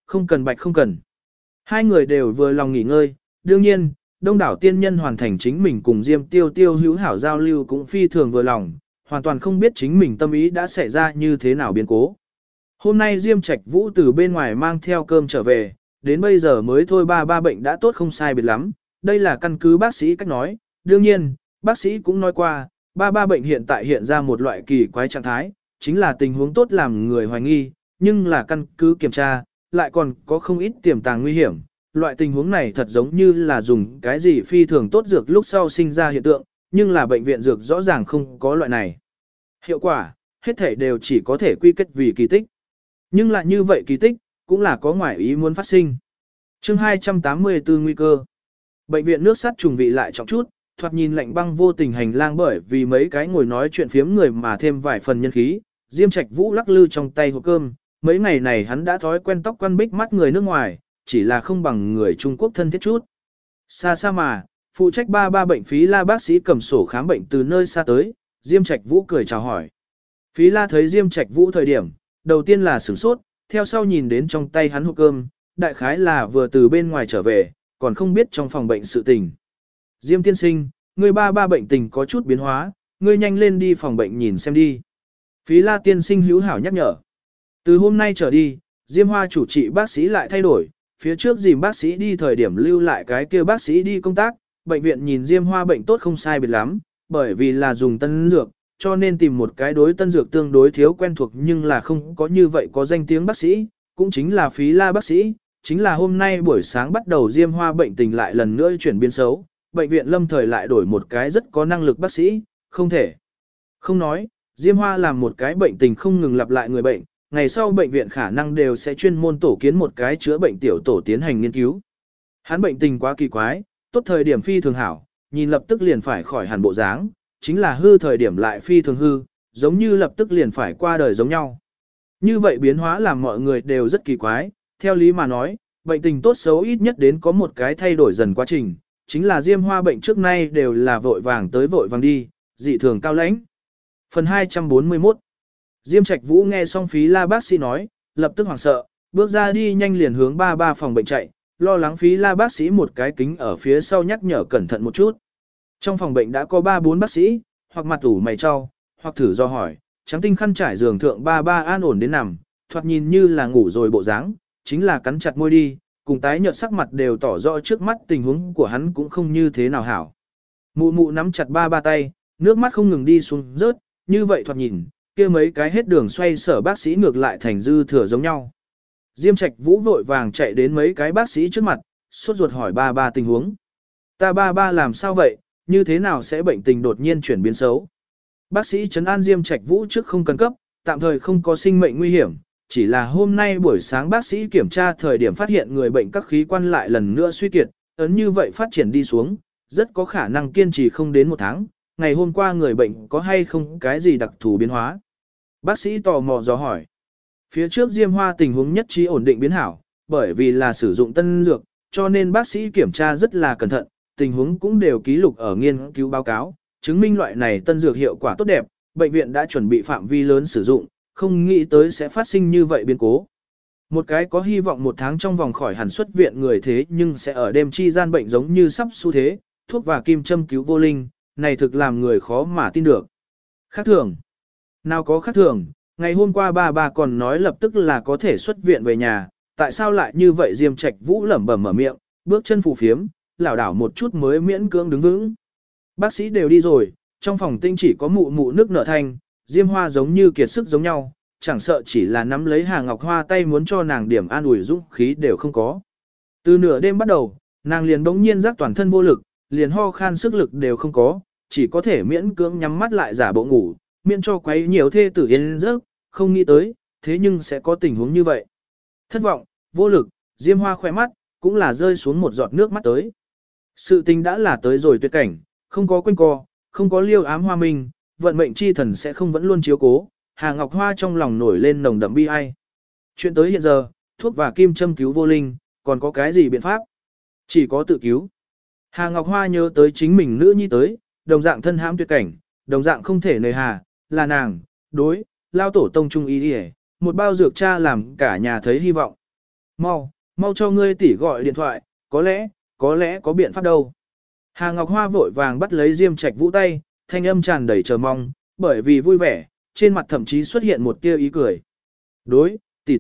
không cần bạch không cần. Hai người đều vừa lòng nghỉ ngơi, đương nhiên, đông đảo tiên nhân hoàn thành chính mình cùng Diêm Tiêu Tiêu hữu hảo giao lưu cũng phi thường vừa lòng, hoàn toàn không biết chính mình tâm ý đã xảy ra như thế nào biến cố. Hôm nay Diêm Trạch Vũ từ bên ngoài mang theo cơm trở về, đến bây giờ mới thôi ba bệnh đã tốt không sai biệt lắm, đây là căn cứ bác sĩ cách nói, đương nhiên, bác sĩ cũng nói qua, ba bệnh hiện tại hiện ra một loại kỳ quái trạng thái, chính là tình huống tốt làm người hoài nghi, nhưng là căn cứ kiểm tra, lại còn có không ít tiềm tàng nguy hiểm. Loại tình huống này thật giống như là dùng cái gì phi thường tốt dược lúc sau sinh ra hiện tượng, nhưng là bệnh viện dược rõ ràng không có loại này. Hiệu quả, hết thể đều chỉ có thể quy kết vì kỳ tích. Nhưng lại như vậy kỳ tích, cũng là có ngoại ý muốn phát sinh. Chương 284 nguy cơ. Bệnh viện nước sắt trùng vị lại trọng chút, thoạt nhìn lạnh băng vô tình hành lang bởi vì mấy cái ngồi nói chuyện phiếm người mà thêm vài phần nhân khí. Diêm Trạch Vũ lắc lư trong tay hộp cơm, mấy ngày này hắn đã thói quen tóc quăn bích mắt người nước ngoài, chỉ là không bằng người Trung Quốc thân thiết chút. Xa xa mà, phụ trách ba bệnh phí la bác sĩ cầm sổ khám bệnh từ nơi xa tới, Diêm Trạch Vũ cười chào hỏi. Phí la thấy Diêm Trạch Vũ thời điểm, đầu tiên là sửng sốt, theo sau nhìn đến trong tay hắn hộp cơm, đại khái là vừa từ bên ngoài trở về, còn không biết trong phòng bệnh sự tình. Diêm tiên sinh, người ba bệnh tình có chút biến hóa, ngươi nhanh lên đi phòng bệnh nhìn xem đi. Phí la tiên sinh hữu hảo nhắc nhở. Từ hôm nay trở đi, Diêm Hoa chủ trị bác sĩ lại thay đổi, phía trước dìm bác sĩ đi thời điểm lưu lại cái kia bác sĩ đi công tác, bệnh viện nhìn Diêm Hoa bệnh tốt không sai biệt lắm, bởi vì là dùng tân dược, cho nên tìm một cái đối tân dược tương đối thiếu quen thuộc nhưng là không có như vậy có danh tiếng bác sĩ, cũng chính là Phí la bác sĩ, chính là hôm nay buổi sáng bắt đầu Diêm Hoa bệnh tình lại lần nữa chuyển biến xấu, bệnh viện lâm thời lại đổi một cái rất có năng lực bác sĩ, không thể. Không nói, Diêm Hoa làm một cái bệnh tình không ngừng lặp lại người bệnh, ngày sau bệnh viện khả năng đều sẽ chuyên môn tổ kiến một cái chữa bệnh tiểu tổ tiến hành nghiên cứu. Hắn bệnh tình quá kỳ quái, tốt thời điểm phi thường hảo, nhìn lập tức liền phải khỏi hẳn bộ dáng, chính là hư thời điểm lại phi thường hư, giống như lập tức liền phải qua đời giống nhau. Như vậy biến hóa làm mọi người đều rất kỳ quái, theo lý mà nói, bệnh tình tốt xấu ít nhất đến có một cái thay đổi dần quá trình, chính là Diêm Hoa bệnh trước nay đều là vội vàng tới vội vàng đi, dị thường cao lãnh. Phần 241 Diêm Trạch Vũ nghe xong Phí la bác sĩ nói, lập tức hoảng sợ, bước ra đi nhanh liền hướng ba phòng bệnh chạy, lo lắng Phí la bác sĩ một cái kính ở phía sau nhắc nhở cẩn thận một chút. Trong phòng bệnh đã có 3-4 bác sĩ, hoặc mặt ủ mày cho, hoặc thử do hỏi, trắng tinh khăn trải giường thượng ba an ổn đến nằm, thoạt nhìn như là ngủ rồi bộ dáng, chính là cắn chặt môi đi, cùng tái nhợt sắc mặt đều tỏ rõ trước mắt tình huống của hắn cũng không như thế nào hảo. Mụ mụ nắm chặt ba tay, nước mắt không ngừng đi xuống rớt, như vậy thoạt nhìn, kia mấy cái hết đường xoay sở bác sĩ ngược lại thành dư thừa giống nhau. Diêm Trạch Vũ vội vàng chạy đến mấy cái bác sĩ trước mặt, sốt ruột hỏi ba tình huống. Ta ba làm sao vậy, như thế nào sẽ bệnh tình đột nhiên chuyển biến xấu. Bác sĩ trấn an Diêm Trạch Vũ trước không cần cấp, tạm thời không có sinh mệnh nguy hiểm, chỉ là hôm nay buổi sáng bác sĩ kiểm tra thời điểm phát hiện người bệnh các khí quan lại lần nữa suy kiệt, ấn như vậy phát triển đi xuống, rất có khả năng kiên trì không đến một tháng. Ngày hôm qua người bệnh có hay không cái gì đặc thù biến hóa? Bác sĩ tò mò dò hỏi. Phía trước Diêm Hoa tình huống nhất trí ổn định biến hảo, bởi vì là sử dụng tân dược, cho nên bác sĩ kiểm tra rất là cẩn thận, tình huống cũng đều ký lục ở nghiên cứu báo cáo, chứng minh loại này tân dược hiệu quả tốt đẹp, bệnh viện đã chuẩn bị phạm vi lớn sử dụng, không nghĩ tới sẽ phát sinh như vậy biến cố. Một cái có hy vọng một tháng trong vòng khỏi hẳn xuất viện người thế nhưng sẽ ở đêm chi gian bệnh giống như sắp xu thế, thuốc và kim châm cứu vô linh, này thực làm người khó mà tin được. Khác thường. Nào có khác thường, ngày hôm qua ba còn nói lập tức là có thể xuất viện về nhà, tại sao lại như vậy? Diêm Trạch Vũ lẩm bẩm mở miệng, bước chân phù phiếm, lảo đảo một chút mới miễn cưỡng đứng vững. Bác sĩ đều đi rồi, trong phòng tinh chỉ có mụ mụ nước nở thanh, Diêm Hoa giống như kiệt sức giống nhau, chẳng sợ chỉ là nắm lấy Hà Ngọc Hoa tay muốn cho nàng điểm an ủi dũng khí đều không có. Từ nửa đêm bắt đầu, nàng liền bỗng nhiên giác toàn thân vô lực, liền ho khan sức lực đều không có, chỉ có thể miễn cưỡng nhắm mắt lại giả bộ ngủ, miễn cho quấy nhiều thê tử yên giấc, không nghĩ tới, thế nhưng sẽ có tình huống như vậy. Thất vọng, vô lực, Diêm Hoa khỏe mắt, cũng là rơi xuống một giọt nước mắt tới. Sự tình đã là tới rồi tuyệt cảnh, không có quanh co, không có liêu ám hoa minh, vận mệnh chi thần sẽ không vẫn luôn chiếu cố, Hà Ngọc Hoa trong lòng nổi lên nồng đậm bi ai. Chuyện tới hiện giờ, thuốc và kim châm cứu vô linh, còn có cái gì biện pháp? Chỉ có tự cứu. Hà Ngọc Hoa nhớ tới chính mình nữ nhi tới, đồng dạng thân hãm tuyệt cảnh, đồng dạng không thể nề hà, là nàng, đối, lao tổ tông trung ý đi một bao dược cha làm cả nhà thấy hy vọng. mau cho ngươi tỷ gọi điện thoại, có lẽ có biện pháp đâu. Hà Ngọc Hoa vội vàng bắt lấy Diêm Trạch Vũ tay, thanh âm tràn đầy chờ mong, bởi vì vui vẻ, trên mặt thậm chí xuất hiện một tia ý cười. Đối,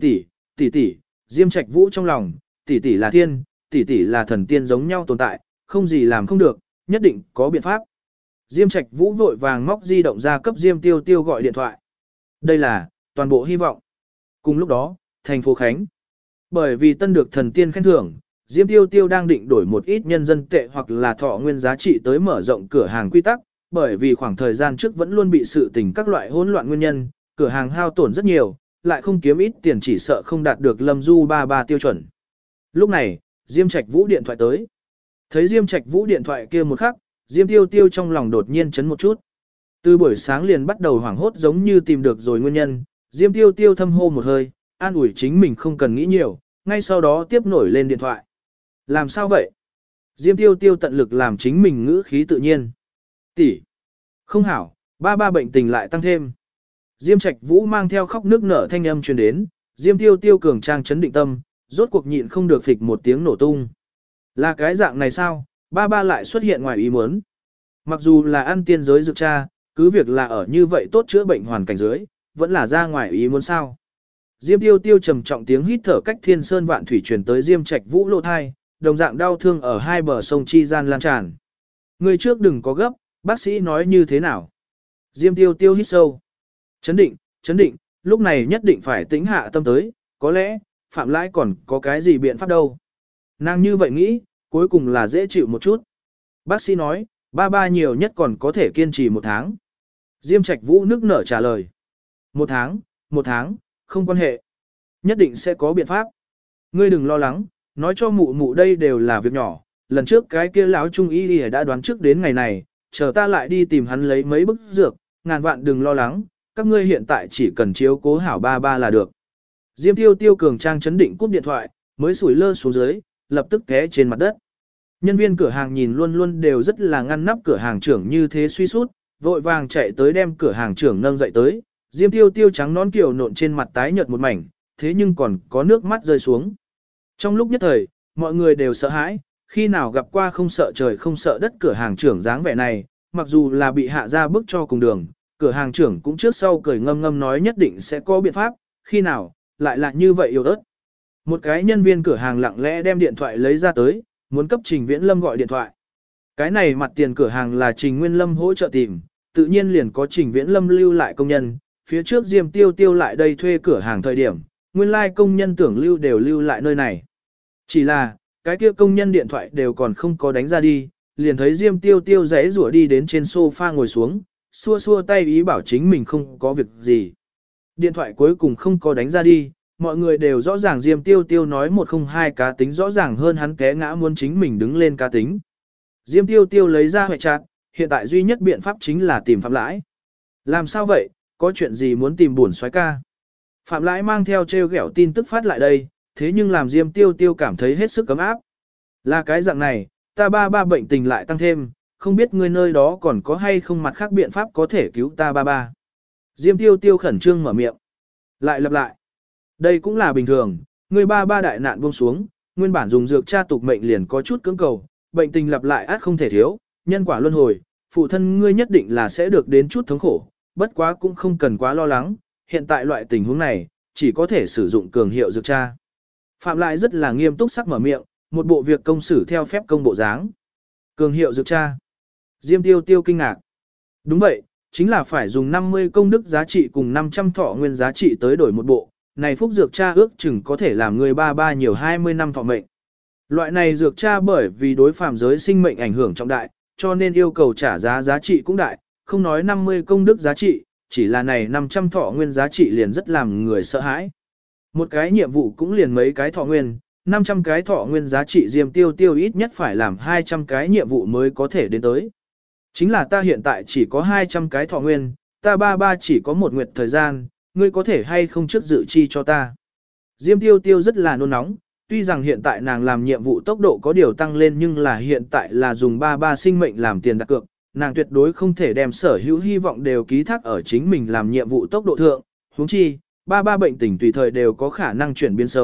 tỷ, Diêm Trạch Vũ trong lòng, tỷ là thiên, tỷ là thần tiên giống nhau tồn tại, không gì làm không được, nhất định có biện pháp. Diêm Trạch Vũ vội vàng móc di động ra cấp Diêm Tiêu Tiêu gọi điện thoại. Đây là toàn bộ hy vọng. Cùng lúc đó, thành phố Khánh. Bởi vì tân được thần tiên khen thưởng, Diêm Tiêu Tiêu đang định đổi một ít nhân dân tệ hoặc là thọ nguyên giá trị tới mở rộng cửa hàng quy tắc, bởi vì khoảng thời gian trước vẫn luôn bị sự tình các loại hỗn loạn nguyên nhân, cửa hàng hao tổn rất nhiều, lại không kiếm ít tiền chỉ sợ không đạt được Lâm Du 33 tiêu chuẩn. Lúc này, Diêm Trạch Vũ điện thoại tới. Thấy Diêm Trạch Vũ điện thoại kia một khắc, Diêm Tiêu Tiêu trong lòng đột nhiên chấn một chút. Từ buổi sáng liền bắt đầu hoảng hốt giống như tìm được rồi nguyên nhân, Diêm Tiêu Tiêu thâm hô một hơi, an ủi chính mình không cần nghĩ nhiều, ngay sau đó tiếp nổi lên điện thoại. Làm sao vậy? Diêm Tiêu Tiêu tận lực làm chính mình ngữ khí tự nhiên. Tỷ, không hảo, ba bệnh tình lại tăng thêm. Diêm Trạch Vũ mang theo khóc nước nở thanh âm truyền đến, Diêm Tiêu Tiêu cường trang chấn định tâm, rốt cuộc nhịn không được phịch một tiếng nổ tung. Là cái dạng này sao? Ba lại xuất hiện ngoài ý muốn. Mặc dù là ăn tiên giới dược cha, cứ việc là ở như vậy tốt chữa bệnh hoàn cảnh dưới, vẫn là ra ngoài ý muốn sao. Diêm Tiêu Tiêu trầm trọng tiếng hít thở cách thiên sơn vạn thủy truyền tới Diêm Trạch Vũ lỗ thai, đồng dạng đau thương ở hai bờ sông chi gian lan tràn. Người trước đừng có gấp, bác sĩ nói như thế nào? Diêm Tiêu Tiêu hít sâu. Chấn định, lúc này nhất định phải tĩnh hạ tâm tới, có lẽ, Phạm Lãi còn có cái gì biện pháp đâu. Nàng như vậy nghĩ, cuối cùng là dễ chịu một chút. Bác sĩ nói, ba nhiều nhất còn có thể kiên trì 1 tháng. Diêm Trạch Vũ nức nở trả lời. 1 tháng, không quan hệ. Nhất định sẽ có biện pháp. Ngươi đừng lo lắng, nói cho mụ đây đều là việc nhỏ. Lần trước cái kia lão trung y đã đoán trước đến ngày này, chờ ta lại đi tìm hắn lấy mấy bức dược, ngàn vạn đừng lo lắng, các ngươi hiện tại chỉ cần chiếu cố hảo ba là được. Diêm Tiêu Tiêu cường trang chấn định cúp điện thoại, mới sủi lơ xuống dưới, lập tức té trên mặt đất. Nhân viên cửa hàng nhìn luôn luôn đều rất là ngăn nắp cửa hàng trưởng như thế suy sút, vội vàng chạy tới đem cửa hàng trưởng nâng dậy tới. Diêm Tiêu Tiêu trắng nón kiểu nộn trên mặt tái nhợt một mảnh, thế nhưng còn có nước mắt rơi xuống. Trong lúc nhất thời, mọi người đều sợ hãi, khi nào gặp qua không sợ trời không sợ đất cửa hàng trưởng dáng vẻ này, mặc dù là bị hạ ra bức cho cùng đường, cửa hàng trưởng cũng trước sau cười ngâm ngâm nói nhất định sẽ có biện pháp, khi nào, lại là như vậy yếu ớt. Một cái nhân viên cửa hàng lặng lẽ đem điện thoại lấy ra tới, muốn cấp Trình Viễn Lâm gọi điện thoại. Cái này mặt tiền cửa hàng là Trình Nguyên Lâm hỗ trợ tìm, tự nhiên liền có Trình Viễn Lâm lưu lại công nhân, phía trước Diêm Tiêu Tiêu lại đây thuê cửa hàng thời điểm, nguyên lai công nhân tưởng lưu đều lưu lại nơi này. Chỉ là, cái kia công nhân điện thoại đều còn không có đánh ra đi, liền thấy Diêm Tiêu Tiêu giãy rủa đi đến trên sofa ngồi xuống, xua tay ý bảo chính mình không có việc gì. Điện thoại cuối cùng không có đánh ra đi, mọi người đều rõ ràng Diêm Tiêu Tiêu nói 102 cá tính rõ ràng hơn hắn té ngã muốn chính mình đứng lên cá tính. Diêm Tiêu Tiêu lấy ra hệ chặt, hiện tại duy nhất biện pháp chính là tìm Phạm Lãi. Làm sao vậy, có chuyện gì muốn tìm buồn soái ca? Phạm Lãi mang theo treo ghẹo tin tức phát lại đây, thế nhưng làm Diêm Tiêu Tiêu cảm thấy hết sức cấm áp. Là cái dạng này, ta ba bệnh tình lại tăng thêm, không biết ngươi nơi đó còn có hay không mặt khác biện pháp có thể cứu ta ba. Diêm Tiêu Tiêu khẩn trương mở miệng. Lại lặp lại. Đây cũng là bình thường, ngươi ba đại nạn buông xuống, nguyên bản dùng dược tra tục mệnh liền có chút cưỡng cầu, bệnh tình lặp lại át không thể thiếu, nhân quả luân hồi, phụ thân ngươi nhất định là sẽ được đến chút thống khổ, bất quá cũng không cần quá lo lắng, hiện tại loại tình huống này, chỉ có thể sử dụng cường hiệu dược tra. Phạm lại rất là nghiêm túc sắc mở miệng, một bộ việc công xử theo phép công bộ dáng. Cường hiệu dược tra. Diêm Tiêu Tiêu kinh ngạc. Đúng vậy, chính là phải dùng 50 công đức giá trị cùng 500 thọ nguyên giá trị tới đổi một bộ. Này phúc dược tra ước chừng có thể làm người ba nhiều 20 năm thọ mệnh. Loại này dược tra bởi vì đối phàm giới sinh mệnh ảnh hưởng trọng đại, cho nên yêu cầu trả giá trị cũng đại, không nói 50 công đức giá trị, chỉ là này 500 thọ nguyên giá trị liền rất làm người sợ hãi. Một cái nhiệm vụ cũng liền mấy cái thọ nguyên, 500 cái thọ nguyên giá trị Diêm Tiêu Tiêu ít nhất phải làm 200 cái nhiệm vụ mới có thể đến tới. Chính là ta hiện tại chỉ có 200 cái thọ nguyên, ta ba chỉ có 1 nguyệt thời gian, ngươi có thể hay không trước dự chi cho ta. Diêm Tiêu Tiêu rất là nôn nóng, tuy rằng hiện tại nàng làm nhiệm vụ tốc độ có điều tăng lên nhưng là hiện tại là dùng ba sinh mệnh làm tiền đặt cược, nàng tuyệt đối không thể đem sở hữu hy vọng đều ký thác ở chính mình làm nhiệm vụ tốc độ thượng, huống chi, ba bệnh tình tùy thời đều có khả năng chuyển biến xấu,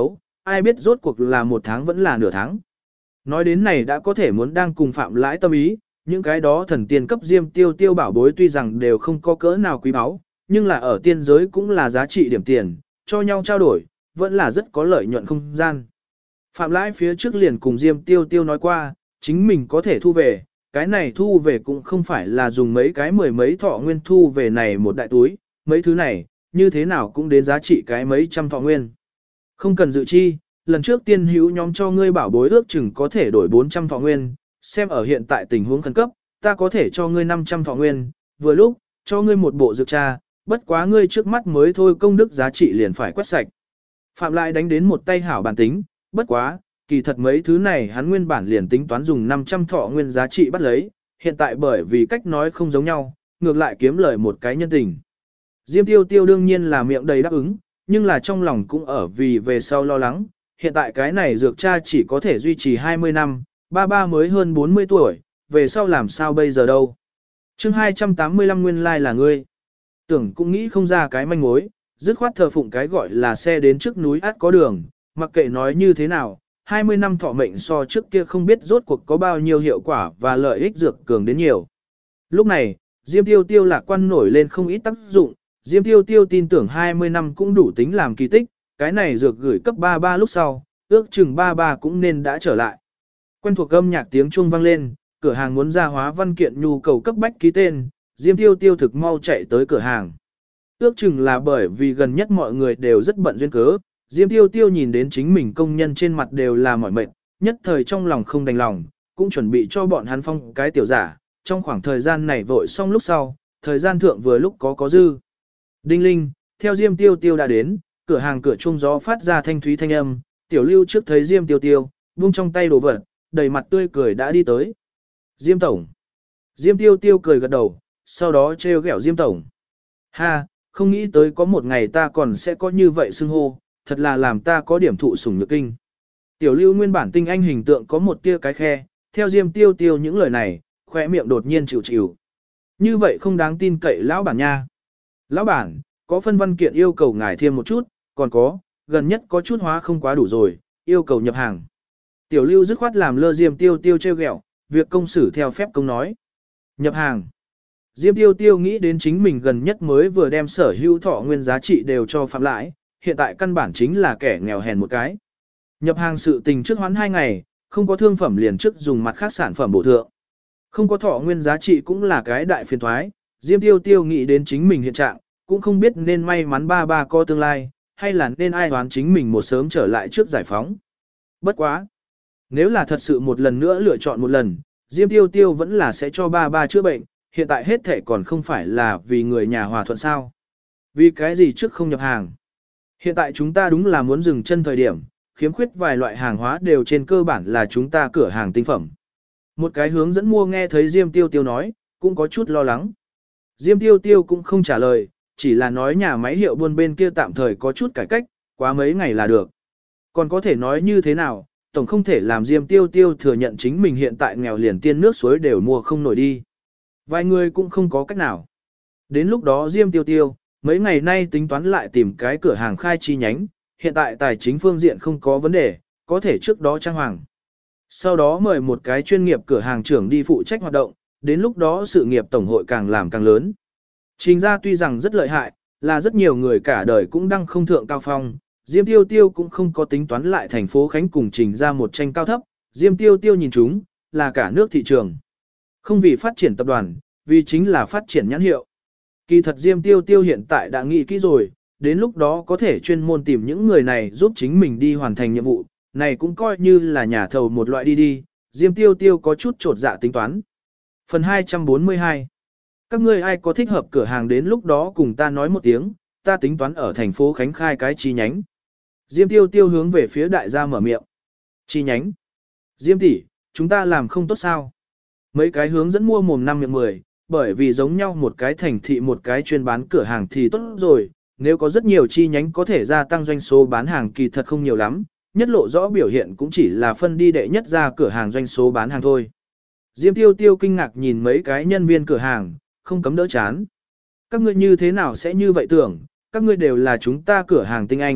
ai biết rốt cuộc là một tháng vẫn là nửa tháng. Nói đến này đã có thể muốn đang cùng Phạm Lãi tâm ý, những cái đó thần tiên cấp Diêm Tiêu Tiêu bảo bối tuy rằng đều không có cỡ nào quý báu, nhưng là ở tiên giới cũng là giá trị điểm tiền, cho nhau trao đổi, vẫn là rất có lợi nhuận không gian. Phạm Lãi phía trước liền cùng Diêm Tiêu Tiêu nói qua, chính mình có thể thu về, cái này thu về cũng không phải là dùng mấy cái mười mấy thọ nguyên thu về này một đại túi, mấy thứ này, như thế nào cũng đến giá trị cái mấy trăm thọ nguyên. Không cần dự chi, lần trước tiên hữu nhóm cho ngươi bảo bối ước chừng có thể đổi 400 thọ nguyên, xem ở hiện tại tình huống khẩn cấp, ta có thể cho ngươi 500 thọ nguyên, vừa lúc, cho ngươi một bộ dược tra, bất quá ngươi trước mắt mới thôi công đức giá trị liền phải quét sạch. Phạm lại đánh đến một tay hảo bản tính, bất quá, kỳ thật mấy thứ này hắn nguyên bản liền tính toán dùng 500 thọ nguyên giá trị bắt lấy, hiện tại bởi vì cách nói không giống nhau, ngược lại kiếm lời một cái nhân tình. Diêm Tiêu Tiêu đương nhiên là miệng đầy đáp ứng, nhưng là trong lòng cũng ở vì về sau lo lắng, hiện tại cái này dược cha chỉ có thể duy trì 20 năm, ba mới hơn 40 tuổi, về sau làm sao bây giờ đâu. chương 285 nguyên lai là ngươi. Tưởng cũng nghĩ không ra cái manh mối, dứt khoát thờ phụng cái gọi là xe đến trước núi át có đường, mặc kệ nói như thế nào, 20 năm thọ mệnh so trước kia không biết rốt cuộc có bao nhiêu hiệu quả và lợi ích dược cường đến nhiều. Lúc này, Diêm Tiêu Tiêu lạc quan nổi lên không ít tác dụng, Diêm Tiêu Tiêu tin tưởng 20 năm cũng đủ tính làm kỳ tích, cái này dược gửi cấp 33 lúc sau, ước chừng 33 cũng nên đã trở lại. Quen thuộc âm nhạc tiếng chuông vang lên, cửa hàng muốn ra hóa văn kiện nhu cầu cấp bách ký tên, Diêm Tiêu Tiêu thực mau chạy tới cửa hàng. Ước chừng là bởi vì gần nhất mọi người đều rất bận duyên cớ, Diêm Tiêu Tiêu nhìn đến chính mình công nhân trên mặt đều là mỏi mệt, nhất thời trong lòng không đành lòng, cũng chuẩn bị cho bọn hắn phong cái tiểu giả, trong khoảng thời gian này vội xong lúc sau, thời gian thượng vừa lúc có dư. Đinh linh, theo Diêm Tiêu Tiêu đã đến, cửa hàng cửa chuông gió phát ra thanh thúy thanh âm, Tiểu Lưu trước thấy Diêm Tiêu Tiêu, buông trong tay đồ vật, đầy mặt tươi cười đã đi tới. Diêm tổng. Diêm Tiêu Tiêu cười gật đầu, sau đó trêu ghẹo Diêm tổng. Ha, không nghĩ tới có một ngày ta còn sẽ có như vậy xưng hô, thật là làm ta có điểm thụ sủng nhược kinh. Tiểu Lưu nguyên bản tinh anh hình tượng có một tia cái khe, theo Diêm Tiêu Tiêu những lời này, khóe miệng đột nhiên chịu chịu. Như vậy không đáng tin cậy lão bản nha. Lão bản, có phân văn kiện yêu cầu ngài thêm một chút, còn có, gần nhất có chút hóa không quá đủ rồi, yêu cầu nhập hàng. Tiểu Lưu dứt khoát làm lơ Diêm Tiêu Tiêu trêu ghẹo, việc công xử theo phép công nói. Nhập hàng. Diêm Tiêu Tiêu nghĩ đến chính mình gần nhất mới vừa đem sở hữu thọ nguyên giá trị đều cho Phạm Lãi, hiện tại căn bản chính là kẻ nghèo hèn một cái. Nhập hàng sự tình trước hoãn 2 ngày, không có thương phẩm liền trước dùng mặt khác sản phẩm bổ thượng. Không có thọ nguyên giá trị cũng là cái đại phiền thoái, Diêm Tiêu Tiêu nghĩ đến chính mình hiện trạng, cũng không biết nên may mắn ba có tương lai, hay là nên ai đoán chính mình một sớm trở lại trước giải phóng. Bất quá. Nếu là thật sự một lần nữa lựa chọn một lần, Diêm Tiêu Tiêu vẫn là sẽ cho ba chữa bệnh, hiện tại hết thể còn không phải là vì người nhà hòa thuận sao. Vì cái gì trước không nhập hàng. Hiện tại chúng ta đúng là muốn dừng chân thời điểm, khiếm khuyết vài loại hàng hóa đều trên cơ bản là chúng ta cửa hàng tinh phẩm. Một cái hướng dẫn mua nghe thấy Diêm Tiêu Tiêu nói, cũng có chút lo lắng. Diêm Tiêu Tiêu cũng không trả lời, chỉ là nói nhà máy hiệu buôn bên kia tạm thời có chút cải cách, quá mấy ngày là được. Còn có thể nói như thế nào, tổng không thể làm Diêm Tiêu Tiêu thừa nhận chính mình hiện tại nghèo liền tiên nước suối đều mua không nổi đi. Vài người cũng không có cách nào. Đến lúc đó Diêm Tiêu Tiêu, mấy ngày nay tính toán lại tìm cái cửa hàng khai chi nhánh, hiện tại tài chính phương diện không có vấn đề, có thể trước đó trang hoàng. Sau đó mời một cái chuyên nghiệp cửa hàng trưởng đi phụ trách hoạt động, đến lúc đó sự nghiệp tổng hội càng làm càng lớn. Trình ra tuy rằng rất lợi hại, là rất nhiều người cả đời cũng đăng không thượng cao phong, Diêm Tiêu Tiêu cũng không có tính toán lại thành phố Khánh cùng Trình ra một tranh cao thấp, Diêm Tiêu Tiêu nhìn chúng, là cả nước thị trường. Không vì phát triển tập đoàn, vì chính là phát triển nhãn hiệu. Kỳ thật Diêm Tiêu Tiêu hiện tại đã nghĩ kỹ rồi, đến lúc đó có thể chuyên môn tìm những người này giúp chính mình đi hoàn thành nhiệm vụ, này cũng coi như là nhà thầu một loại đi, Diêm Tiêu Tiêu có chút trột dạ tính toán. Phần 242. Các ngươi ai có thích hợp cửa hàng đến lúc đó cùng ta nói một tiếng, ta tính toán ở thành phố Khánh khai cái chi nhánh. Diêm Tiêu Tiêu hướng về phía đại gia mở miệng. Chi nhánh. Diêm tỷ, chúng ta làm không tốt sao? Mấy cái hướng dẫn mua mồm 5 miệng 10, bởi vì giống nhau một cái thành thị một cái chuyên bán cửa hàng thì tốt rồi, nếu có rất nhiều chi nhánh có thể gia tăng doanh số bán hàng kỳ thật không nhiều lắm, nhất lộ rõ biểu hiện cũng chỉ là phân đi đệ nhất ra cửa hàng doanh số bán hàng thôi. Diêm Tiêu Tiêu kinh ngạc nhìn mấy cái nhân viên cửa hàng, không cấm đỡ chán. Các ngươi như thế nào sẽ như vậy tưởng, các ngươi đều là chúng ta cửa hàng tinh anh,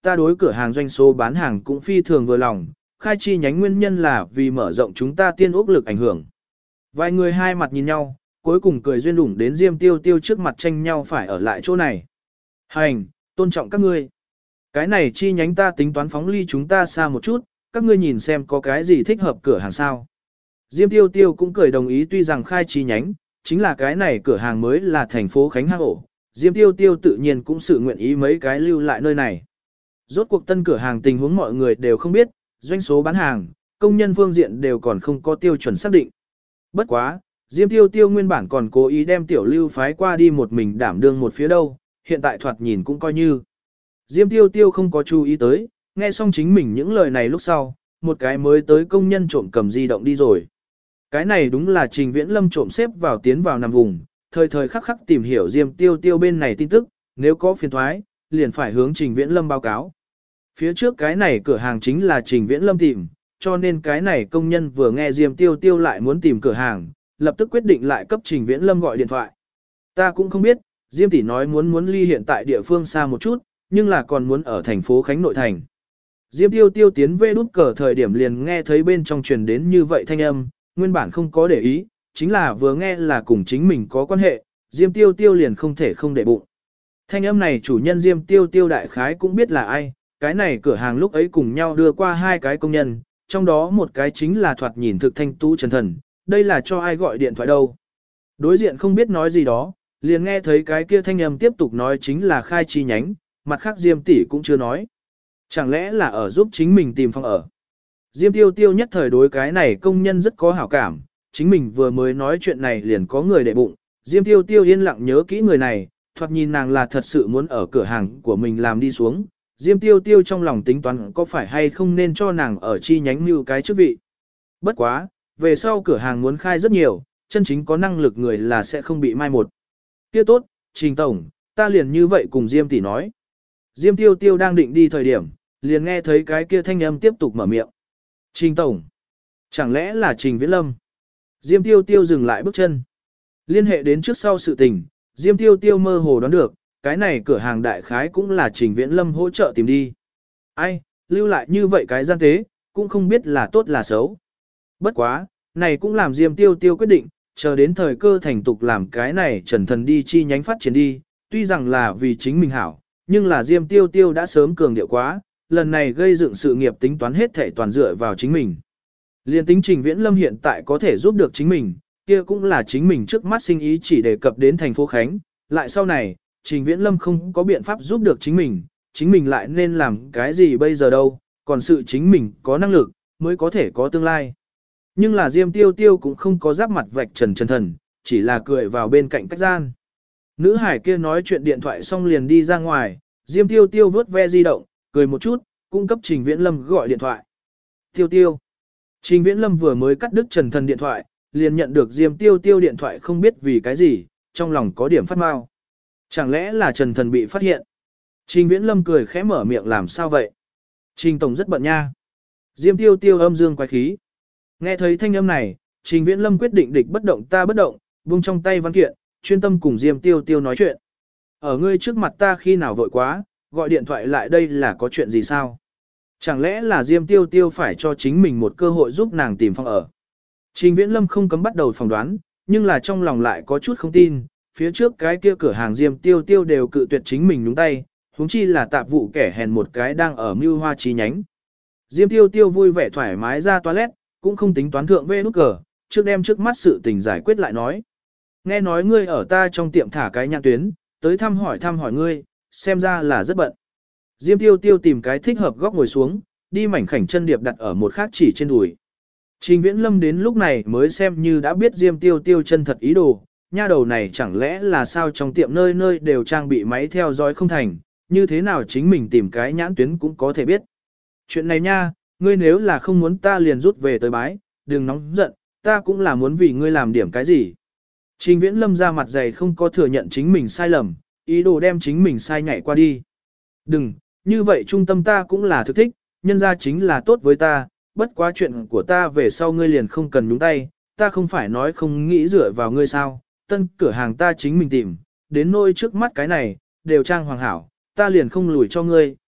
ta đối cửa hàng doanh số bán hàng cũng phi thường vừa lòng, khai chi nhánh nguyên nhân là vì mở rộng chúng ta tiên ốc lực ảnh hưởng. Vài người hai mặt nhìn nhau, cuối cùng cười duyên đủng đến Diêm Tiêu Tiêu trước mặt tranh nhau phải ở lại chỗ này. Hành, tôn trọng các ngươi. Cái này chi nhánh ta tính toán phóng ly chúng ta xa một chút, các ngươi nhìn xem có cái gì thích hợp cửa hàng sao. Diêm Tiêu Tiêu cũng cười đồng ý, tuy rằng khai chi nhánh, chính là cái này cửa hàng mới là thành phố Khánh Hang ổ. Diêm Tiêu Tiêu tự nhiên cũng sự nguyện ý mấy cái lưu lại nơi này. Rốt cuộc tân cửa hàng tình huống mọi người đều không biết, doanh số bán hàng, công nhân phương diện đều còn không có tiêu chuẩn xác định. Bất quá, Diêm Tiêu Tiêu nguyên bản còn cố ý đem Tiểu Lưu phái qua đi một mình đảm đương một phía đâu, hiện tại thoạt nhìn cũng coi như. Diêm Tiêu Tiêu không có chú ý tới, nghe xong chính mình những lời này lúc sau, một cái mới tới công nhân trộm cầm di động đi rồi. Cái này đúng là Trình Viễn Lâm trộm xếp vào tiến vào nằm vùng, thời thời khắc khắc tìm hiểu Diêm Tiêu Tiêu bên này tin tức, nếu có phiền thoái, liền phải hướng Trình Viễn Lâm báo cáo. Phía trước cái này cửa hàng chính là Trình Viễn Lâm tìm, cho nên cái này công nhân vừa nghe Diêm Tiêu Tiêu lại muốn tìm cửa hàng, lập tức quyết định lại cấp Trình Viễn Lâm gọi điện thoại. Ta cũng không biết, Diêm tỷ nói muốn ly hiện tại địa phương xa một chút, nhưng là còn muốn ở thành phố Khánh nội thành. Diêm Tiêu Tiêu tiến về nút cờ thời điểm liền nghe thấy bên trong truyền đến như vậy thanh âm, nguyên bản không có để ý, chính là vừa nghe là cùng chính mình có quan hệ, Diêm Tiêu Tiêu liền không thể không để bụng. Thanh âm này chủ nhân Diêm Tiêu Tiêu đại khái cũng biết là ai, cái này cửa hàng lúc ấy cùng nhau đưa qua hai cái công nhân, trong đó một cái chính là thoạt nhìn thực thanh tú Trần Thần, đây là cho ai gọi điện thoại đâu. Đối diện không biết nói gì đó, liền nghe thấy cái kia thanh âm tiếp tục nói chính là khai chi nhánh, mặt khác Diêm tỷ cũng chưa nói. Chẳng lẽ là ở giúp chính mình tìm phòng ở. Diêm Tiêu Tiêu nhất thời đối cái này công nhân rất có hảo cảm, chính mình vừa mới nói chuyện này liền có người để bụng. Diêm Tiêu Tiêu yên lặng nhớ kỹ người này, thoạt nhìn nàng là thật sự muốn ở cửa hàng của mình làm đi xuống. Diêm Tiêu Tiêu trong lòng tính toán có phải hay không nên cho nàng ở chi nhánh mưu cái chức vị. Bất quá, về sau cửa hàng muốn khai rất nhiều, chân chính có năng lực người là sẽ không bị mai một. Kia tốt, Trình Tổng, ta liền như vậy cùng Diêm tỷ nói. Diêm Tiêu Tiêu đang định đi thời điểm, liền nghe thấy cái kia thanh âm tiếp tục mở miệng. Trình Tổng, chẳng lẽ là Trình Viễn Lâm? Diêm Tiêu Tiêu dừng lại bước chân. Liên hệ đến trước sau sự tình, Diêm Tiêu Tiêu mơ hồ đoán được, cái này cửa hàng đại khái cũng là Trình Viễn Lâm hỗ trợ tìm đi. Ai, lưu lại như vậy cái gian tế, cũng không biết là tốt là xấu. Bất quá, này cũng làm Diêm Tiêu Tiêu quyết định, chờ đến thời cơ thành tục làm cái này Trần Thần đi chi nhánh phát triển đi, tuy rằng là vì chính mình hảo, nhưng là Diêm Tiêu Tiêu đã sớm cường điệu quá, lần này gây dựng sự nghiệp tính toán hết thảy toàn dựa vào chính mình. Liên tính Trình Viễn Lâm hiện tại có thể giúp được chính mình, kia cũng là chính mình trước mắt sinh ý chỉ đề cập đến thành phố Khánh, lại sau này, Trình Viễn Lâm không có biện pháp giúp được chính mình lại nên làm cái gì bây giờ đâu, còn sự chính mình có năng lực, mới có thể có tương lai. Nhưng là Diêm Tiêu Tiêu cũng không có giáp mặt vạch trần thần, chỉ là cười vào bên cạnh cách gian. Nữ hải kia nói chuyện điện thoại xong liền đi ra ngoài, Diêm Tiêu Tiêu vớt ve di động, cười một chút, cung cấp Trình Viễn Lâm gọi điện thoại. Tiêu Tiêu. Trình Viễn Lâm vừa mới cắt đứt Trần Thần điện thoại, liền nhận được Diêm Tiêu Tiêu điện thoại không biết vì cái gì, trong lòng có điểm phát mau. Chẳng lẽ là Trần Thần bị phát hiện? Trình Viễn Lâm cười khẽ mở miệng làm sao vậy? Trình Tổng rất bận nha. Diêm Tiêu Tiêu âm dương quái khí. Nghe thấy thanh âm này, Trình Viễn Lâm quyết định địch bất động ta bất động, buông trong tay văn kiện, chuyên tâm cùng Diêm Tiêu Tiêu nói chuyện. Ở ngươi trước mặt ta khi nào vội quá, gọi điện thoại lại đây là có chuyện gì sao? Chẳng lẽ là Diêm Tiêu Tiêu phải cho chính mình một cơ hội giúp nàng tìm phòng ở? Trình Viễn Lâm không cấm bắt đầu phỏng đoán, nhưng là trong lòng lại có chút không tin, phía trước cái kia cửa hàng Diêm Tiêu Tiêu đều cự tuyệt chính mình nhúng tay, huống chi là tạp vụ kẻ hèn một cái đang ở mưu hoa chi nhánh. Diêm Tiêu Tiêu vui vẻ thoải mái ra toilet, cũng không tính toán thượng về nút cờ, trước đem trước mắt sự tình giải quyết lại nói. Nghe nói ngươi ở ta trong tiệm thả cái nhãn tuyến, tới thăm hỏi ngươi, xem ra là rất bận. Diêm Tiêu Tiêu tìm cái thích hợp góc ngồi xuống, đi mảnh khảnh chân điệp đặt ở một khác chỉ trên đùi. Trình Viễn Lâm đến lúc này mới xem như đã biết Diêm Tiêu Tiêu chân thật ý đồ, nha đầu này chẳng lẽ là sao trong tiệm nơi nơi đều trang bị máy theo dõi không thành, như thế nào chính mình tìm cái nhãn tuyến cũng có thể biết. Chuyện này nha, ngươi nếu là không muốn ta liền rút về tới bái, đừng nóng giận, ta cũng là muốn vì ngươi làm điểm cái gì. Trình Viễn Lâm ra mặt dày không có thừa nhận chính mình sai lầm, ý đồ đem chính mình sai nhảy qua đi. Đừng, như vậy trung tâm ta cũng là thực thích, nhân ra chính là tốt với ta, bất quá chuyện của ta về sau ngươi liền không cần nhúng tay, ta không phải nói không nghĩ dựa vào ngươi sao, tân cửa hàng ta chính mình tìm, đến nôi trước mắt cái này, đều trang hoàng hảo, ta liền không lùi cho ngươi,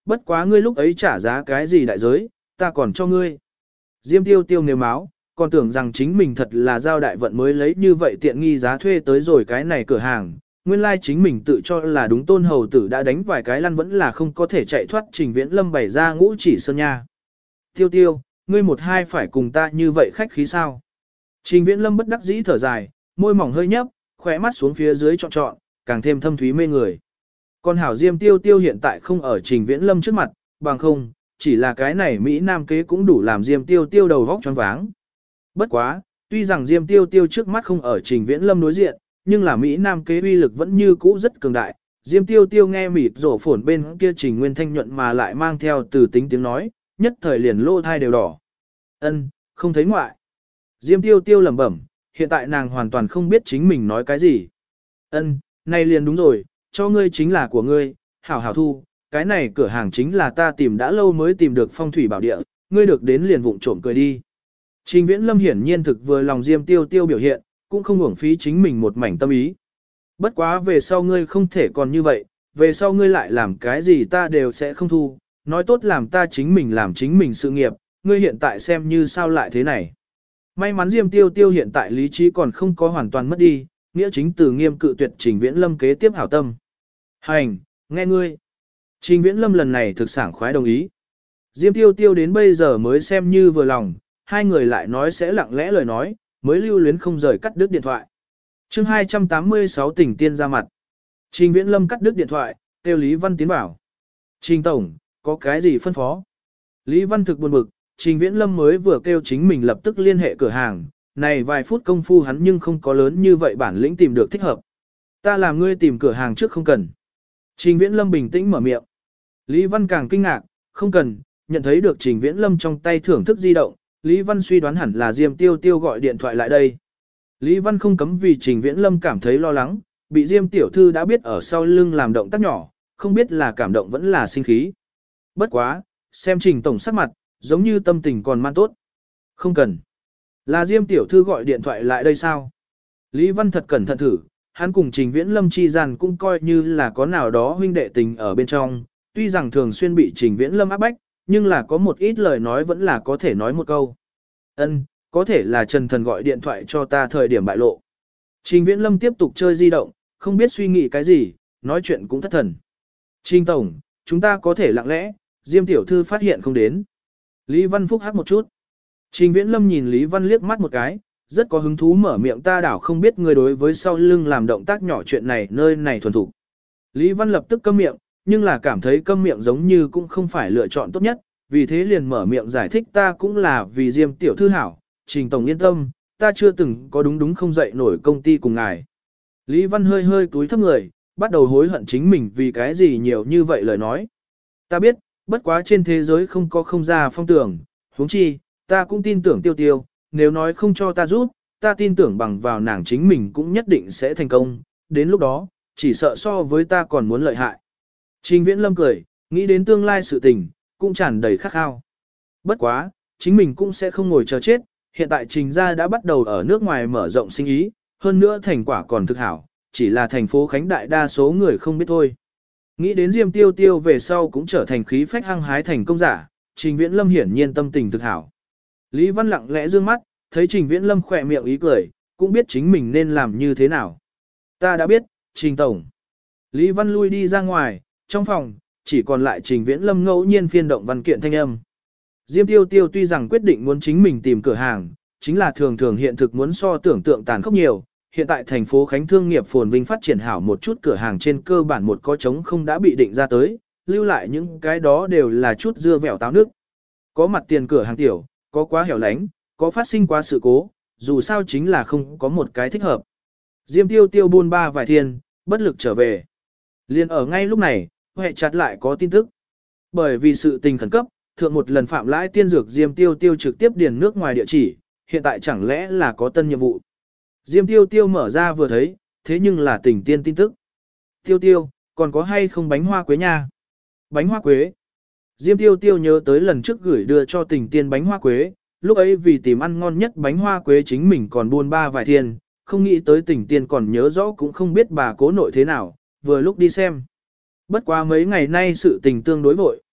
bất quá ngươi lúc ấy trả giá cái gì đại giới, ta còn cho ngươi. Diêm tiêu tiêu nếu máu, còn tưởng rằng chính mình thật là giao đại vận mới lấy như vậy tiện nghi giá thuê tới rồi cái này cửa hàng. Nguyên lai chính mình tự cho là đúng Tôn hầu tử đã đánh vài cái lăn vẫn là không có thể chạy thoát Trình Viễn Lâm bày ra ngũ chỉ sơn nha. Tiêu tiêu, ngươi một hai phải cùng ta như vậy khách khí sao? Trình Viễn Lâm bất đắc dĩ thở dài, môi mỏng hơi nhấp, khóe mắt xuống phía dưới trọn trọn, càng thêm thâm thúy mê người. Còn hảo Diêm tiêu tiêu hiện tại không ở Trình Viễn Lâm trước mặt, bằng không, chỉ là cái này Mỹ Nam kế cũng đủ làm Diêm tiêu tiêu đầu vóc choáng váng. Bất quá, tuy rằng Diêm tiêu tiêu trước mắt không ở Trình Viễn Lâm đối diện, nhưng là Mỹ Nam kế uy lực vẫn như cũ rất cường đại. Diêm tiêu tiêu nghe mịt rổ phổn bên kia Trình Nguyên thanh nhuận mà lại mang theo từ tính tiếng nói, nhất thời liền lô thai đều đỏ. Ân, không thấy ngoại. Diêm tiêu tiêu lẩm bẩm, hiện tại nàng hoàn toàn không biết chính mình nói cái gì. Ân, này liền đúng rồi, cho ngươi chính là của ngươi, hảo hảo thu, cái này cửa hàng chính là ta tìm đã lâu mới tìm được phong thủy bảo địa, ngươi được đến liền vụng trộm cười đi. Trình Viễn Lâm hiển nhiên thực vừa lòng Diêm tiêu tiêu biểu hiện, cũng không uổng phí chính mình một mảnh tâm ý. Bất quá về sau ngươi không thể còn như vậy, về sau ngươi lại làm cái gì ta đều sẽ không thu, nói tốt làm ta chính mình làm chính mình sự nghiệp, ngươi hiện tại xem như sao lại thế này. May mắn Diêm tiêu tiêu hiện tại lý trí còn không có hoàn toàn mất đi, nghĩa chính từ nghiêm cự tuyệt Trình Viễn Lâm kế tiếp hảo tâm. Hành, nghe ngươi. Trình Viễn Lâm lần này thực sảng khoái đồng ý. Diêm tiêu tiêu đến bây giờ mới xem như vừa lòng, hai người lại nói sẽ lặng lẽ lời nói, mới lưu luyến không rời cắt đứt điện thoại. Chương 286 tỉnh tiên ra mặt. Trình Viễn Lâm cắt đứt điện thoại, kêu Lý Văn tiến bảo. Trình Tổng, có cái gì phân phó? Lý Văn thực buồn bực, Trình Viễn Lâm mới vừa kêu chính mình lập tức liên hệ cửa hàng, này vài phút công phu hắn nhưng không có lớn như vậy bản lĩnh tìm được thích hợp. Ta làm ngươi tìm cửa hàng trước không cần. Trình Viễn Lâm bình tĩnh mở miệng. Lý Văn càng kinh ngạc, không cần, nhận thấy được Trình Viễn Lâm trong tay thưởng thức di động, Lý Văn suy đoán hẳn là Diêm Tiêu Tiêu gọi điện thoại lại đây. Lý Văn không cấm vì Trình Viễn Lâm cảm thấy lo lắng, bị Diêm Tiểu Thư đã biết ở sau lưng làm động tác nhỏ, không biết là cảm động vẫn là sinh khí. Bất quá, xem Trình Tổng sắc mặt, giống như tâm tình còn man tốt. Không cần. Là Diêm Tiểu Thư gọi điện thoại lại đây sao? Lý Văn thật cẩn thận thử, hắn cùng Trình Viễn Lâm chi gian cũng coi như là có nào đó huynh đệ tình ở bên trong, tuy rằng thường xuyên bị Trình Viễn Lâm áp bách, nhưng là có một ít lời nói vẫn là có thể nói một câu. Ân, có thể là Trần Thần gọi điện thoại cho ta thời điểm bại lộ. Trình Viễn Lâm tiếp tục chơi di động, không biết suy nghĩ cái gì, nói chuyện cũng thất thần. Trình Tổng, chúng ta có thể lặng lẽ, Diêm Tiểu Thư phát hiện không đến. Lý Văn phúc hắc một chút. Trình Viễn Lâm nhìn Lý Văn liếc mắt một cái, rất có hứng thú mở miệng ta đảo không biết người đối với sau lưng làm động tác nhỏ chuyện này nơi này thuần thủ. Lý Văn lập tức câm miệng, nhưng là cảm thấy câm miệng giống như cũng không phải lựa chọn tốt nhất, vì thế liền mở miệng giải thích ta cũng là vì Diêm Tiểu Thư hảo, Trình Tổng yên tâm, ta chưa từng có đúng không dậy nổi công ty cùng ngài. Lý Văn hơi hơi cúi thấp người, bắt đầu hối hận chính mình vì cái gì nhiều như vậy lời nói. Ta biết, bất quá trên thế giới không có không ra phong tưởng, huống chi, ta cũng tin tưởng Tiêu Tiêu, nếu nói không cho ta giúp, ta tin tưởng bằng vào nàng chính mình cũng nhất định sẽ thành công, đến lúc đó, chỉ sợ so với ta còn muốn lợi hại. Trình Viễn Lâm cười, nghĩ đến tương lai sự tình, cũng tràn đầy khát khao. Bất quá, chính mình cũng sẽ không ngồi chờ chết, hiện tại Trình gia đã bắt đầu ở nước ngoài mở rộng sinh ý, hơn nữa thành quả còn thực hảo, chỉ là thành phố Khánh đại đa số người không biết thôi. Nghĩ đến Diêm Tiêu Tiêu về sau cũng trở thành khí phách hăng hái thành công giả, Trình Viễn Lâm hiển nhiên tâm tình thực hảo. Lý Văn lặng lẽ dương mắt, thấy Trình Viễn Lâm khỏe miệng ý cười, cũng biết chính mình nên làm như thế nào. Ta đã biết, Trình Tổng. Lý Văn lui đi ra ngoài, trong phòng, chỉ còn lại Trình Viễn Lâm ngẫu nhiên phiên động văn kiện thanh âm. Diêm Tiêu Tiêu tuy rằng quyết định muốn chính mình tìm cửa hàng, chính là thường thường hiện thực muốn so tưởng tượng tàn khốc nhiều. Hiện tại thành phố Khánh thương nghiệp phồn vinh phát triển hảo một chút cửa hàng trên cơ bản một có trống không đã bị định ra tới, lưu lại những cái đó đều là chút dưa vẻo táo nước. Có mặt tiền cửa hàng tiểu, có quá hẻo lánh, có phát sinh quá sự cố, dù sao chính là không có một cái thích hợp. Diêm Tiêu Tiêu buôn ba vài thiên, bất lực trở về. Liên ở ngay lúc này, hệ chặt lại có tin tức. Bởi vì sự tình khẩn cấp, thượng một lần phạm lãi tiên dược Diêm Tiêu Tiêu trực tiếp điền nước ngoài địa chỉ, hiện tại chẳng lẽ là có tân nhiệm vụ. Diêm Tiêu Tiêu mở ra vừa thấy, thế nhưng là tỉnh tiên tin tức. Tiêu Tiêu, còn có hay không bánh hoa quế nha? Bánh hoa quế. Diêm Tiêu Tiêu nhớ tới lần trước gửi đưa cho tỉnh tiên bánh hoa quế, lúc ấy vì tìm ăn ngon nhất bánh hoa quế chính mình còn buôn ba vài thiên, không nghĩ tới tỉnh tiên còn nhớ rõ cũng không biết bà cố nội thế nào, vừa lúc đi xem. Bất quá mấy ngày nay sự tình tương đối vội,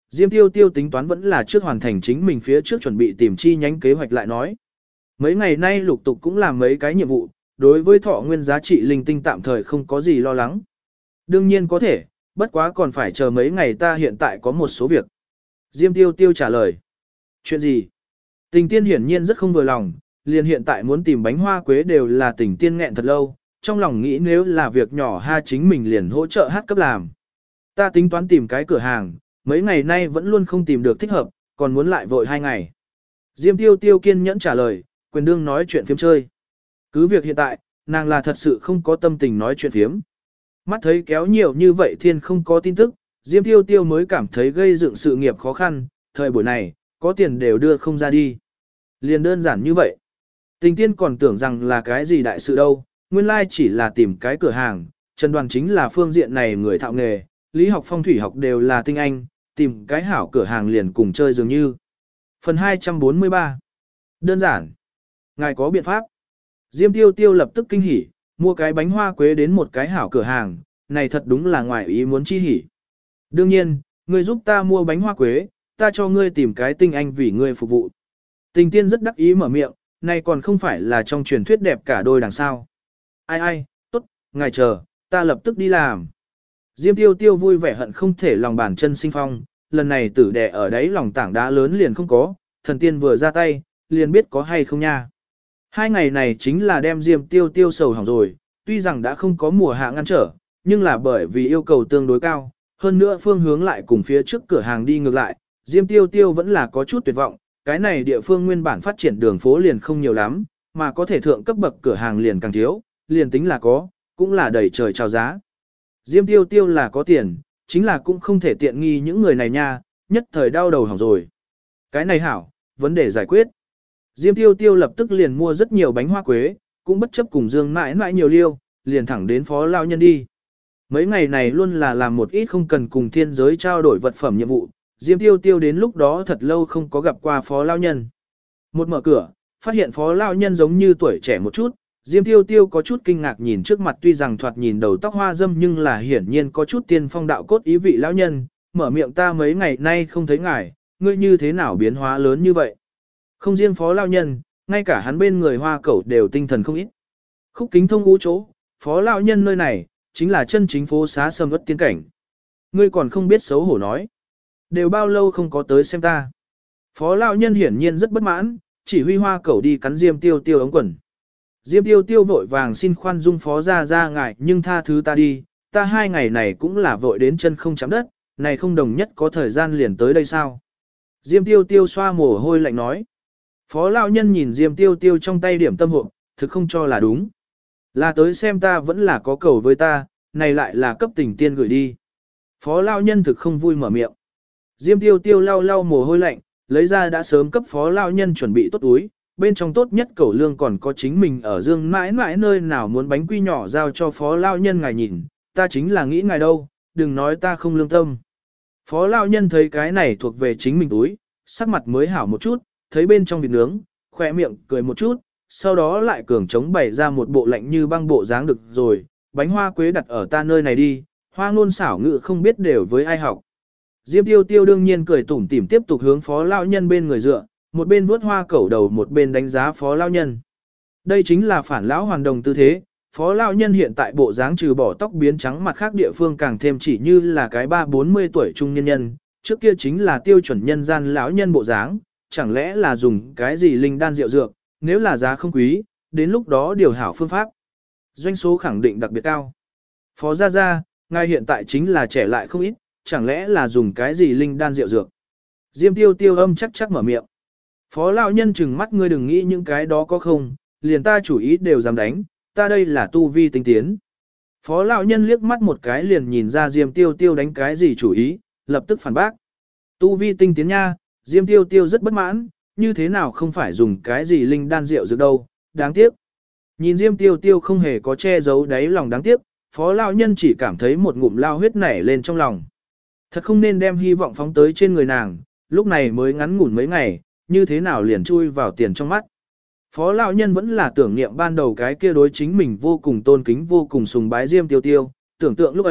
Diêm Tiêu Tiêu tính toán vẫn là trước hoàn thành chính mình phía trước chuẩn bị tìm chi nhánh kế hoạch lại nói. Mấy ngày nay lục tục cũng làm mấy cái nhiệm vụ, đối với thọ nguyên giá trị linh tinh tạm thời không có gì lo lắng. Đương nhiên có thể, bất quá còn phải chờ mấy ngày, ta hiện tại có một số việc. Diêm Tiêu Tiêu trả lời. Chuyện gì? Tình tiên hiển nhiên rất không vừa lòng, liền hiện tại muốn tìm bánh hoa quế đều là tình tiên nghẹn thật lâu, trong lòng nghĩ nếu là việc nhỏ ha chính mình liền hỗ trợ hát cấp làm. Ta tính toán tìm cái cửa hàng, mấy ngày nay vẫn luôn không tìm được thích hợp, còn muốn lại vội 2 ngày. Diêm Tiêu Tiêu kiên nhẫn trả lời, quyền đương nói chuyện phiếm chơi. Cứ việc hiện tại, nàng là thật sự không có tâm tình nói chuyện phiếm. Mắt thấy kéo nhiều như vậy thiên không có tin tức, Diêm Tiêu Tiêu mới cảm thấy gây dựng sự nghiệp khó khăn, thời buổi này, có tiền đều đưa không ra đi. Liền đơn giản như vậy. Tình tiên còn tưởng rằng là cái gì đại sự đâu, nguyên lai chỉ là tìm cái cửa hàng, Trần Đoàn chính là phương diện này người thạo nghề, lý học phong thủy học đều là tinh anh, tìm cái hảo cửa hàng liền cùng chơi dường như. Phần 243. Đơn giản. Ngài có biện pháp. Diêm Tiêu Tiêu lập tức kinh hỉ, mua cái bánh hoa quế đến một cái hảo cửa hàng, này thật đúng là ngoài ý muốn chi hỉ. Đương nhiên, ngươi giúp ta mua bánh hoa quế, ta cho ngươi tìm cái tinh anh vì ngươi phục vụ. Tình tiên rất đắc ý mở miệng, này còn không phải là trong truyền thuyết đẹp cả đôi đằng sao. Ai, tốt, ngài chờ, ta lập tức đi làm. Diêm Tiêu Tiêu vui vẻ hận không thể lòng bàn chân sinh phong, lần này tử đẻ ở đấy lòng tảng đá lớn liền không có, thần tiên vừa ra tay, liền biết có hay không nha. 2 ngày này chính là đem Diêm Tiêu Tiêu sầu hỏng rồi, tuy rằng đã không có mùa hạ ngăn trở, nhưng là bởi vì yêu cầu tương đối cao, hơn nữa phương hướng lại cùng phía trước cửa hàng đi ngược lại, Diêm Tiêu Tiêu vẫn là có chút tuyệt vọng, cái này địa phương nguyên bản phát triển đường phố liền không nhiều lắm, mà có thể thượng cấp bậc cửa hàng liền càng thiếu, liền tính là có, cũng là đầy trời chào giá. Diêm Tiêu Tiêu là có tiền, chính là cũng không thể tiện nghi những người này nha, nhất thời đau đầu hỏng rồi. Cái này hảo, vấn đề giải quyết. Diêm Tiêu Tiêu lập tức liền mua rất nhiều bánh hoa quế, cũng bất chấp cùng Dương mãi mãi nhiều liêu, liền thẳng đến phó lao nhân đi. Mấy ngày này luôn là làm một ít không cần cùng thiên giới trao đổi vật phẩm nhiệm vụ, Diêm Tiêu Tiêu đến lúc đó thật lâu không có gặp qua phó lao nhân. Một mở cửa, phát hiện phó lao nhân giống như tuổi trẻ một chút, Diêm Tiêu Tiêu có chút kinh ngạc nhìn trước mặt, tuy rằng thoạt nhìn đầu tóc hoa râm nhưng là hiển nhiên có chút tiên phong đạo cốt ý vị lão nhân, mở miệng, ta mấy ngày nay không thấy ngài, ngươi như thế nào biến hóa lớn như vậy. Không riêng phó lao nhân, ngay cả hắn bên người hoa cẩu đều tinh thần không ít. Khúc kính thông ngũ chỗ, phó lao nhân nơi này, chính là chân chính phố xá sầm uất tiên cảnh. Ngươi còn không biết xấu hổ nói. Đều bao lâu không có tới xem ta. Phó lao nhân hiển nhiên rất bất mãn, chỉ huy hoa cẩu đi cắn Diêm Tiêu Tiêu ống quần. Diêm Tiêu Tiêu vội vàng xin khoan dung phó ra ngại, nhưng tha thứ ta đi, ta 2 ngày này cũng là vội đến chân không chạm đất, này không đồng nhất có thời gian liền tới đây sao. Diêm Tiêu Tiêu xoa mồ hôi lạnh nói. Phó lão nhân nhìn Diêm Tiêu Tiêu trong tay điểm tâm hộp, thực không cho là đúng. Là tới xem ta vẫn là có cầu với ta, này lại là cấp tình tiên gửi đi. Phó lão nhân thực không vui mở miệng. Diêm Tiêu Tiêu lau lau mồ hôi lạnh, lấy ra đã sớm cấp phó lão nhân chuẩn bị tốt túi, bên trong tốt nhất cẩu lương còn có chính mình ở Dương mãi mãi nơi nào muốn bánh quy nhỏ giao cho phó lão nhân ngài nhìn, ta chính là nghĩ ngài đâu, đừng nói ta không lương tâm. Phó lão nhân thấy cái này thuộc về chính mình túi, sắc mặt mới hảo một chút, thấy bên trong vịt nướng, khỏe miệng cười một chút, sau đó lại cường trống bày ra một bộ lạnh như băng bộ dáng được rồi, bánh hoa quế đặt ở ta nơi này đi, hoa ngôn xảo ngữ không biết đều với ai học. Diêm Tiêu Tiêu đương nhiên cười tủm tỉm tiếp tục hướng phó lão nhân bên người dựa, một bên vuốt hoa cẩu đầu một bên đánh giá phó lão nhân. Đây chính là phản lão hoàn đồng tư thế, phó lão nhân hiện tại bộ dáng trừ bỏ tóc biến trắng mặt khác địa phương càng thêm chỉ như là cái 30-40 tuổi trung nhân nhân, trước kia chính là tiêu chuẩn nhân gian lão nhân bộ dáng, chẳng lẽ là dùng cái gì linh đan rượu dược, nếu là giá không quý, đến lúc đó điều hảo phương pháp. Doanh số khẳng định đặc biệt cao. Phó gia, ngài hiện tại chính là trẻ lại không ít, chẳng lẽ là dùng cái gì linh đan rượu dược. Diêm Tiêu Tiêu âm chắc mở miệng. Phó lão nhân chừng mắt, ngươi đừng nghĩ những cái đó có không, liền ta chủ ý đều dám đánh, ta đây là tu vi tinh tiến. Phó lão nhân liếc mắt một cái liền nhìn ra Diêm Tiêu Tiêu đánh cái gì chủ ý, lập tức phản bác. Tu vi tinh tiến nha, Diêm Tiêu Tiêu rất bất mãn, như thế nào không phải dùng cái gì linh đan rượu dược đâu, đáng tiếc. Nhìn Diêm Tiêu Tiêu không hề có che giấu đáy lòng đáng tiếc, phó lão nhân chỉ cảm thấy một ngụm lao huyết nảy lên trong lòng. Thật không nên đem hy vọng phóng tới trên người nàng, lúc này mới ngắn ngủn mấy ngày, như thế nào liền chui vào tiền trong mắt. Phó lão nhân vẫn là tưởng niệm ban đầu cái kia đối chính mình vô cùng tôn kính vô cùng sùng bái Diêm Tiêu Tiêu, tưởng tượng lúc ấy,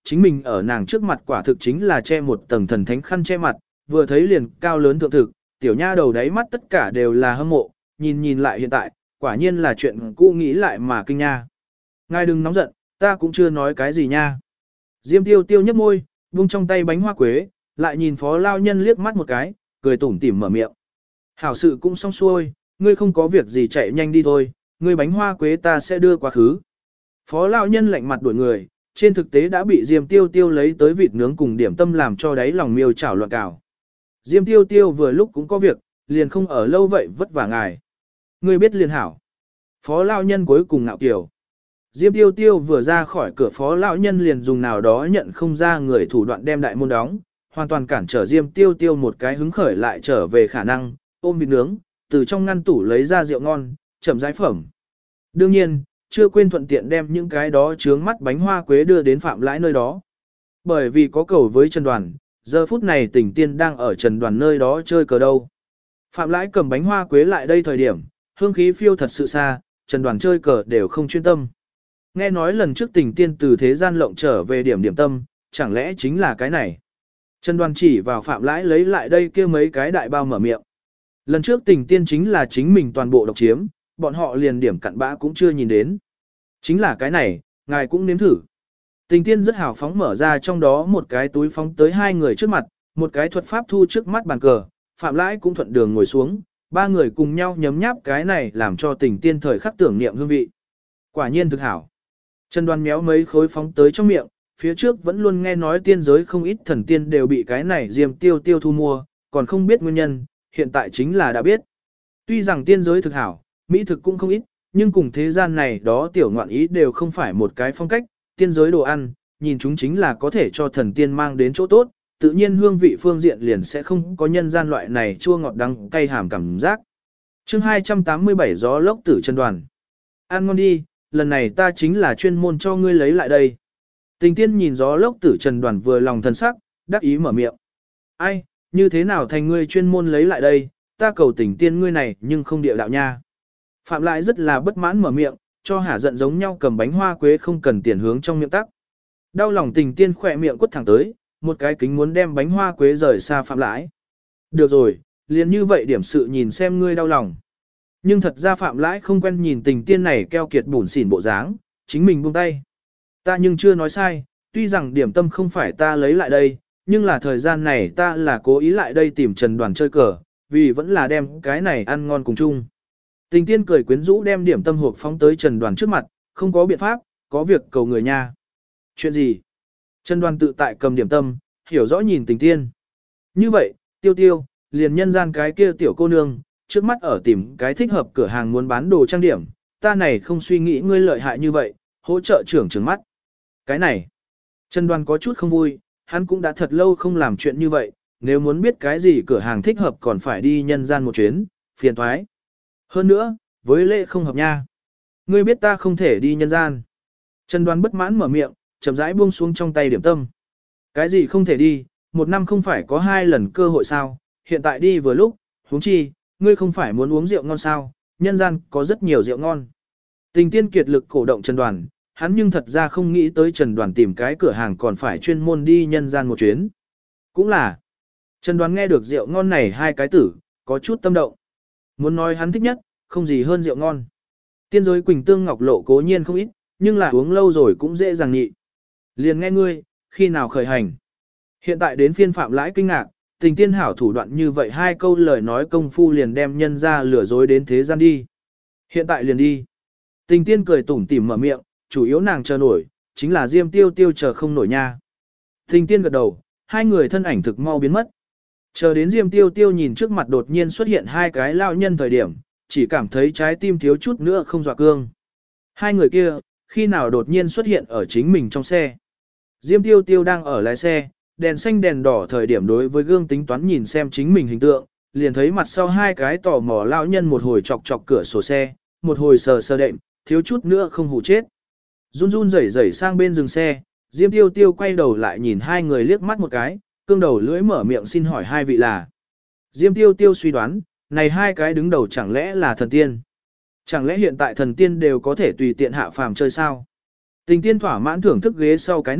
chính mình ở nàng trước mặt quả thực chính là che một tầng thần thánh khăn che mặt, vừa thấy liền cao lớn thượng thực, tiểu nha đầu đáy mắt tất cả đều là hâm mộ, nhìn lại hiện tại, quả nhiên là chuyện cũ nghĩ lại mà kinh nha. Ngài đừng nóng giận, ta cũng chưa nói cái gì nha. Diêm tiêu tiêu nhấp môi, vung trong tay bánh hoa quế, lại nhìn phó lao nhân liếc mắt một cái, cười tủm tỉm mở miệng. Hảo sự cũng xong xuôi, ngươi không có việc gì chạy nhanh đi thôi, ngươi bánh hoa quế ta sẽ đưa quá khứ. Phó lao nhân lạnh mặt đuổi người, trên thực tế đã bị Diêm tiêu tiêu lấy tới vịt nướng cùng điểm tâm làm cho đáy lòng miêu chảo loạn cào. Diêm tiêu tiêu vừa lúc cũng có việc, liền không ở lâu vậy vất vả ngài. Ngươi biết liền hảo. Phó lao nhân cuối cùng ngạo kiều. Diêm tiêu tiêu vừa ra khỏi cửa phó lão nhân liền dùng nào đó nhận không ra người thủ đoạn đem đại môn đóng, hoàn toàn cản trở Diêm tiêu tiêu một cái hứng khởi lại trở về khả năng, ôm vịt nướng, từ trong ngăn tủ lấy ra rượu ngon, chậm rãi phẩm. Đương nhiên, chưa quên thuận tiện đem những cái đó chướng mắt bánh hoa quế đưa đến Phạm Lãi nơi đó. Bởi vì có cầu với Trần Đoàn, giờ phút này Tình Tiên đang ở Trần Đoàn nơi đó chơi cờ đâu. Phạm Lãi cầm bánh hoa quế lại đây thời điểm, hương khí phiêu thật sự xa, Trần Đoàn chơi cờ đều không chuyên tâm. Nghe nói lần trước Tình Tiên từ thế gian lộng trở về điểm tâm, chẳng lẽ chính là cái này. Trần Đoàn chỉ vào Phạm Lãi lấy lại đây kia mấy cái đại bao mở miệng. Lần trước Tình Tiên chính là chính mình toàn bộ độc chiếm, bọn họ liền điểm cặn bã cũng chưa nhìn đến. Chính là cái này, ngài cũng nếm thử. Tình Tiên rất hào phóng mở ra trong đó một cái túi phóng tới hai người trước mặt, một cái thuật pháp thu trước mắt bàn cờ, Phạm Lãi cũng thuận đường ngồi xuống, ba người cùng nhau nhấm nháp cái này làm cho Tình Tiên thời khắc tưởng niệm hương vị. Quả nhiên thực hảo. Trần Đoàn méo mấy khối phóng tới trong miệng, phía trước vẫn luôn nghe nói tiên giới không ít thần tiên đều bị cái này Diêm tiêu tiêu thu mua, còn không biết nguyên nhân, hiện tại chính là đã biết. Tuy rằng tiên giới thực hảo, mỹ thực cũng không ít, nhưng cùng thế gian này đó tiểu ngoạn ý đều không phải một cái phong cách, tiên giới đồ ăn, nhìn chúng chính là có thể cho thần tiên mang đến chỗ tốt, tự nhiên hương vị phương diện liền sẽ không có nhân gian loại này chua ngọt đắng cay hàm cảm giác. Chương 287 gió lốc tử Trần Đoàn. Ăn ngon đi, lần này ta chính là chuyên môn cho ngươi lấy lại đây. Tình Tiên nhìn gió lốc tử Trần Đoàn vừa lòng thân sắc, đắc ý mở miệng. Ai, như thế nào thành ngươi chuyên môn lấy lại đây, ta cầu Tình Tiên ngươi này nhưng không địa đạo nha. Phạm Lại rất là bất mãn mở miệng, cho hả giận giống nhau cầm bánh hoa quế không cần tiền hướng trong miệng tắc. Đau lòng Tình Tiên khỏe miệng quất thẳng tới, một cái kính muốn đem bánh hoa quế rời xa Phạm Lãi. Được rồi, liền như vậy điểm sự nhìn xem ngươi đau lòng. Nhưng thật ra Phạm Lãi không quen nhìn Tình Tiên này keo kiệt bủn xỉn bộ dáng, chính mình buông tay. Ta nhưng chưa nói sai, tuy rằng điểm tâm không phải ta lấy lại đây, nhưng là thời gian này ta là cố ý lại đây tìm Trần Đoàn chơi cờ, vì vẫn là đem cái này ăn ngon cùng chung. Tình Tiên cười quyến rũ đem điểm tâm hộp phóng tới Trần Đoàn trước mặt, không có biện pháp, có việc cầu người nha. Chuyện gì? Trần Đoàn tự tại cầm điểm tâm, hiểu rõ nhìn Tình Tiên. Như vậy, tiêu tiêu, liền nhân gian cái kia tiểu cô nương, trước mắt ở tìm cái thích hợp cửa hàng muốn bán đồ trang điểm, ta này không suy nghĩ ngươi lợi hại như vậy, hỗ trợ trưởng trừng mắt. Cái này, Trần Đoàn có chút không vui, hắn cũng đã thật lâu không làm chuyện như vậy, nếu muốn biết cái gì cửa hàng thích hợp còn phải đi nhân gian một chuyến, phiền thoái. Hơn nữa, với lễ không hợp nha. Ngươi biết ta không thể đi nhân gian. Trần Đoàn bất mãn mở miệng, chậm rãi buông xuống trong tay điểm tâm. Cái gì không thể đi, một năm không phải có 2 lần cơ hội sao, hiện tại đi vừa lúc, huống chi, ngươi không phải muốn uống rượu ngon sao, nhân gian có rất nhiều rượu ngon. Tình Tiên kiệt lực cổ động Trần Đoàn, hắn nhưng thật ra không nghĩ tới Trần Đoàn tìm cái cửa hàng còn phải chuyên môn đi nhân gian một chuyến. Cũng là, Trần Đoàn nghe được rượu ngon này hai cái tử, có chút tâm động. Muốn nói hắn thích nhất, không gì hơn rượu ngon. Tiên giới Quỳnh Tương Ngọc Lộ cố nhiên không ít, nhưng là uống lâu rồi cũng dễ dàng nhị. Liền nghe ngươi, khi nào khởi hành. Hiện tại đến phiên Phạm Lãi kinh ngạc, Tình Tiên hảo thủ đoạn như vậy hai câu lời nói công phu liền đem nhân ra lừa dối đến thế gian đi. Hiện tại liền đi. Tình Tiên cười tủm tỉm mở miệng, chủ yếu nàng chờ nổi, chính là Diêm tiêu tiêu chờ không nổi nha. Tình Tiên gật đầu, hai người thân ảnh thực mau biến mất. Chờ đến Diêm tiêu tiêu nhìn trước mặt đột nhiên xuất hiện hai cái lao nhân thời điểm, chỉ cảm thấy trái tim thiếu chút nữa không dọa cương. Hai người kia, khi nào đột nhiên xuất hiện ở chính mình trong xe. Diêm tiêu tiêu đang ở lái xe, đèn xanh đèn đỏ thời điểm đối với gương tính toán nhìn xem chính mình hình tượng, liền thấy mặt sau hai cái tò mò lao nhân một hồi chọc chọc cửa sổ xe, một hồi sờ sờ đệm, thiếu chút nữa không hù chết. Run run rẩy rẩy sang bên dừng xe, Diêm tiêu tiêu quay đầu lại nhìn hai người liếc mắt một cái, cương đầu lưỡi mở miệng xin hỏi hai vị là. Diêm tiêu tiêu suy đoán, này hai cái đứng đầu chẳng lẽ là thần tiên. Chẳng lẽ hiện tại thần tiên đều có thể tùy tiện hạ phàm chơi sao? Tình Tiên thỏa mãn thưởng thức ghế sau cái nút,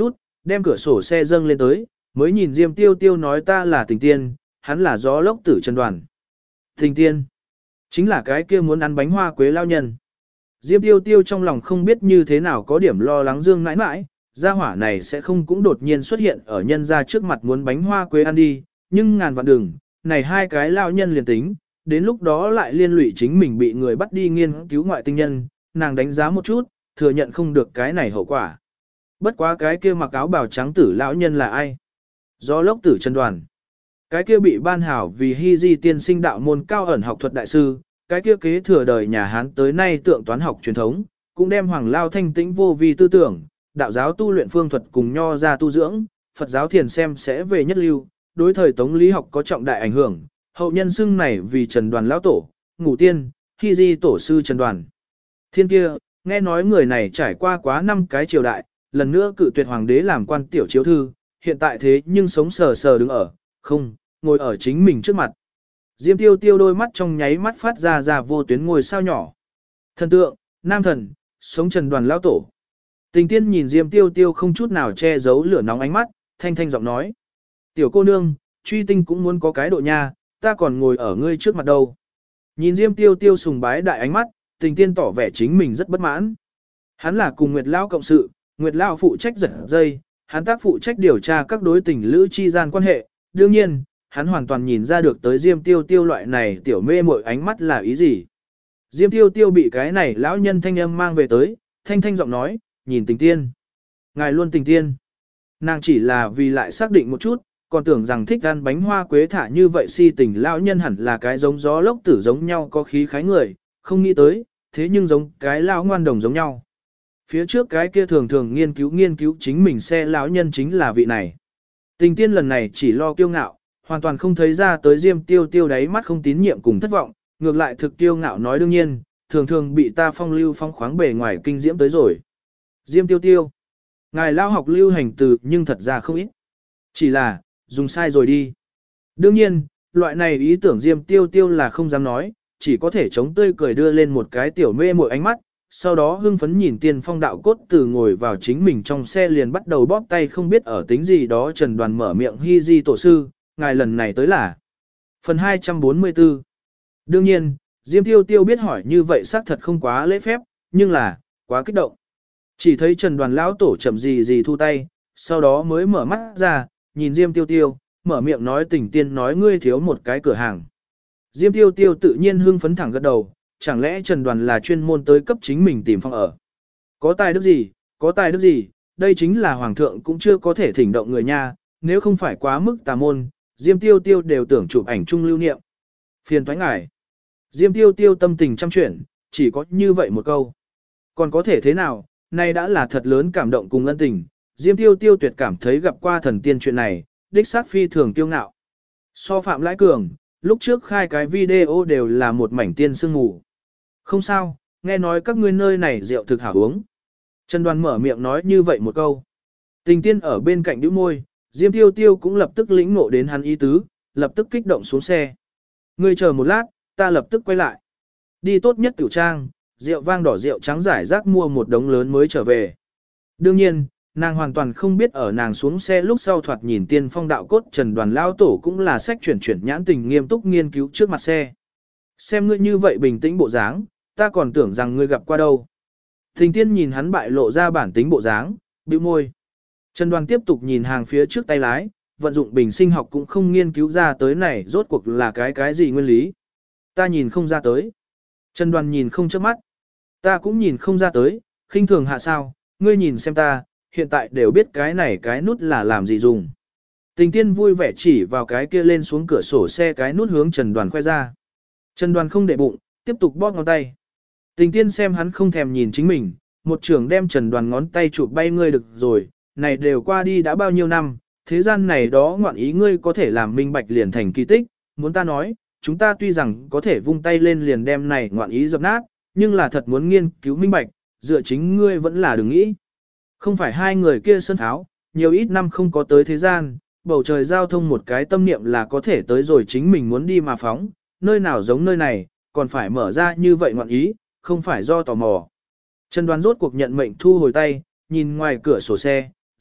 đem cửa sổ xe dâng lên tới, mới nhìn Diêm Tiêu Tiêu nói ta là Tình Tiên, hắn là gió lốc tử Trần Đoàn. Tình Tiên, chính là cái kia muốn ăn bánh hoa quế lao nhân. Diêm Tiêu Tiêu trong lòng không biết như thế nào có điểm lo lắng Dương mãi mãi, gia hỏa này sẽ không cũng đột nhiên xuất hiện ở nhân ra trước mặt muốn bánh hoa quế ăn đi, nhưng ngàn vạn đừng, này hai cái lao nhân liền tính, đến lúc đó lại liên lụy chính mình bị người bắt đi nghiên cứu ngoại tinh nhân, nàng đánh giá một chút, thừa nhận không được cái này hậu quả. Bất quá cái kia mặc áo bào trắng tử lão nhân là ai? Gió lốc tử Trần Đoàn. Cái kia bị ban hảo vì hy di tiên sinh đạo môn cao ẩn học thuật đại sư, cái kia kế thừa đời nhà Hán tới nay tượng toán học truyền thống, cũng đem hoàng lao thanh tĩnh vô vi tư tưởng, đạo giáo tu luyện phương thuật cùng nho ra tu dưỡng, Phật giáo thiền xem sẽ về nhất lưu, đối thời tống lý học có trọng đại ảnh hưởng, hậu nhân xưng này vì Trần Đoàn lão tổ, ngũ tiên, hy di tổ sư Trần Đoàn. Thiên kia, nghe nói người này trải qua quá 5 cái triều đại, lần nữa cự tuyệt hoàng đế làm quan tiểu chiếu thư, hiện tại thế nhưng sống sờ sờ đứng ở, không, ngồi ở chính mình trước mặt. Diêm Tiêu Tiêu đôi mắt trong nháy mắt phát ra vô tuyến ngôi sao nhỏ. Thần tượng, nam thần, sống Trần Đoàn lão tổ. Tình Tiên nhìn Diêm Tiêu Tiêu không chút nào che giấu lửa nóng ánh mắt, thanh thanh giọng nói: "Tiểu cô nương, truy tinh cũng muốn có cái độ nha, ta còn ngồi ở ngươi trước mặt đâu." Nhìn Diêm Tiêu Tiêu sùng bái đại ánh mắt, Tình Tiên tỏ vẻ chính mình rất bất mãn. Hắn là cùng Nguyệt lão cộng sự, Nguyệt lão phụ trách giật dây, hắn tác phụ trách điều tra các đối tình lữ chi gian quan hệ, đương nhiên, hắn hoàn toàn nhìn ra được tới Diêm Tiêu Tiêu loại này tiểu mê muội ánh mắt là ý gì. Diêm Tiêu Tiêu bị cái này lão nhân thanh âm mang về tới, thanh thanh giọng nói: "Nhìn Tình Tiên, ngài luôn Tình Tiên." Nàng chỉ là vì lại xác định một chút, còn tưởng rằng thích ăn bánh hoa quế thả như vậy si tình lão nhân hẳn là cái giống gió lốc tử giống nhau có khí khái người, không nghĩ tới, thế nhưng giống cái lão ngoan đồng giống nhau. Phía trước cái kia thường thường nghiên cứu chính mình xe lão nhân chính là vị này. Tình Tiên lần này chỉ lo kiêu ngạo, hoàn toàn không thấy ra tới Diêm Tiêu Tiêu đáy mắt không tín nhiệm cùng thất vọng, ngược lại thực kiêu ngạo nói đương nhiên, thường thường bị ta phong lưu phong khoáng bề ngoài kinh diễm tới rồi. Diêm Tiêu Tiêu, ngài lao học lưu hành từ nhưng thật ra không ít. Chỉ là, dùng sai rồi đi. Đương nhiên, loại này ý tưởng Diêm Tiêu Tiêu là không dám nói, chỉ có thể chống tươi cười đưa lên một cái tiểu mê mội ánh mắt, sau đó hưng phấn nhìn Tiên Phong đạo cốt từ ngồi vào chính mình trong xe liền bắt đầu bóp tay không biết ở tính gì đó. Trần Đoàn mở miệng: "Hy di tổ sư, ngài lần này tới là." Phần 244. Đương nhiên, Diêm Tiêu Tiêu biết hỏi như vậy xác thật không quá lễ phép, nhưng là, quá kích động. Chỉ thấy Trần Đoàn lão tổ chậm gì thu tay, sau đó mới mở mắt ra, nhìn Diêm Tiêu Tiêu, mở miệng nói: "Tình Tiên nói ngươi thiếu một cái cửa hàng." Diêm Tiêu Tiêu tự nhiên hưng phấn thẳng gật đầu, chẳng lẽ Trần Đoàn là chuyên môn tới cấp chính mình tìm phòng ở. Có tài đức gì, có tài đức gì, đây chính là hoàng thượng cũng chưa có thể thỉnh động người nha, nếu không phải quá mức tà môn, Diêm Tiêu Tiêu đều tưởng chụp ảnh chung lưu niệm. Phiền toái ngài. Diêm Tiêu Tiêu tâm tình trăm chuyển, chỉ có như vậy một câu. Còn có thể thế nào, nay đã là thật lớn cảm động cùng ân tình, Diêm Tiêu Tiêu tuyệt cảm thấy gặp qua thần tiên chuyện này, đích xác phi thường kiêu ngạo. So Phạm Lãi Cường, lúc trước khai cái video đều là một mảnh tiên sương mù. Không sao, nghe nói các ngươi nơi này rượu thực hảo uống. Trần Đoàn mở miệng nói như vậy một câu. Tình Tiên ở bên cạnh nhíu môi, Diêm Tiêu Tiêu cũng lập tức lĩnh ngộ đến hắn ý tứ, lập tức kích động xuống xe. Ngươi chờ một lát, ta lập tức quay lại. Đi tốt nhất tiểu trang, rượu vang đỏ rượu trắng giải rác mua một đống lớn mới trở về. Đương nhiên, nàng hoàn toàn không biết ở nàng xuống xe lúc sau thoạt nhìn Tiên Phong đạo cốt Trần Đoàn lao tổ cũng là sách chuyển nhãn tình nghiêm túc nghiên cứu trước mặt xe. Xem ngươi như vậy bình tĩnh bộ dáng, ta còn tưởng rằng ngươi gặp qua đâu. Tình Tiên nhìn hắn bại lộ ra bản tính bộ dáng, bĩu môi. Trần Đoàn tiếp tục nhìn hàng phía trước tay lái, vận dụng bình sinh học cũng không nghiên cứu ra tới này rốt cuộc là cái gì nguyên lý. Ta nhìn không ra tới. Trần Đoàn nhìn không chớp mắt. Ta cũng nhìn không ra tới, khinh thường hạ sao, ngươi nhìn xem ta, hiện tại đều biết cái này cái nút là làm gì dùng. Tình Tiên vui vẻ chỉ vào cái kia lên xuống cửa sổ xe cái nút hướng Trần Đoàn khoe ra. Trần Đoàn không để bụng, tiếp tục bóp ngón tay. Tình Tiên xem hắn không thèm nhìn chính mình, một trưởng đem Trần Đoàn ngón tay chụp bay ngươi được rồi, này đều qua đi đã bao nhiêu năm, thế gian này đó ngoạn ý ngươi có thể làm minh bạch liền thành kỳ tích, muốn ta nói, chúng ta tuy rằng có thể vung tay lên liền đem này ngoạn ý dập nát, nhưng là thật muốn nghiên cứu minh bạch, dựa chính ngươi vẫn là đừng nghĩ. Không phải hai người kia sân tháo, nhiều ít năm không có tới thế gian, bầu trời giao thông một cái tâm niệm là có thể tới rồi chính mình muốn đi mà phóng, nơi nào giống nơi này, còn phải mở ra như vậy ngoạn ý, không phải do tò mò. Trần Đoàn rốt cuộc nhận mệnh thu hồi tay, nhìn ngoài cửa sổ xe,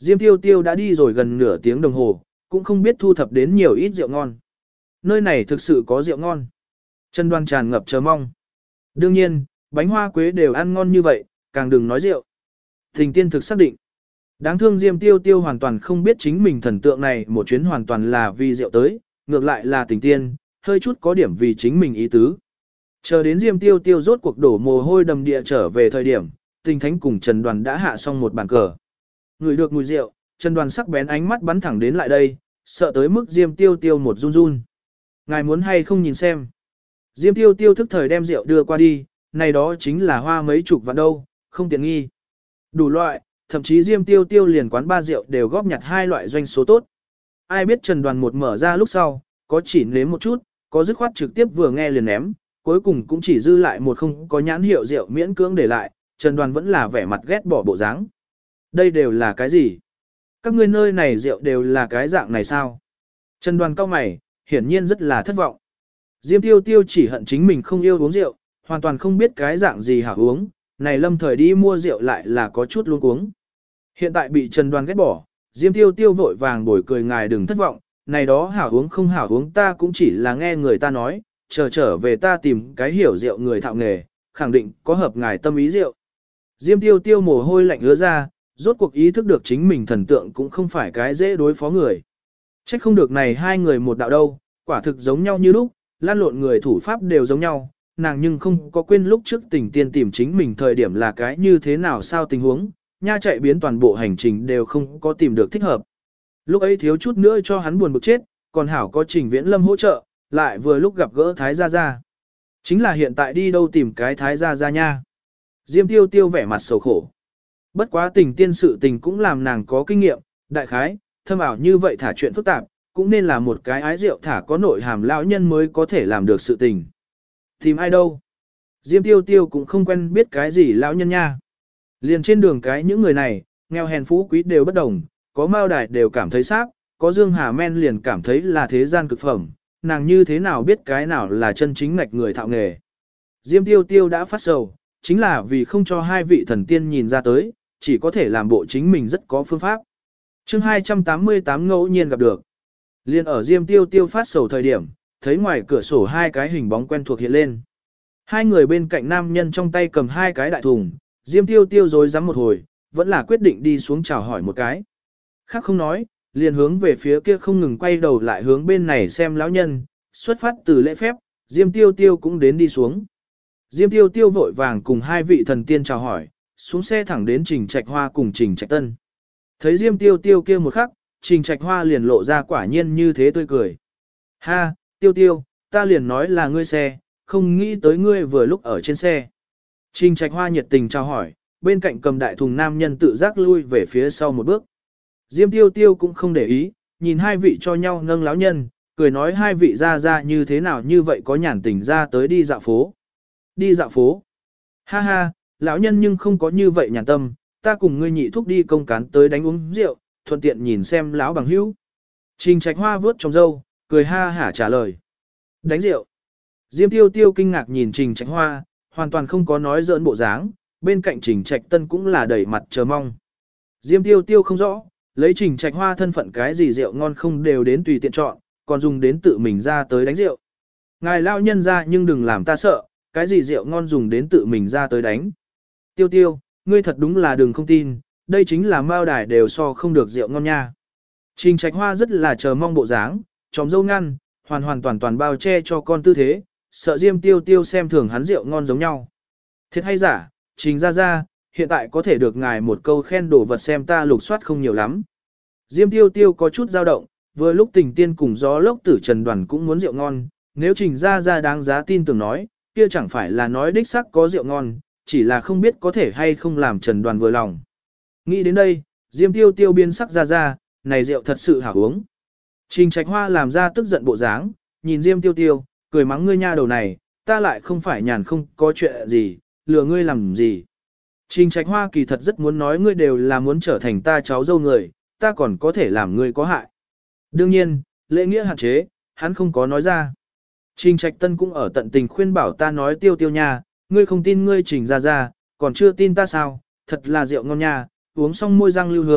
Diêm Tiêu Tiêu đã đi rồi gần nửa tiếng đồng hồ, cũng không biết thu thập đến nhiều ít rượu ngon. Nơi này thực sự có rượu ngon. Trần Đoan tràn ngập chờ mong. Đương nhiên, bánh hoa quế đều ăn ngon như vậy, càng đừng nói rượu. Tình tiên thực xác định. Đáng thương Diêm Tiêu Tiêu hoàn toàn không biết chính mình thần tượng này một chuyến hoàn toàn là vì rượu tới, ngược lại là tình tiên, hơi chút có điểm vì chính mình ý tứ. Chờ đến Diêm Tiêu Tiêu rốt cuộc đổ mồ hôi đầm địa trở về thời điểm, Tình Thánh cùng Trần Đoàn đã hạ xong một bàn cờ. Ngửi được mùi rượu, Trần Đoàn sắc bén ánh mắt bắn thẳng đến lại đây, sợ tới mức Diêm Tiêu Tiêu một run run. Ngài muốn hay không nhìn xem. Diêm Tiêu Tiêu thức thời đem rượu đưa qua đi, này đó chính là hoa mấy chục vạn đâu, không tiện nghi. Đủ loại, thậm chí Diêm Tiêu Tiêu liền quán ba rượu đều góp nhặt hai loại doanh số tốt. Ai biết Trần Đoàn một mở ra lúc sau, có chỉ nếm một chút, có dứt khoát trực tiếp vừa nghe liền ném, cuối cùng cũng chỉ dư lại một không có nhãn hiệu rượu miễn cưỡng để lại, Trần Đoàn vẫn là vẻ mặt ghét bỏ bộ dáng. Đây đều là cái gì? Các ngươi nơi này rượu đều là cái dạng này sao? Trần Đoàn cau mày, hiển nhiên rất là thất vọng. Diêm Tiêu Tiêu chỉ hận chính mình không yêu uống rượu, hoàn toàn không biết cái dạng gì hảo uống, này lâm thời đi mua rượu lại là có chút luống cuống. Hiện tại bị Trần Đoàn ghét bỏ, Diêm Tiêu Tiêu vội vàng bồi cười ngài đừng thất vọng, này đó hảo uống không hảo uống ta cũng chỉ là nghe người ta nói, trở về ta tìm cái hiểu rượu người thạo nghề, khẳng định có hợp ngài tâm ý rượu. Diêm Tiêu Tiêu mồ hôi lạnh ứa ra, rốt cuộc ý thức được chính mình thần tượng cũng không phải cái dễ đối phó người. Trách không được này hai người một đạo đâu, quả thực giống nhau như lúc, lan lộn người thủ pháp đều giống nhau, nàng nhưng không có quên lúc trước Tình Tiên tìm chính mình thời điểm là cái như thế nào sao tình huống, nha chạy biến toàn bộ hành trình đều không có tìm được thích hợp. Lúc ấy thiếu chút nữa cho hắn buồn bực chết, còn hảo có Trình Viễn Lâm hỗ trợ, lại vừa lúc gặp gỡ Thái Gia Gia. Chính là hiện tại đi đâu tìm cái Thái Gia Gia nha. Diêm Tiêu Tiêu vẻ mặt sầu khổ. Bất quá Tình Tiên sự tình cũng làm nàng có kinh nghiệm, đại khái, thâm ảo như vậy thả chuyện phức tạp, cũng nên là một cái ái rượu thả có nội hàm lão nhân mới có thể làm được sự tình. Tìm ai đâu? Diêm Tiêu Tiêu cũng không quen biết cái gì lão nhân nha. Liền trên đường cái những người này, nghèo hèn phú quý đều bất đồng, có Mao Đài đều cảm thấy sáp, có Dương Hà Men liền cảm thấy là thế gian cực phẩm, nàng như thế nào biết cái nào là chân chính ngạch người thạo nghề. Diêm Tiêu Tiêu đã phát sầu, chính là vì không cho hai vị thần tiên nhìn ra tới, chỉ có thể làm bộ chính mình rất có phương pháp. Chương 288 ngẫu nhiên gặp được. Liên ở Diêm Tiêu Tiêu phát sầu thời điểm, thấy ngoài cửa sổ hai cái hình bóng quen thuộc hiện lên. Hai người bên cạnh nam nhân trong tay cầm hai cái đại thùng, Diêm Tiêu Tiêu rối rắm một hồi, vẫn là quyết định đi xuống chào hỏi một cái. Khác không nói, liền hướng về phía kia không ngừng quay đầu lại hướng bên này xem lão nhân, xuất phát từ lễ phép, Diêm Tiêu Tiêu cũng đến đi xuống. Diêm Tiêu Tiêu vội vàng cùng hai vị thần tiên chào hỏi, xuống xe thẳng đến Trình Trạch Hoa cùng Trình Trạch Tân. Thấy Diêm Tiêu Tiêu kia một khắc, Trình Trạch Hoa liền lộ ra quả nhiên như thế tươi cười. Ha, Tiêu Tiêu, ta liền nói là ngươi xe, không nghĩ tới ngươi vừa lúc ở trên xe. Trình Trạch Hoa nhiệt tình chào hỏi, bên cạnh cầm đại thùng nam nhân tự giác lui về phía sau một bước. Diêm Tiêu Tiêu cũng không để ý, nhìn hai vị cho nhau nâng láo nhân, cười nói hai vị ra như thế nào như vậy có nhàn tình ra tới đi dạo phố. Đi dạo phố. Ha ha, lão nhân nhưng không có như vậy nhàn tâm, ta cùng ngươi nhị thúc đi công cán tới đánh uống rượu, thuận tiện nhìn xem lão bằng hữu. Trình Trạch Hoa vớt trong râu, cười ha hả trả lời. Đánh rượu. Diêm Tiêu Tiêu kinh ngạc nhìn Trình Trạch Hoa, hoàn toàn không có nói giỡn bộ dáng, bên cạnh Trình Trạch Tân cũng là đầy mặt chờ mong. Diêm Tiêu Tiêu không rõ, lấy Trình Trạch Hoa thân phận cái gì rượu ngon không đều đến tùy tiện chọn, còn dùng đến tự mình ra tới đánh rượu. Ngài lao nhân ra nhưng đừng làm ta sợ, cái gì rượu ngon dùng đến tự mình ra tới đánh. Tiêu Tiêu, ngươi thật đúng là đừng không tin, đây chính là Mao Đài đều so không được rượu ngon nha. Trình Trạch Hoa rất là chờ mong bộ dáng, tròm dâu ngăn, hoàn toàn bao che cho con tư thế, sợ Diêm Tiêu Tiêu xem thường hắn rượu ngon giống nhau. Thiệt hay giả, Trình ra, hiện tại có thể được ngài một câu khen đổ vật xem ta lục soát không nhiều lắm. Diêm Tiêu Tiêu có chút dao động, vừa lúc Tình Tiên cùng Gió Lốc Tử Trần Đoàn cũng muốn rượu ngon, nếu Trình ra đáng giá tin tưởng nói, kia chẳng phải là nói đích xác có rượu ngon, chỉ là không biết có thể hay không làm Trần Đoàn vừa lòng. Nghĩ đến đây, Diêm Tiêu Tiêu biến sắc ra, này rượu thật sự hảo uống. Trình Trạch Hoa làm ra tức giận bộ dáng, nhìn Diêm Tiêu Tiêu, cười mắng ngươi nha đầu này, ta lại không phải nhàn không có chuyện gì, lừa ngươi làm gì. Trình Trạch Hoa kỳ thật rất muốn nói ngươi đều là muốn trở thành ta cháu dâu người, ta còn có thể làm ngươi có hại. Đương nhiên, lễ nghĩa hạn chế, hắn không có nói ra. Trình Trạch Tân cũng ở tận tình khuyên bảo ta nói Tiêu Tiêu nha, ngươi không tin ngươi Trình ra, còn chưa tin ta sao, thật là rượu ngon nha, uống xong môi răng lưu hương,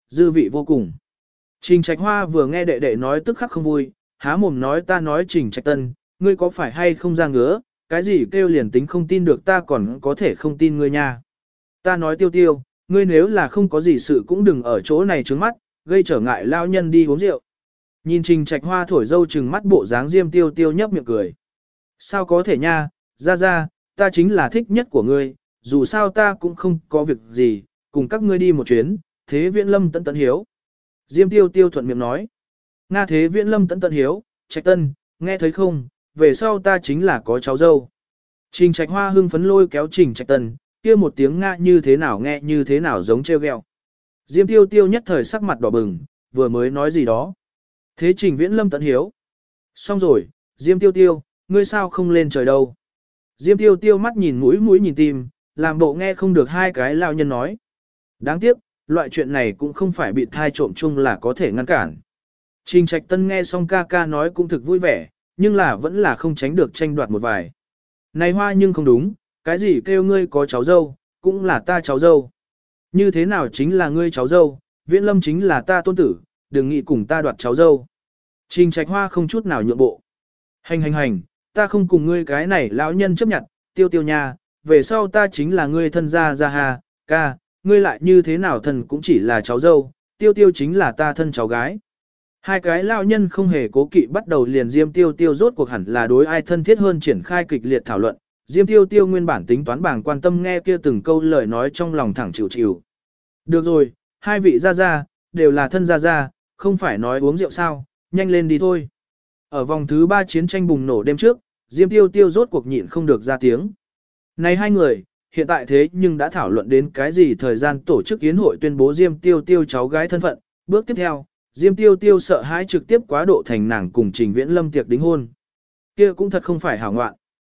dư vị vô cùng. Trình Trạch Hoa vừa nghe đệ đệ nói tức khắc không vui, há mồm nói ta nói Trình Trạch Tân, ngươi có phải hay không ra ngứa, cái gì kêu liền tính không tin được ta còn có thể không tin ngươi nha. Ta nói Tiêu Tiêu, ngươi nếu là không có gì sự cũng đừng ở chỗ này trướng mắt, gây trở ngại lao nhân đi uống rượu. Nhìn Trình Trạch Hoa thổi dâu trừng mắt bộ dáng Diêm Tiêu Tiêu nhấp miệng cười. Sao có thể nha, ra, ta chính là thích nhất của ngươi, dù sao ta cũng không có việc gì, cùng các ngươi đi một chuyến, Thế Viễn Lâm tận tận hiếu. Diêm Tiêu Tiêu thuận miệng nói. Nga Thế Viễn Lâm tận tận hiếu, Trạch Tân, nghe thấy không, về sau ta chính là có cháu dâu. Trình Trạch Hoa hưng phấn lôi kéo Trình Trạch Tân, kia một tiếng Nga như thế nào nghe như thế nào giống treo gheo. Diêm Tiêu Tiêu nhất thời sắc mặt đỏ bừng, vừa mới nói gì đó. Thế Trình Viễn Lâm tận hiếu. Xong rồi, Diêm Tiêu Tiêu, ngươi sao không lên trời đâu. Diêm Tiêu Tiêu mắt nhìn mũi nhìn tim, làm bộ nghe không được hai cái lao nhân nói. Đáng tiếc, loại chuyện này cũng không phải bị thai trộm chung là có thể ngăn cản. Trình Trạch Tân nghe xong ca ca nói cũng thực vui vẻ, nhưng là vẫn là không tránh được tranh đoạt một vài. Này Hoa nhưng không đúng, cái gì kêu ngươi có cháu dâu, cũng là ta cháu dâu. Như thế nào chính là ngươi cháu dâu, Viễn Lâm chính là ta tôn tử, đừng nghĩ cùng ta đoạt cháu dâu. Trình Trạch Hoa không chút nào nhượng bộ. Hành, ta không cùng ngươi cái này lão nhân chấp nhận, Tiêu Tiêu nha, về sau ta chính là ngươi thân gia ha, ca, ngươi lại như thế nào thân cũng chỉ là cháu dâu, Tiêu Tiêu chính là ta thân cháu gái. Hai cái lão nhân không hề cố kỵ bắt đầu liền Diêm Tiêu Tiêu rốt cuộc hẳn là đối ai thân thiết hơn triển khai kịch liệt thảo luận. Diêm Tiêu Tiêu nguyên bản tính toán bảng quan tâm nghe kia từng câu lời nói trong lòng thẳng chịu. Được rồi, hai vị gia đều là thân gia, không phải nói uống rượu sao, nhanh lên đi thôi. Ở vòng thứ 3 chiến tranh bùng nổ đêm trước, Diêm Tiêu Tiêu rốt cuộc nhịn không được ra tiếng. Này hai người, hiện tại thế nhưng đã thảo luận đến cái gì thời gian tổ chức yến hội tuyên bố Diêm Tiêu Tiêu cháu gái thân phận. Bước tiếp theo, Diêm Tiêu Tiêu sợ hãi trực tiếp quá độ thành nàng cùng Trình Viễn Lâm tiệc đính hôn. Kia cũng thật không phải hảo ngoạn.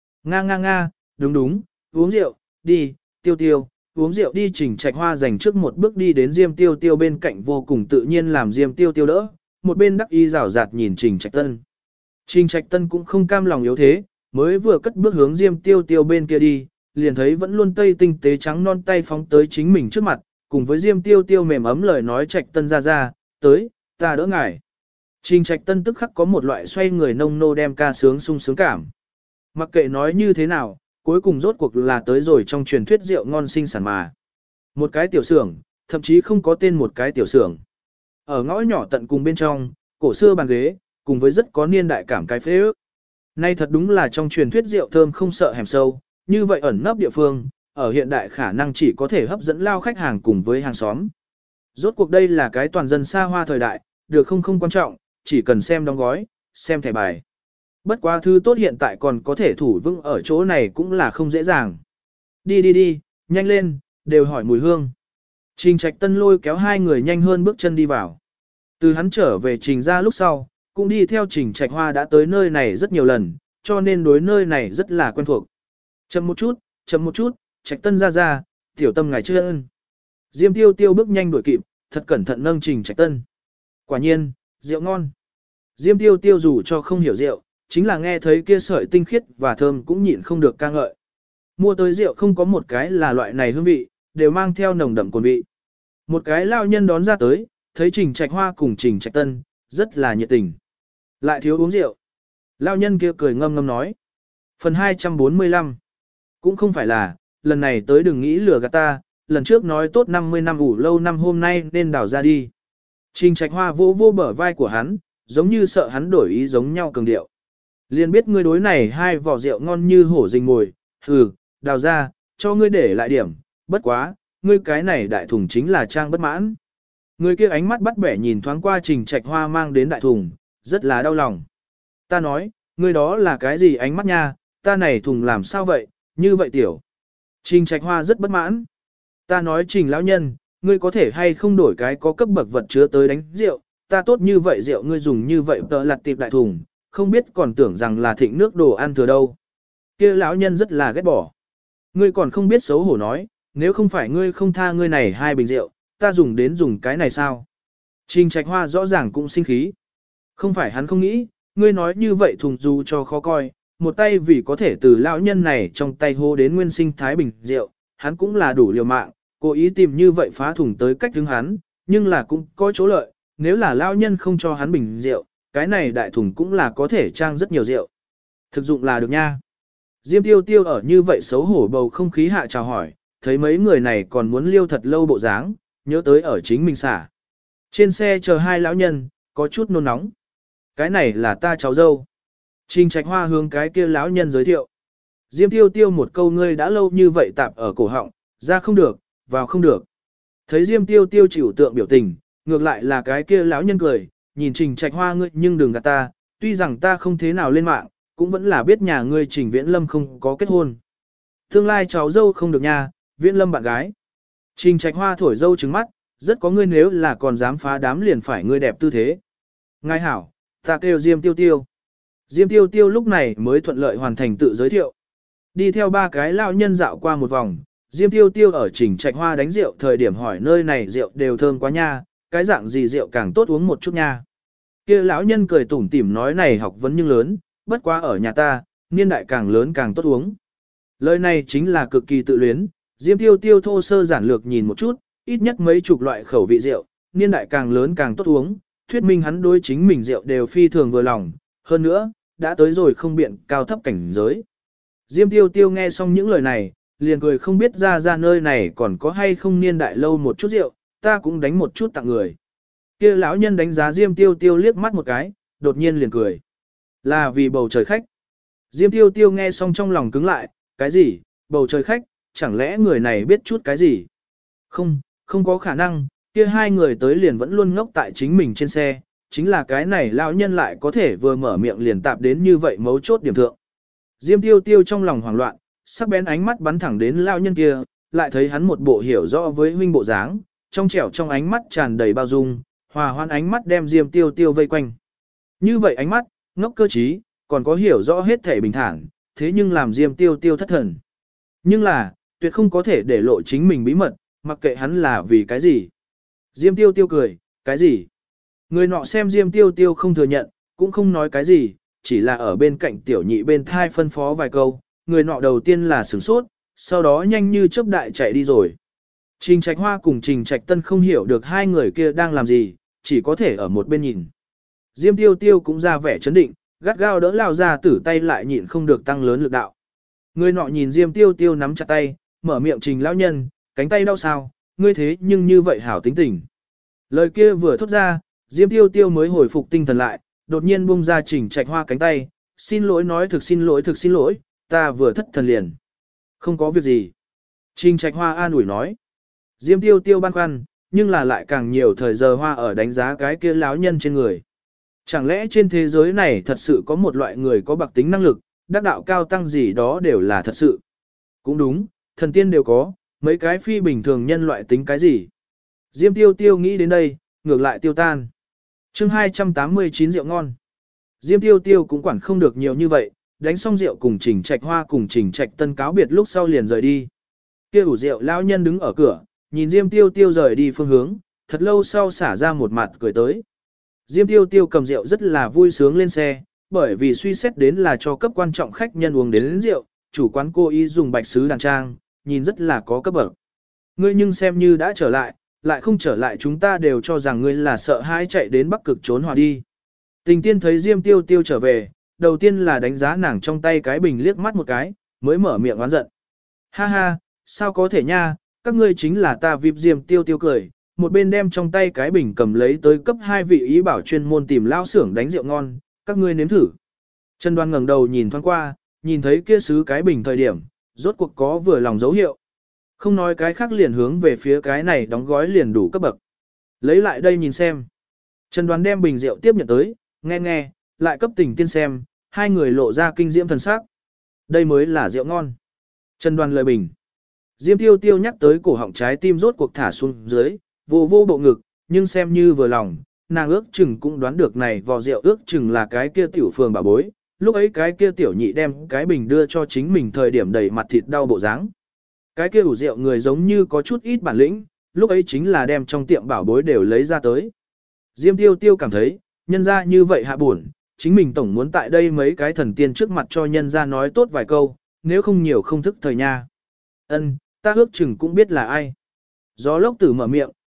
Nga, đúng, uống rượu, đi, Tiêu Tiêu, uống rượu đi. Trình Trạch Hoa dành trước một bước đi đến Diêm Tiêu Tiêu bên cạnh vô cùng tự nhiên làm Diêm Tiêu Tiêu đỡ, một bên đắc ý rảo rạt nhìn Trình Trạch Tân. Trình Trạch Tân cũng không cam lòng yếu thế, mới vừa cất bước hướng Diêm Tiêu Tiêu bên kia đi, liền thấy vẫn luôn tây tinh tế trắng non tay phóng tới chính mình trước mặt, cùng với Diêm Tiêu Tiêu mềm ấm lời nói Trạch Tân ra, tới, ta đỡ ngài. Trình Trạch Tân tức khắc có một loại xoay người nông nô đem ca sướng sung sướng cảm. Mặc kệ nói như thế nào, cuối cùng rốt cuộc là tới rồi trong truyền thuyết rượu ngon sinh sản mà. Một cái tiểu xưởng, thậm chí không có tên một cái tiểu xưởng. Ở ngõ nhỏ tận cùng bên trong, cổ xưa bàn ghế, cùng với rất có niên đại cảm cái phế ước. Nay thật đúng là trong truyền thuyết rượu thơm không sợ hẻm sâu, như vậy ẩn nấp địa phương, ở hiện đại khả năng chỉ có thể hấp dẫn lao khách hàng cùng với hàng xóm. Rốt cuộc đây là cái toàn dân xa hoa thời đại, được không quan trọng, chỉ cần xem đóng gói, xem thẻ bài. Bất quá thứ tốt hiện tại còn có thể thủ vững ở chỗ này cũng là không dễ dàng. Đi, nhanh lên, đều hỏi mùi hương. Trình Trạch Tân lôi kéo hai người nhanh hơn bước chân đi vào. Từ hắn trở về Trình ra lúc sau, cũng đi theo Trình Trạch Hoa đã tới nơi này rất nhiều lần, cho nên đối nơi này rất là quen thuộc. Chậm một chút, Trạch Tân ra, tiểu tâm ngài chưa ơn. Diêm Tiêu Tiêu bước nhanh đuổi kịp, thật cẩn thận nâng Trình Trạch Tân. Quả nhiên, rượu ngon. Diêm Tiêu Tiêu dù cho không hiểu rượu, chính là nghe thấy kia sợi tinh khiết và thơm cũng nhịn không được ca ngợi. Mua tới rượu không có một cái là loại này hương vị, đều mang theo nồng đậm cồn vị. Một cái lao nhân đón ra tới, thấy Trình Trạch Hoa cùng Trình Trạch Tân, rất là nhiệt tình. Lại thiếu uống rượu. Lao nhân kia cười ngâm nói. Phần 245. Cũng không phải là, lần này tới đừng nghĩ lừa gạt ta, lần trước nói tốt 50 năm ủ lâu năm hôm nay nên đảo ra đi. Trình Trạch Hoa vô bờ vai của hắn, giống như sợ hắn đổi ý giống nhau cường điệu. Liền biết ngươi đối này hai vỏ rượu ngon như hổ rình mồi, đào ra, cho ngươi để lại điểm, bất quá, ngươi cái này đại thùng chính là trang bất mãn. Người kia ánh mắt bắt bẻ nhìn thoáng qua Trình Trạch Hoa mang đến đại thùng, rất là đau lòng. Ta nói, ngươi đó là cái gì ánh mắt nha, ta này thùng làm sao vậy, như vậy tiểu. Trình Trạch Hoa rất bất mãn. Ta nói Trình lão nhân, ngươi có thể hay không đổi cái có cấp bậc vật chứa tới đánh rượu, ta tốt như vậy rượu ngươi dùng như vậy tợ lặt tiệp đại thùng, không biết còn tưởng rằng là thịnh nước đồ ăn thừa đâu. Kia lão nhân rất là ghét bỏ. Ngươi còn không biết xấu hổ nói, nếu không phải ngươi không tha ngươi này hai bình rượu, ta dùng cái này sao? Trình Trạch Hoa rõ ràng cũng sinh khí. Không phải hắn không nghĩ, ngươi nói như vậy thùng dù cho khó coi, một tay vì có thể từ lão nhân này trong tay hô đến nguyên sinh thái bình rượu, hắn cũng là đủ liều mạng, cố ý tìm như vậy phá thùng tới cách đứng hắn, nhưng là cũng có chỗ lợi, nếu là lão nhân không cho hắn bình rượu, cái này đại thùng cũng là có thể trang rất nhiều rượu. Thực dụng là được nha. Diêm Tiêu Tiêu ở như vậy xấu hổ bầu không khí hạ chào hỏi, thấy mấy người này còn muốn liêu thật lâu bộ dáng, nhớ tới ở chính mình xả. Trên xe chờ hai lão nhân, có chút nôn nóng. Cái này là ta cháu dâu. Trình Trạch Hoa hướng cái kia lão nhân giới thiệu. Diêm Tiêu Tiêu một câu ngươi đã lâu như vậy tạp ở cổ họng, ra không được, vào không được. Thấy Diêm Tiêu Tiêu chịu tượng biểu tình, ngược lại là cái kia lão nhân cười, nhìn Trình Trạch Hoa ngươi nhưng đừng gạt ta, tuy rằng ta không thế nào lên mạng, cũng vẫn là biết nhà ngươi Trình Viễn Lâm không có kết hôn. Tương lai cháu dâu không được nha, Viễn Lâm bạn gái. Trình Trạch Hoa thổi dâu trứng mắt, rất có ngươi nếu là còn dám phá đám liền phải ngươi đẹp tư thế. Ngài hảo, ta kêu Diêm Tiêu Tiêu. Diêm Tiêu Tiêu lúc này mới thuận lợi hoàn thành tự giới thiệu. Đi theo ba cái lão nhân dạo qua một vòng, Diêm Tiêu Tiêu ở Trình Trạch Hoa đánh rượu thời điểm hỏi nơi này rượu đều thơm quá nha, cái dạng gì rượu càng tốt uống một chút nha. Kia lão nhân cười tủm tỉm nói này học vấn nhưng lớn, bất quá ở nhà ta, niên đại càng lớn càng tốt uống. Lời này chính là cực kỳ tự luyến, Diêm Tiêu Tiêu thô sơ giản lược nhìn một chút, ít nhất mấy chục loại khẩu vị rượu, niên đại càng lớn càng tốt uống, thuyết minh hắn đối chính mình rượu đều phi thường vừa lòng, hơn nữa, đã tới rồi không biện cao thấp cảnh giới. Diêm Tiêu Tiêu nghe xong những lời này, liền cười không biết ra nơi này còn có hay không niên đại lâu một chút rượu, ta cũng đánh một chút tặng người. Kia lão nhân đánh giá Diêm Tiêu Tiêu liếc mắt một cái, đột nhiên liền cười. Là vì bầu trời khách. Diêm Tiêu Tiêu nghe xong trong lòng cứng lại, cái gì, bầu trời khách, chẳng lẽ người này biết chút cái gì? Không có khả năng, kia hai người tới liền vẫn luôn ngốc tại chính mình trên xe, chính là cái này lão nhân lại có thể vừa mở miệng liền tạp đến như vậy mấu chốt điểm thượng. Diêm Tiêu Tiêu trong lòng hoảng loạn, sắc bén ánh mắt bắn thẳng đến lão nhân kia, lại thấy hắn một bộ hiểu rõ với huynh bộ dáng, trong trẻo trong ánh mắt tràn đầy bao dung, hòa hoan ánh mắt đem Diêm Tiêu Tiêu vây quanh. Như vậy ánh mắt, ngốc cơ trí, còn có hiểu rõ hết thể bình thản, thế nhưng làm Diêm Tiêu Tiêu thất thần. Nhưng là, tuyệt không có thể để lộ chính mình bí mật, mặc kệ hắn là vì cái gì. Diêm Tiêu Tiêu cười, cái gì? Người nọ xem Diêm Tiêu Tiêu không thừa nhận, cũng không nói cái gì, chỉ là ở bên cạnh tiểu nhị bên thai phân phó vài câu, người nọ đầu tiên là sửng sốt, sau đó nhanh như chớp đại chạy đi rồi. Trình Trạch Hoa cùng Trình Trạch Tân không hiểu được hai người kia đang làm gì, chỉ có thể ở một bên nhìn. Diêm Tiêu Tiêu cũng ra vẻ chấn định, gắt gao đỡ lao ra tử tay lại nhịn không được tăng lớn lực đạo. Người nọ nhìn Diêm Tiêu Tiêu nắm chặt tay, mở miệng Trình lão nhân, cánh tay đau sao, ngươi thế nhưng như vậy hảo tính tình. Lời kia vừa thốt ra, Diêm Tiêu Tiêu mới hồi phục tinh thần lại, đột nhiên buông ra Trình Trạch Hoa cánh tay, xin lỗi nói thực xin lỗi, ta vừa thất thần liền. Không có việc gì. Trình Trạch Hoa an ủi nói. Diêm Tiêu Tiêu băn khoăn, nhưng là lại càng nhiều thời giờ hoa ở đánh giá cái kia lão nhân trên người. Chẳng lẽ trên thế giới này thật sự có một loại người có bạc tính năng lực, đắc đạo cao tăng gì đó đều là thật sự. Cũng đúng, thần tiên đều có, mấy cái phi bình thường nhân loại tính cái gì. Diêm Tiêu Tiêu nghĩ đến đây, ngược lại tiêu tan. chương 289 rượu ngon. Diêm Tiêu Tiêu cũng quản không được nhiều như vậy, đánh xong rượu cùng Trình Trạch Hoa cùng Trình Trạch Tân cáo biệt lúc sau liền rời đi. Kia ủ rượu lão nhân đứng ở cửa, nhìn Diêm Tiêu Tiêu rời đi phương hướng, thật lâu sau xả ra một mặt cười tới. Diêm Tiêu Tiêu cầm rượu rất là vui sướng lên xe, bởi vì suy xét đến là cho cấp quan trọng khách nhân uống đến rượu, chủ quán cô ý dùng bạch sứ đàn trang, nhìn rất là có cấp bậc. Ngươi nhưng xem như đã trở lại không trở lại chúng ta đều cho rằng ngươi là sợ hãi chạy đến Bắc Cực trốn hòa đi. Tình tiên thấy Diêm Tiêu Tiêu trở về, đầu tiên là đánh giá nàng trong tay cái bình liếc mắt một cái, mới mở miệng oán giận. Ha ha, sao có thể nha, các ngươi chính là ta vip. Diêm Tiêu Tiêu cười, một bên đem trong tay cái bình cầm lấy tới cấp hai vị ý bảo chuyên môn tìm lao xưởng đánh rượu ngon, các ngươi nếm thử. Trần Đoan ngẩng đầu nhìn thoáng qua, nhìn thấy kia sứ cái bình thời điểm, rốt cuộc có vừa lòng dấu hiệu. Không nói cái khác liền hướng về phía cái này đóng gói liền đủ cấp bậc. Lấy lại đây nhìn xem. Trần Đoan đem bình rượu tiếp nhận tới, nghe, lại cấp tình tiên xem, hai người lộ ra kinh diễm thần sắc. Đây mới là rượu ngon. Trần Đoan lời bình. Diêm Tiêu Tiêu nhắc tới cổ họng trái tim rốt cuộc thả xuống dưới, vô bộ ngực, nhưng xem như vừa lòng, nàng ước chừng cũng đoán được này vò rượu ước chừng là cái kia tiểu phường bà bối, lúc ấy cái kia tiểu nhị đem cái bình đưa cho chính mình thời điểm đầy mặt thịt đau bộ dáng. Cái kia ủ rượu người giống như có chút ít bản lĩnh, lúc ấy chính là đem trong tiệm bảo bối đều lấy ra tới. Diêm Tiêu Tiêu cảm thấy, nhân ra như vậy hạ buồn, chính mình tổng muốn tại đây mấy cái thần tiên trước mặt cho nhân ra nói tốt vài câu, nếu không nhiều không thức thời nha. Ân, ta ước chừng cũng biết là ai. Gió lốc tử mở miệng,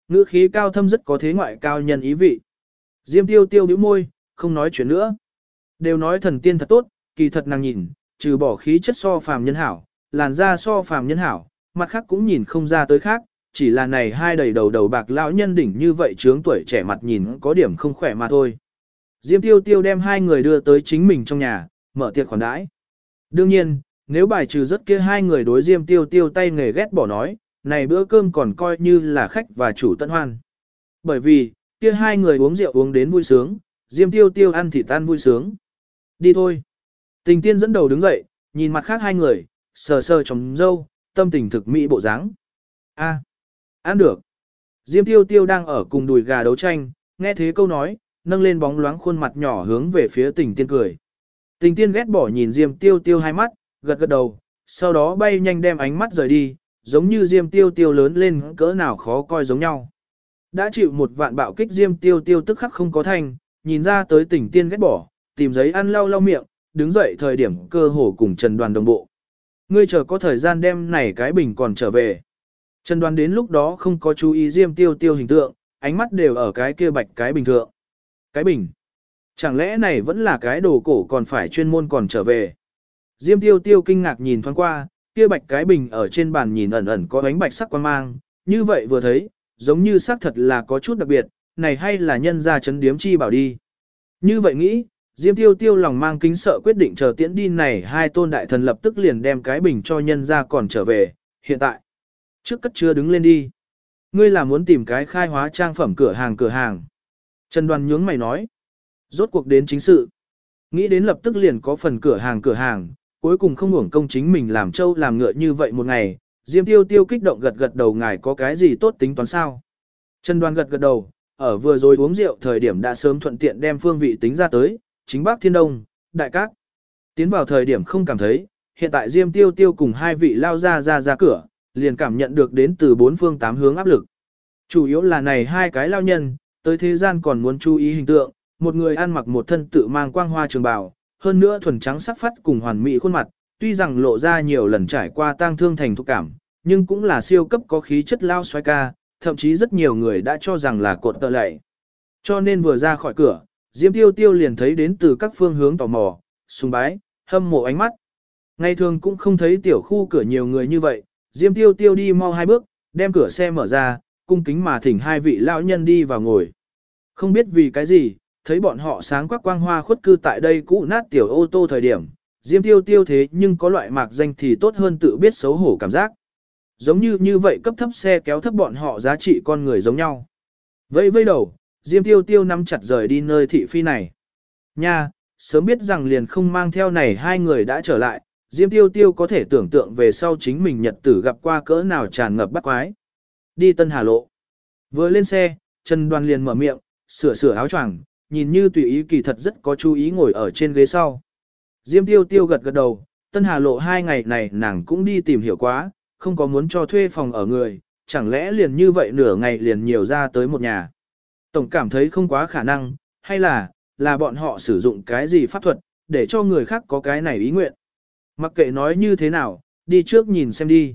Ngữ khí cao thâm rất có thế ngoại cao nhân ý vị. Diêm tiêu tiêu bĩu môi, không nói chuyện nữa. Đều nói thần tiên thật tốt, kỳ thật nàng nhìn, trừ bỏ khí chất so phàm nhân hảo, làn da so phàm nhân hảo, mặt khác cũng nhìn không ra tới khác, chỉ là này hai đầy đầu đầu bạc lão nhân đỉnh như vậy trướng tuổi trẻ mặt nhìn có điểm không khỏe mà thôi. Diêm tiêu tiêu đem hai người đưa tới chính mình trong nhà, mở tiệc khoản đãi. Đương nhiên, nếu bài trừ rất kia hai người đối Diêm tiêu tiêu tay nghề ghét bỏ nói, này bữa cơm còn coi như là khách và chủ tận hoan. Bởi vì, kia hai người uống rượu uống đến vui sướng, Diêm tiêu tiêu ăn thịt tan vui sướng. Đi thôi. Tình tiên dẫn đầu đứng dậy, nhìn mặt khác hai người, sờ sờ trong dâu, tâm tình thực mỹ bộ dáng. A, ăn được. Diêm tiêu tiêu đang ở cùng đùi gà đấu tranh, nghe thế câu nói, nâng lên bóng loáng khuôn mặt nhỏ hướng về phía tình tiên cười. Tình tiên ghét bỏ nhìn Diêm tiêu tiêu hai mắt, gật gật đầu, sau đó bay nhanh đem ánh mắt rời đi, giống như Diêm tiêu tiêu lớn lên cỡ nào khó coi giống nhau. Đã chịu một vạn bạo kích Diêm tiêu tiêu tức khắc không có thanh, nhìn ra tới tình tiên ghét bỏ, tìm giấy ăn lau lau miệng, đứng dậy thời điểm cơ hồ cùng Trần Đoàn đồng bộ. Ngươi chờ có thời gian đem này cái bình còn trở về. Trần Đoàn đến lúc đó không có chú ý Diêm tiêu tiêu hình tượng, ánh mắt đều ở cái kia bạch cái bình thượng. Cái bình. Chẳng lẽ này vẫn là cái đồ cổ còn phải chuyên môn còn trở về. Diêm tiêu tiêu kinh ngạc nhìn thoáng qua, kia bạch cái bình ở trên bàn nhìn ẩn ẩn có ánh bạch sắc quan mang, như vậy vừa thấy, giống như xác thật là có chút đặc biệt, này hay là nhân gia chấn điếm chi bảo đi. Như vậy nghĩ, Diêm tiêu tiêu lòng mang kính sợ quyết định chờ tiễn đi này hai tôn đại thần lập tức liền đem cái bình cho nhân gia còn trở về, hiện tại. Trước cất chưa đứng lên đi. Ngươi là muốn tìm cái khai hóa trang phẩm cửa hàng. Trần Đoàn nhướng mày nói. Rốt cuộc đến chính sự. Nghĩ đến lập tức liền có phần cửa hàng, cuối cùng không hưởng công chính mình làm trâu làm ngựa như vậy một ngày. Diêm tiêu tiêu kích động gật đầu ngài có cái gì tốt tính toán sao. Trần Đoàn gật đầu, ở vừa rồi uống rượu thời điểm đã sớm thuận tiện đem phương vị tính ra tới, chính Bắc Thiên Đông, Đại Cát. Tiến vào thời điểm không cảm thấy, hiện tại Diêm tiêu tiêu cùng hai vị lao ra cửa, liền cảm nhận được đến từ bốn phương tám hướng áp lực. Chủ yếu là này hai cái lao nhân, tới thế gian còn muốn chú ý hình tượng, một người ăn mặc một thân tự mang quang hoa trường bào, hơn nữa thuần trắng sắc phắt cùng hoàn mỹ khuôn mặt, tuy rằng lộ ra nhiều lần trải qua tang thương thành thục cảm, nhưng cũng là siêu cấp có khí chất lao xoay ca, thậm chí rất nhiều người đã cho rằng là cột tợ lệ. Cho nên vừa ra khỏi cửa, Diêm tiêu tiêu liền thấy đến từ các phương hướng tò mò, sùng bái, hâm mộ ánh mắt. Ngày thường cũng không thấy tiểu khu cửa nhiều người như vậy, Diêm tiêu tiêu đi mau hai bước, đem cửa xe mở ra, cung kính mà thỉnh hai vị lão nhân đi vào ngồi. Không biết vì cái gì, thấy bọn họ sáng quắc quang hoa khuất cư tại đây cũ nát tiểu ô tô thời điểm, Diêm tiêu tiêu thế nhưng có loại mạc danh thì tốt hơn tự biết xấu hổ cảm giác. Giống như vậy cấp thấp xe kéo thấp bọn họ giá trị con người giống nhau. Vây đầu, Diêm tiêu tiêu nắm chặt rời đi nơi thị phi này. Nha, sớm biết rằng liền không mang theo này hai người đã trở lại, Diêm tiêu tiêu có thể tưởng tượng về sau chính mình nhật tử gặp qua cỡ nào tràn ngập bắt quái. Đi Tân Hà Lộ. Vừa lên xe, Trần Đoàn liền mở miệng, sửa áo choàng, nhìn như tùy ý kỳ thật rất có chú ý ngồi ở trên ghế sau. Diêm tiêu tiêu gật đầu, Tân Hà Lộ 2 ngày này nàng cũng đi tìm hiểu quá, không có muốn cho thuê phòng ở người, chẳng lẽ liền như vậy nửa ngày liền nhiều ra tới một nhà. Tổng cảm thấy không quá khả năng, hay là bọn họ sử dụng cái gì pháp thuật, để cho người khác có cái này ý nguyện. Mặc kệ nói như thế nào, đi trước nhìn xem đi.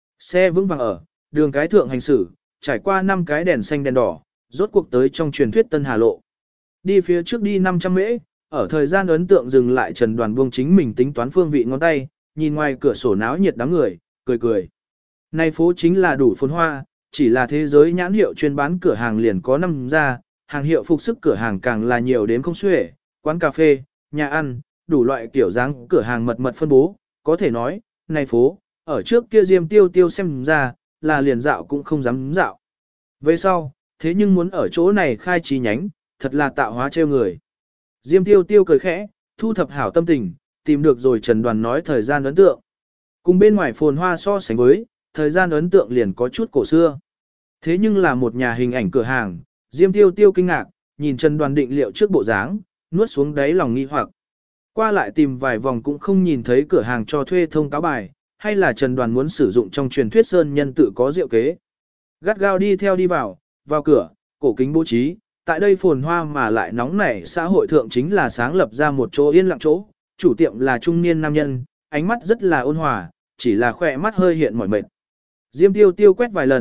Xe vững vàng ở, đường cái thượng hành xử, trải qua 5 cái đèn xanh đèn đỏ, rốt cuộc tới trong truyền thuyết Tân Hà Lộ. Đi phía trước đi 500 mễ, ở thời gian ấn tượng dừng lại Trần Đoàn buông chính mình tính toán phương vị ngón tay, nhìn ngoài cửa sổ náo nhiệt đám người, cười. Này phố chính là đủ phồn hoa, chỉ là thế giới nhãn hiệu chuyên bán cửa hàng liền có 5 ra, hàng hiệu phục sức cửa hàng càng là nhiều đến không xuể, quán cà phê, nhà ăn, đủ loại kiểu dáng cửa hàng mật phân bố, có thể nói, này phố, ở trước kia Diêm tiêu tiêu xem ra, là liền dạo cũng không dám dạo. Về sau, thế nhưng muốn ở chỗ này khai chi nhánh, thật là tạo hóa trêu người. Diêm tiêu tiêu cười khẽ, thu thập hảo tâm tình, tìm được rồi Trần Đoàn nói thời gian ấn tượng. Cùng bên ngoài phồn hoa so sánh với, thời gian ấn tượng liền có chút cổ xưa. Thế nhưng là một nhà hình ảnh cửa hàng, Diêm tiêu tiêu kinh ngạc, nhìn Trần Đoàn định liệu trước bộ dáng, nuốt xuống đáy lòng nghi hoặc. Qua lại tìm vài vòng cũng không nhìn thấy cửa hàng cho thuê thông cáo bài, hay là Trần Đoàn muốn sử dụng trong truyền thuyết sơn nhân tự có diệu kế. Gắt gao đi vào cửa, cổ kính bố trí, tại đây phồn hoa mà lại nóng nảy xã hội thượng chính là sáng lập ra một chỗ yên lặng chỗ, chủ tiệm là trung niên nam nhân, ánh mắt rất là ôn hòa, chỉ là khỏe mắt hơi hiện mỏi mệt. Diêm tiêu tiêu quét vài lần,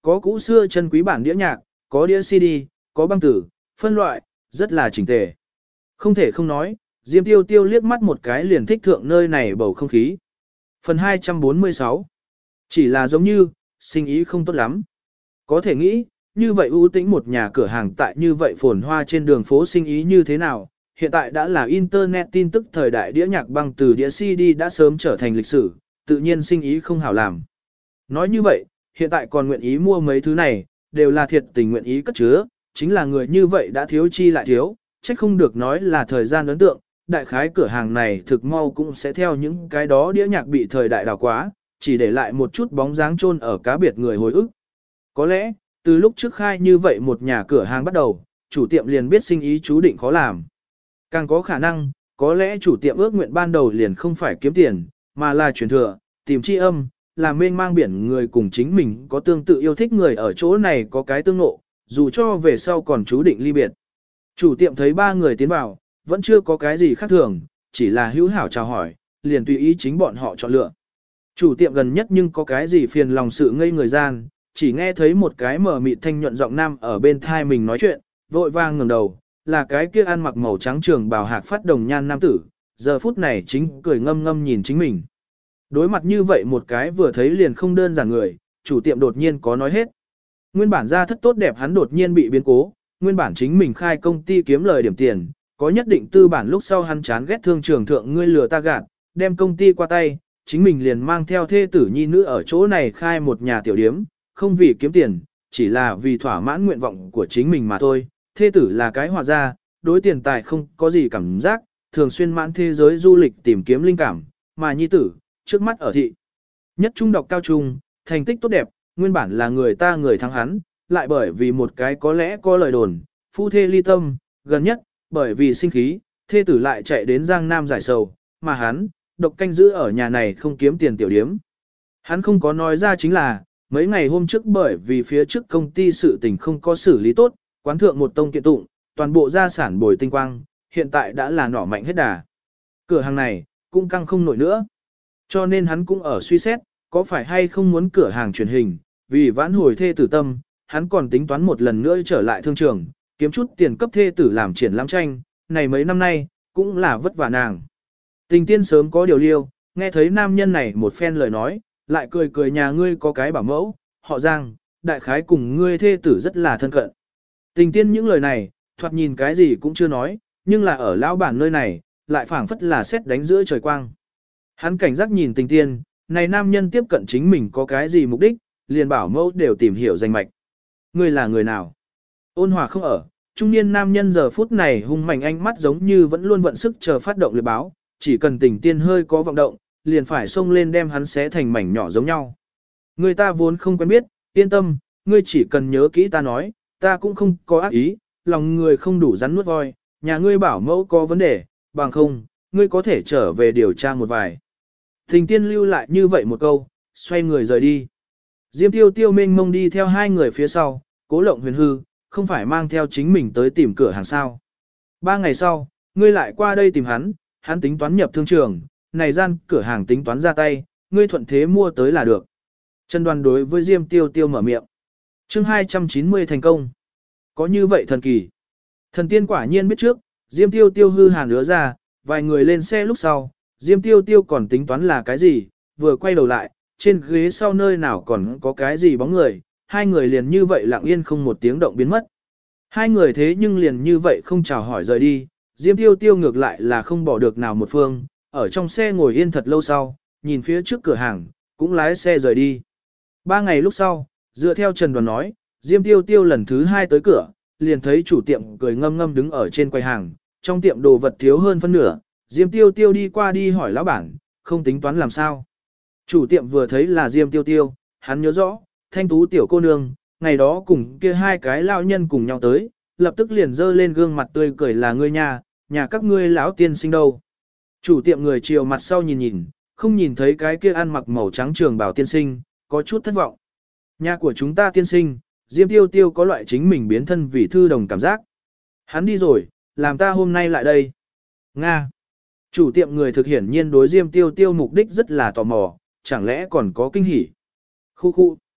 có cũ xưa chân quý bản đĩa nhạc, có đĩa CD, có băng tử, phân loại, rất là chỉnh tề. Không thể không nói, Diêm Tiêu Tiêu liếc mắt một cái liền thích thượng nơi này bầu không khí. Phần 246. Chỉ là giống như, sinh ý không tốt lắm. Có thể nghĩ, như vậy ưu tĩnh một nhà cửa hàng tại như vậy phồn hoa trên đường phố sinh ý như thế nào, hiện tại đã là Internet tin tức thời đại đĩa nhạc băng từ đĩa CD đã sớm trở thành lịch sử, tự nhiên sinh ý không hảo làm. Nói như vậy, hiện tại còn nguyện ý mua mấy thứ này, đều là thiệt tình nguyện ý cất chứa, chính là người như vậy đã thiếu chi lại thiếu, trách không được nói là thời gian ấn tượng, đại khái cửa hàng này thực mau cũng sẽ theo những cái đó đĩa nhạc bị thời đại đào quá, chỉ để lại một chút bóng dáng chôn ở cá biệt người hồi ức. Có lẽ, từ lúc trước khai như vậy một nhà cửa hàng bắt đầu, chủ tiệm liền biết sinh ý chú định khó làm. Càng có khả năng, có lẽ chủ tiệm ước nguyện ban đầu liền không phải kiếm tiền, mà là truyền thừa, tìm tri âm, làm mênh mang biển người cùng chính mình có tương tự yêu thích người ở chỗ này có cái tương ngộ, dù cho về sau còn chú định ly biệt. Chủ tiệm thấy ba người tiến vào, vẫn chưa có cái gì khác thường, chỉ là hữu hảo chào hỏi, liền tùy ý chính bọn họ chọn lựa. Chủ tiệm gần nhất nhưng có cái gì phiền lòng sự ngây người gian, chỉ nghe thấy một cái mờ mịt thanh nhuận giọng nam ở bên thai mình nói chuyện, vội vang ngẩng đầu, là cái kia ăn mặc màu trắng trường bào hạc phát đồng nhan nam tử, giờ phút này chính cười ngâm ngâm nhìn chính mình. Đối mặt như vậy một cái vừa thấy liền không đơn giản người, chủ tiệm đột nhiên có nói hết. Nguyên bản ra thất tốt đẹp hắn đột nhiên bị biến cố, nguyên bản chính mình khai công ty kiếm lời điểm tiền, có nhất định tư bản lúc sau hắn chán ghét thương trường thượng ngươi lừa ta gạt, đem công ty qua tay, chính mình liền mang theo thê tử nhi nữ ở chỗ này khai một nhà tiểu điếm, không vì kiếm tiền, chỉ là vì thỏa mãn nguyện vọng của chính mình mà thôi. Thê tử là cái hòa gia, đối tiền tài không có gì cảm giác, thường xuyên mãn thế giới du lịch tìm kiếm linh cảm, mà nhi tử, trước mắt ở thị. Nhất trung đọc cao trung, thành tích tốt đẹp, nguyên bản là người ta người thắng hắn, lại bởi vì một cái có lẽ có lời đồn, phu thê ly tâm, gần nhất, bởi vì sinh khí, thê tử lại chạy đến Giang Nam giải sầu, mà hắn, độc canh giữ ở nhà này không kiếm tiền tiểu điếm. Hắn không có nói ra chính là, mấy ngày hôm trước bởi vì phía trước công ty sự tình không có xử lý tốt, quán thượng một tông kiện tụng, toàn bộ gia sản bồi tinh quang, hiện tại đã là nỏ mạnh hết đà. Cửa hàng này, cũng căng không nổi nữa. Cho nên hắn cũng ở suy xét, có phải hay không muốn cửa hàng truyền hình, vì vãn hồi thê tử tâm, hắn còn tính toán một lần nữa trở lại thương trường, kiếm chút tiền cấp thê tử làm triển lãm tranh, này mấy năm nay, cũng là vất vả nàng. Tình tiên sớm có điều liêu, nghe thấy nam nhân này một phen lời nói, lại cười cười nhà ngươi có cái bảo mẫu, họ Giang, đại khái cùng ngươi thê tử rất là thân cận. Tình tiên những lời này, thoạt nhìn cái gì cũng chưa nói, nhưng là ở lão bản nơi này, lại phảng phất là sét đánh giữa trời quang. Hắn cảnh giác nhìn tình tiên, này nam nhân tiếp cận chính mình có cái gì mục đích, liền bảo mẫu đều tìm hiểu danh mạch. Ngươi là người nào? Ôn hòa không ở, trung niên nam nhân giờ phút này hung mạnh ánh mắt giống như vẫn luôn vận sức chờ phát động liệt báo, chỉ cần tình tiên hơi có vọng động, liền phải xông lên đem hắn xé thành mảnh nhỏ giống nhau. Người ta vốn không quen biết, yên tâm, ngươi chỉ cần nhớ kỹ ta nói, ta cũng không có ác ý, lòng người không đủ rắn nuốt voi, nhà ngươi bảo mẫu có vấn đề, bằng không, ngươi có thể trở về điều tra một vài. Tình tiên lưu lại như vậy một câu, xoay người rời đi. Diêm tiêu tiêu mênh mông đi theo hai người phía sau, Cố Lộng Huyền hư, không phải mang theo chính mình tới tìm cửa hàng sao. 3 ngày sau, ngươi lại qua đây tìm hắn, hắn tính toán nhập thương trường, này gian cửa hàng tính toán ra tay, ngươi thuận thế mua tới là được. Trần Đoàn đối với Diêm Tiêu Tiêu mở miệng. Chương 290 thành công. Có như vậy thần kỳ. Thần tiên quả nhiên biết trước, Diêm Tiêu Tiêu hư hàn ứa ra, vài người lên xe lúc sau, Diêm Tiêu Tiêu còn tính toán là cái gì, vừa quay đầu lại, trên ghế sau nơi nào còn có cái gì bóng người, hai người liền như vậy lặng yên không một tiếng động biến mất. Hai người thế nhưng liền như vậy không chào hỏi rời đi, Diêm Tiêu Tiêu ngược lại là không bỏ được nào một phương, ở trong xe ngồi yên thật lâu sau, nhìn phía trước cửa hàng, cũng lái xe rời đi. 3 ngày lúc sau, dựa theo Trần Đoàn nói, Diêm Tiêu Tiêu lần thứ 2 tới cửa, liền thấy chủ tiệm cười ngâm ngâm đứng ở trên quầy hàng, trong tiệm đồ vật thiếu hơn phân nửa, Diêm Tiêu Tiêu đi qua đi hỏi lão bản, không tính toán làm sao. Chủ tiệm vừa thấy là Diêm Tiêu Tiêu, hắn nhớ rõ, thanh tú tiểu cô nương, ngày đó cùng kia hai cái lão nhân cùng nhau tới, lập tức liền dơ lên gương mặt tươi cười là ngươi nhà các ngươi lão tiên sinh đâu. Chủ tiệm người chiều mặt sau nhìn nhìn, không nhìn thấy cái kia ăn mặc màu trắng trường bào tiên sinh, có chút thất vọng. Nhà của chúng ta tiên sinh, Diêm Tiêu Tiêu có loại chính mình biến thân vì thư đồng cảm giác. Hắn đi rồi, làm ta hôm nay lại đây. Nga. Chủ tiệm người thực hiển nhiên đối Diêm Tiêu Tiêu mục đích rất là tò mò, chẳng lẽ còn có kinh hỉ. Khu khu.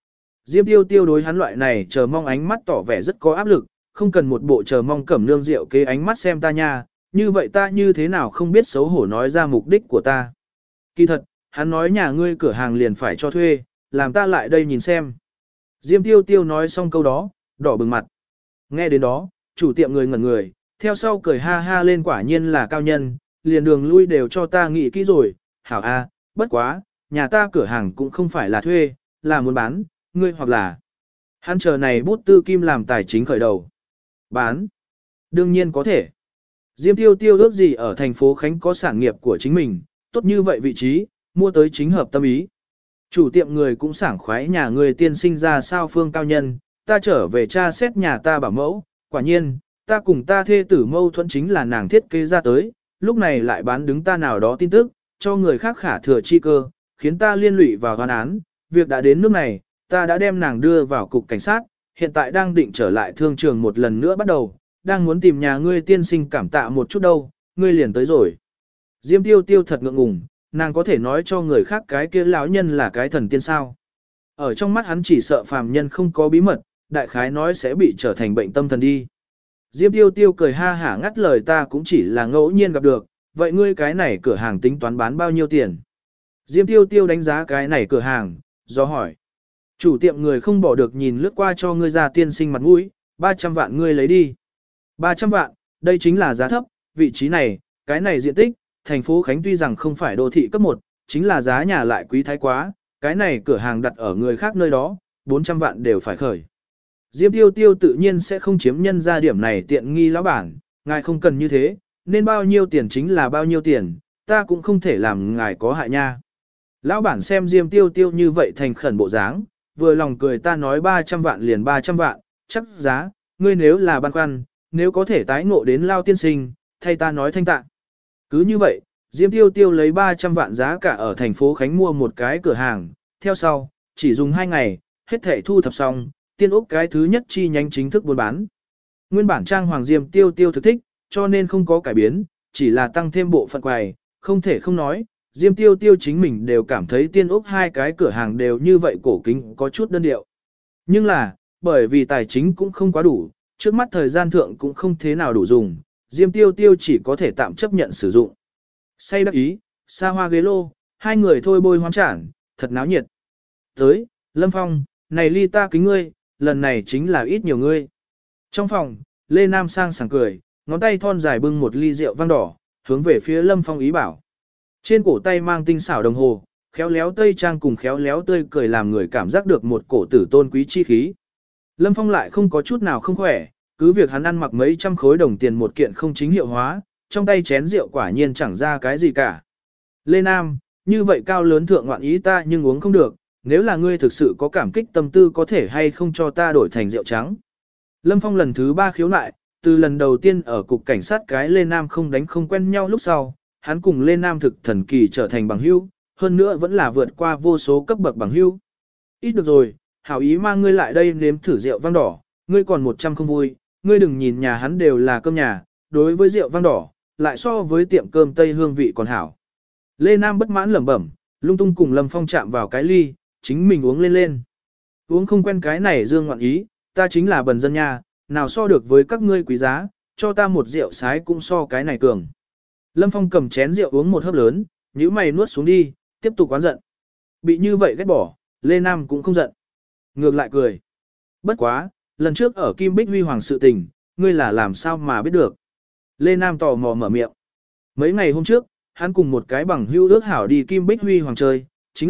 Diêm Tiêu Tiêu đối hắn loại này chờ mong ánh mắt tỏ vẻ rất có áp lực, không cần một bộ chờ mong cẩm nương rượu kế ánh mắt xem ta nha, như vậy ta như thế nào không biết xấu hổ nói ra mục đích của ta. Kỳ thật, hắn nói nhà ngươi cửa hàng liền phải cho thuê, làm ta lại đây nhìn xem. Diêm Tiêu Tiêu nói xong câu đó, đỏ bừng mặt. Nghe đến đó, chủ tiệm người ngẩn người, theo sau cười ha ha lên, quả nhiên là cao nhân, liền đường lui đều cho ta nghĩ kỹ rồi, hảo a, bất quá, nhà ta cửa hàng cũng không phải là thuê, là muốn bán, ngươi hoặc là. Hắn chờ này bút tư kim làm tài chính khởi đầu. Bán. Đương nhiên có thể. Diêm Tiêu Tiêu ước gì ở thành phố Khánh có sản nghiệp của chính mình, tốt như vậy vị trí, mua tới chính hợp tâm ý. Chủ tiệm người cũng sảng khoái, nhà người tiên sinh ra sao phương cao nhân, ta trở về tra xét nhà ta bảo mẫu, quả nhiên, ta cùng ta thê tử mâu thuẫn chính là nàng thiết kế ra tới, lúc này lại bán đứng ta nào đó tin tức, cho người khác khả thừa chi cơ, khiến ta liên lụy vào hoàn án, việc đã đến nước này, ta đã đem nàng đưa vào cục cảnh sát, hiện tại đang định trở lại thương trường một lần nữa bắt đầu, đang muốn tìm nhà ngươi tiên sinh cảm tạ một chút đâu, ngươi liền tới rồi. Diêm Tiêu Tiêu thật ngượng ngùng, nàng có thể nói cho người khác cái kia lão nhân là cái thần tiên sao. Ở trong mắt hắn chỉ sợ phàm nhân không có bí mật, đại khái nói sẽ bị trở thành bệnh tâm thần đi. Diêm Tiêu Tiêu cười ha hả ngắt lời, ta cũng chỉ là ngẫu nhiên gặp được, vậy ngươi cái này cửa hàng tính toán bán bao nhiêu tiền? Diêm Tiêu Tiêu đánh giá cái này cửa hàng, do hỏi. Chủ tiệm người không bỏ được nhìn lướt qua, cho ngươi ra tiên sinh mặt mũi, 300 vạn ngươi lấy đi. 300 vạn, đây chính là giá thấp, vị trí này, cái này diện tích, thành phố Khánh tuy rằng không phải đô thị cấp 1, chính là giá nhà lại quý thái quá, cái này cửa hàng đặt ở người khác nơi đó, 400 vạn đều phải khởi. Diêm Tiêu Tiêu tự nhiên sẽ không chiếm nhân ra điểm này tiện nghi lão bản, ngài không cần như thế, nên bao nhiêu tiền chính là bao nhiêu tiền, ta cũng không thể làm ngài có hại nha. Lão bản xem Diêm Tiêu Tiêu như vậy thành khẩn bộ dáng, vừa lòng cười, ta nói 300 vạn liền 300 vạn, chắc giá, ngươi nếu là băn khoăn, nếu có thể tái ngộ đến Lao tiên sinh, thay ta nói thanh tạ. Cứ như vậy, Diêm Tiêu Tiêu lấy 300 vạn giá cả ở thành phố Khánh mua một cái cửa hàng, theo sau, chỉ dùng 2 ngày, hết thể thu thập xong, Tiên Úc cái thứ nhất chi nhánh chính thức buôn bán. Nguyên bản trang hoàng Diêm Tiêu Tiêu thực thích, cho nên không có cải biến, chỉ là tăng thêm bộ phận quầy, không thể không nói, Diêm Tiêu Tiêu chính mình đều cảm thấy Tiên Úc hai cái cửa hàng đều như vậy cổ kính, có chút đơn điệu. Nhưng là, bởi vì tài chính cũng không quá đủ, trước mắt thời gian thượng cũng không thế nào đủ dùng, Diêm Tiêu Tiêu chỉ có thể tạm chấp nhận sử dụng. Say đắc ý, xa hoa ghế lô, hai người thôi bôi hoang trản, thật náo nhiệt. Tới, Lâm Phong, này ly ta kính ngươi, lần này chính là ít nhiều ngươi. Trong phòng, Lê Nam sang sảng cười, ngón tay thon dài bưng một ly rượu vang đỏ, hướng về phía Lâm Phong ý bảo. Trên cổ tay mang tinh xảo đồng hồ, khéo léo tây trang cùng khéo léo tươi cười làm người cảm giác được một cổ tử tôn quý chi khí. Lâm Phong lại không có chút nào không khỏe, cứ việc hắn ăn mặc mấy trăm khối đồng tiền một kiện không chính hiệu hóa, trong tay chén rượu quả nhiên chẳng ra cái gì cả. Lê Nam, như vậy cao lớn thượng ngoạn ý ta nhưng uống không được, nếu là ngươi thực sự có cảm kích tâm tư có thể hay không cho ta đổi thành rượu trắng. Lâm Phong lần thứ 3 khiếu nại, từ lần đầu tiên ở cục cảnh sát cái Lê Nam không đánh không quen nhau lúc sau, hắn cùng Lê Nam thực thần kỳ trở thành bằng hữu, hơn nữa vẫn là vượt qua vô số cấp bậc bằng hữu. Ít được rồi, hảo ý mang ngươi lại đây nếm thử rượu vang đỏ, ngươi còn 100 không vui, ngươi đừng nhìn nhà hắn đều là cơm nhà, đối với rượu vang đỏ, lại so với tiệm cơm Tây hương vị còn hảo. Lê Nam bất mãn lẩm bẩm, lung tung cùng Lâm Phong chạm vào cái ly, chính mình uống lên. Uống không quen cái này dương ngoạn ý, ta chính là bần dân nha, nào so được với các ngươi quý giá, cho ta một rượu sái cũng so cái này cường. Lâm Phong cầm chén rượu uống một hớp lớn, nhíu mày nuốt xuống đi, tiếp tục oán giận. Bị như vậy ghét bỏ, Lê Nam cũng không giận. Ngược lại cười. Bất quá, lần trước ở Kim Bích Huy Hoàng sự tình, ngươi là làm sao mà biết được. Lê Nam tò mò mở miệng. Mấy ngày hôm trước, hắn cùng một cái bằng hữu ước hảo đi Kim Bích Huy Hoàng chơi,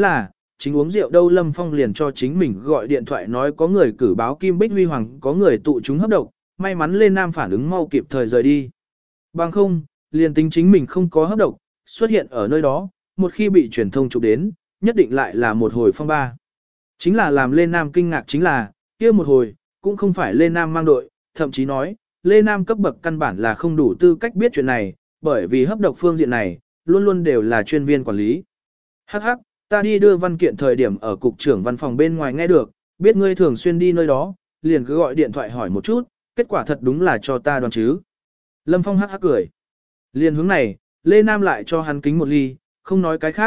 chính uống rượu đâu Lâm Phong liền cho chính mình gọi điện thoại nói có người cử báo Kim Bích Huy Hoàng có người tụ chúng hấp độc, may mắn Lê Nam phản ứng mau kịp thời rời đi. Bằng không, liền tính chính mình không có hấp độc, xuất hiện ở nơi đó, một khi bị truyền thông chụp đến, nhất định lại là một hồi phong ba. Chính là làm Lê Nam kinh ngạc chính là, kia một hồi, cũng không phải Lê Nam mang đội, thậm chí nói, Lê Nam cấp bậc căn bản là không đủ tư cách biết chuyện này, bởi vì hấp độc phương diện này, luôn luôn đều là chuyên viên quản lý. Hắc hắc, ta đi đưa văn kiện thời điểm ở cục trưởng văn phòng bên ngoài nghe được, biết ngươi thường xuyên đi nơi đó, liền cứ gọi điện thoại hỏi một chút, kết quả thật đúng là cho ta đoán chứ. Lâm Phong hắc hắc cười. Liền hướng này, Lê Nam lại cho hắn kính một ly, không nói cái khác,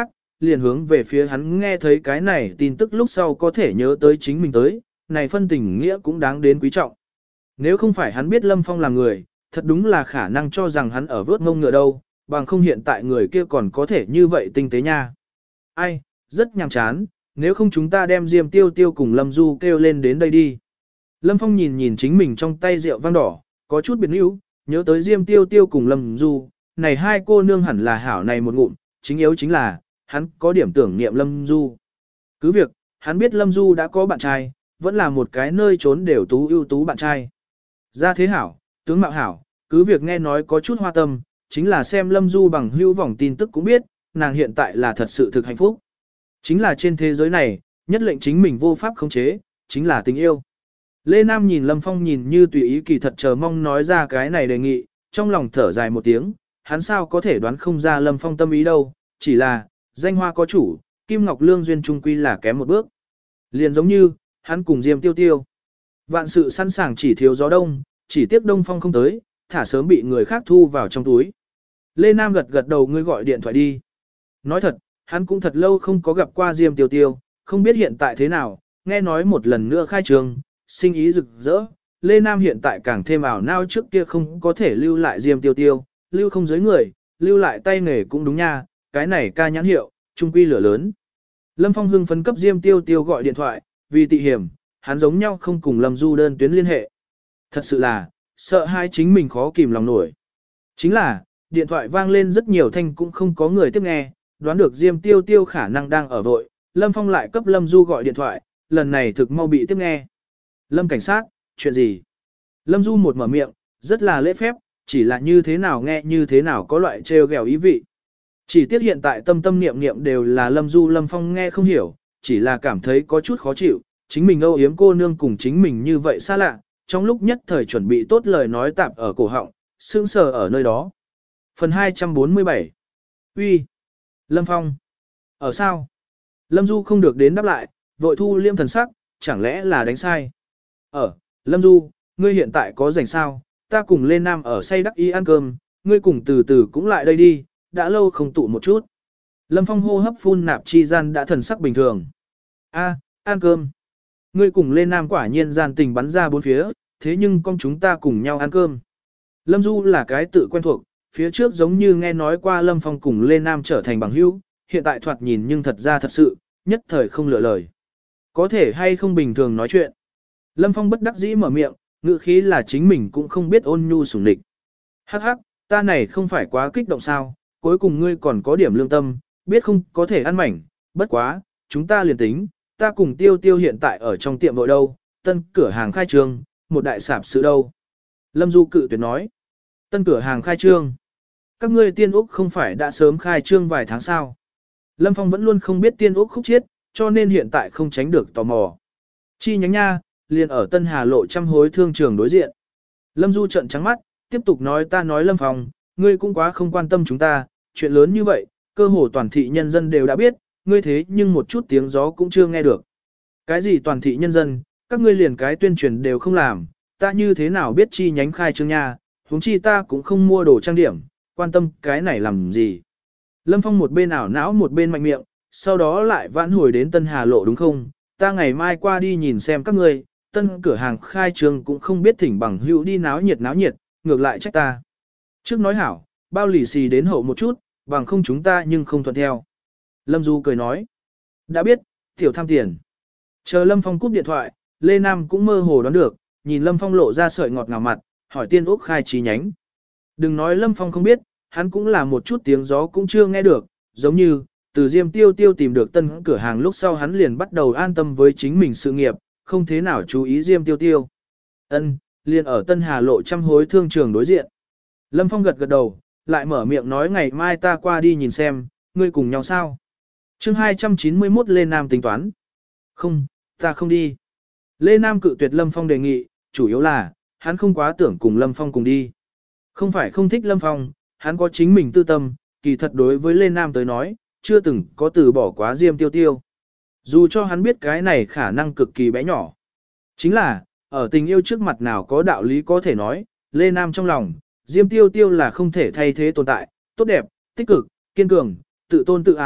liền hướng về phía hắn nghe thấy cái này tin tức lúc sau có thể nhớ tới chính mình tới, này phân tình nghĩa cũng đáng đến quý trọng. Nếu không phải hắn biết Lâm Phong là người, thật đúng là khả năng cho rằng hắn ở vớt ngông ngựa đâu, bằng không hiện tại người kia còn có thể như vậy tinh tế nha. Ai, rất nhàm chán, nếu không chúng ta đem Diêm Tiêu Tiêu cùng Lâm Du kêu lên đến đây đi. Lâm Phong nhìn nhìn chính mình trong tay rượu vang đỏ, có chút biệt níu, nhớ tới Diêm Tiêu Tiêu cùng Lâm Du, này hai cô nương hẳn là hảo này một ngụm, chính yếu chính là, hắn có điểm tưởng niệm Lâm Du. Cứ việc, hắn biết Lâm Du đã có bạn trai, vẫn là một cái nơi trốn đều tú ưu tú bạn trai. Ra thế hảo, tướng mạo hảo, cứ việc nghe nói có chút hoa tâm, chính là xem Lâm Du bằng hữu vòng tin tức cũng biết, nàng hiện tại là thật sự thực hạnh phúc. Chính là trên thế giới này, nhất lệnh chính mình vô pháp khống chế, chính là tình yêu. Lê Nam nhìn Lâm Phong nhìn như tùy ý kỳ thật chờ mong nói ra cái này đề nghị, trong lòng thở dài một tiếng, hắn sao có thể đoán không ra Lâm Phong tâm ý đâu, chỉ là, danh hoa có chủ, Kim Ngọc Lương duyên trung quy là kém một bước. Liền giống như, hắn cùng Diêm Tiêu Tiêu. Vạn sự sẵn sàng chỉ thiếu gió đông, chỉ tiếc Đông Phong không tới, thả sớm bị người khác thu vào trong túi. Lê Nam gật gật đầu, ngươi gọi điện thoại đi. Nói thật, hắn cũng thật lâu không có gặp qua Diêm Tiêu Tiêu, không biết hiện tại thế nào, nghe nói một lần nữa khai trường, sinh ý rực rỡ. Lê Nam hiện tại càng thêm ảo não, trước kia không có thể lưu lại Diêm Tiêu Tiêu, lưu không giới người, lưu lại tay nghề cũng đúng nha, cái này ca nhãn hiệu, trung quy lửa lớn. Lâm Phong hưng phấn cấp Diêm Tiêu Tiêu gọi điện thoại, vì tị hiểm, hắn giống nhau không cùng Lâm Du đơn tuyến liên hệ. Thật sự là, sợ hai chính mình khó kìm lòng nổi. Chính là, điện thoại vang lên rất nhiều thanh cũng không có người tiếp nghe, đoán được Diêm Tiêu Tiêu khả năng đang ở vội, Lâm Phong lại cấp Lâm Du gọi điện thoại, lần này thực mau bị tiếp nghe. Lâm cảnh sát, chuyện gì? Lâm Du một mở miệng, rất là lễ phép, chỉ là như thế nào nghe như thế nào có loại trêu ghẹo ý vị. Chỉ tiếc hiện tại tâm tâm niệm niệm đều là Lâm Du, Lâm Phong nghe không hiểu, chỉ là cảm thấy có chút khó chịu, chính mình âu yếm cô nương cùng chính mình như vậy xa lạ, trong lúc nhất thời chuẩn bị tốt lời nói tạp ở cổ họng, sững sờ ở nơi đó. Phần 247 Uy, Lâm Phong. Ở sao? Lâm Du không được đến đáp lại, vội thu liêm thần sắc, chẳng lẽ là đánh sai? Lâm Du, ngươi hiện tại có rảnh sao? Ta cùng lên Nam ở say đắc y ăn cơm, ngươi cùng từ từ cũng lại đây đi, đã lâu không tụ một chút. Lâm Phong hô hấp phun nạp chi gian đã thần sắc bình thường. Ăn cơm. Ngươi cùng lên Nam quả nhiên gian tình bắn ra bốn phía, thế nhưng con chúng ta cùng nhau ăn cơm. Lâm Du là cái tự quen thuộc, phía trước giống như nghe nói qua Lâm Phong cùng Lê Nam trở thành bằng hữu, hiện tại thoạt nhìn nhưng thật ra thật sự, nhất thời không lựa lời. Có thể hay không bình thường nói chuyện. Lâm Phong bất đắc dĩ mở miệng, ngữ khí là chính mình cũng không biết ôn nhu sủng địch. Hắc hắc, ta này không phải quá kích động sao, cuối cùng ngươi còn có điểm lương tâm, biết không có thể ăn mảnh, bất quá, chúng ta liền tính, ta cùng Tiêu Tiêu hiện tại ở trong tiệm vội đâu, tân cửa hàng khai trương, một đại sạp sự đâu. Lâm Du cự tuyệt nói, tân cửa hàng khai trương. Các ngươi Tiên Úc không phải đã sớm khai trương vài tháng sao. Lâm Phong vẫn luôn không biết Tiên Úc khúc chiết, cho nên hiện tại không tránh được tò mò. Chi nhánh nha, liền ở Tân Hà Lộ trăm hối thương trường đối diện. Lâm Du trợn trắng mắt, tiếp tục nói ta nói Lâm Phong, ngươi cũng quá không quan tâm chúng ta, chuyện lớn như vậy, cơ hồ toàn thị nhân dân đều đã biết, ngươi thế nhưng một chút tiếng gió cũng chưa nghe được. Cái gì toàn thị nhân dân, các ngươi liền cái tuyên truyền đều không làm, ta như thế nào biết chi nhánh khai trương nha, huống chi ta cũng không mua đồ trang điểm, quan tâm cái này làm gì. Lâm Phong một bên ảo não một bên mạnh miệng, sau đó lại vãn hồi đến Tân Hà Lộ đúng không, ta ngày mai qua đi nhìn xem các ngươi, tân cửa hàng khai trương cũng không biết thỉnh bằng hữu đi náo nhiệt, ngược lại trách ta. Trước nói hảo, bao lì xì đến hậu một chút, bằng không chúng ta nhưng không thuận theo. Lâm Du cười nói, đã biết, tiểu tham tiền. Chờ Lâm Phong cúp điện thoại, Lê Nam cũng mơ hồ đoán được, nhìn Lâm Phong lộ ra sợi ngọt ngào mặt, hỏi Tiên Úc khai chi nhánh. Đừng nói Lâm Phong không biết, hắn cũng là một chút tiếng gió cũng chưa nghe được, giống như, từ Diêm Tiêu Tiêu tìm được tân cửa hàng lúc sau hắn liền bắt đầu an tâm với chính mình sự nghiệp, không thế nào chú ý Diêm Tiêu Tiêu. Liền ở Tân Hà Lộ trăm hối thương trường đối diện. Lâm Phong gật gật đầu, lại mở miệng nói ngày mai ta qua đi nhìn xem, ngươi cùng nhau sao. chương 291 Lê Nam tính toán. Không, ta không đi. Lê Nam cự tuyệt Lâm Phong đề nghị, chủ yếu là, hắn không quá tưởng cùng Lâm Phong cùng đi. Không phải không thích Lâm Phong, hắn có chính mình tư tâm, kỳ thật đối với Lê Nam tới nói, chưa từng có từ bỏ quá Diêm Tiêu Tiêu. Dù cho hắn biết cái này khả năng cực kỳ bé nhỏ. Chính là, ở tình yêu trước mặt nào có đạo lý có thể nói, Lê Nam trong lòng, Diêm Tiêu Tiêu là không thể thay thế tồn tại, tốt đẹp, tích cực, kiên cường, tự tôn tự ái,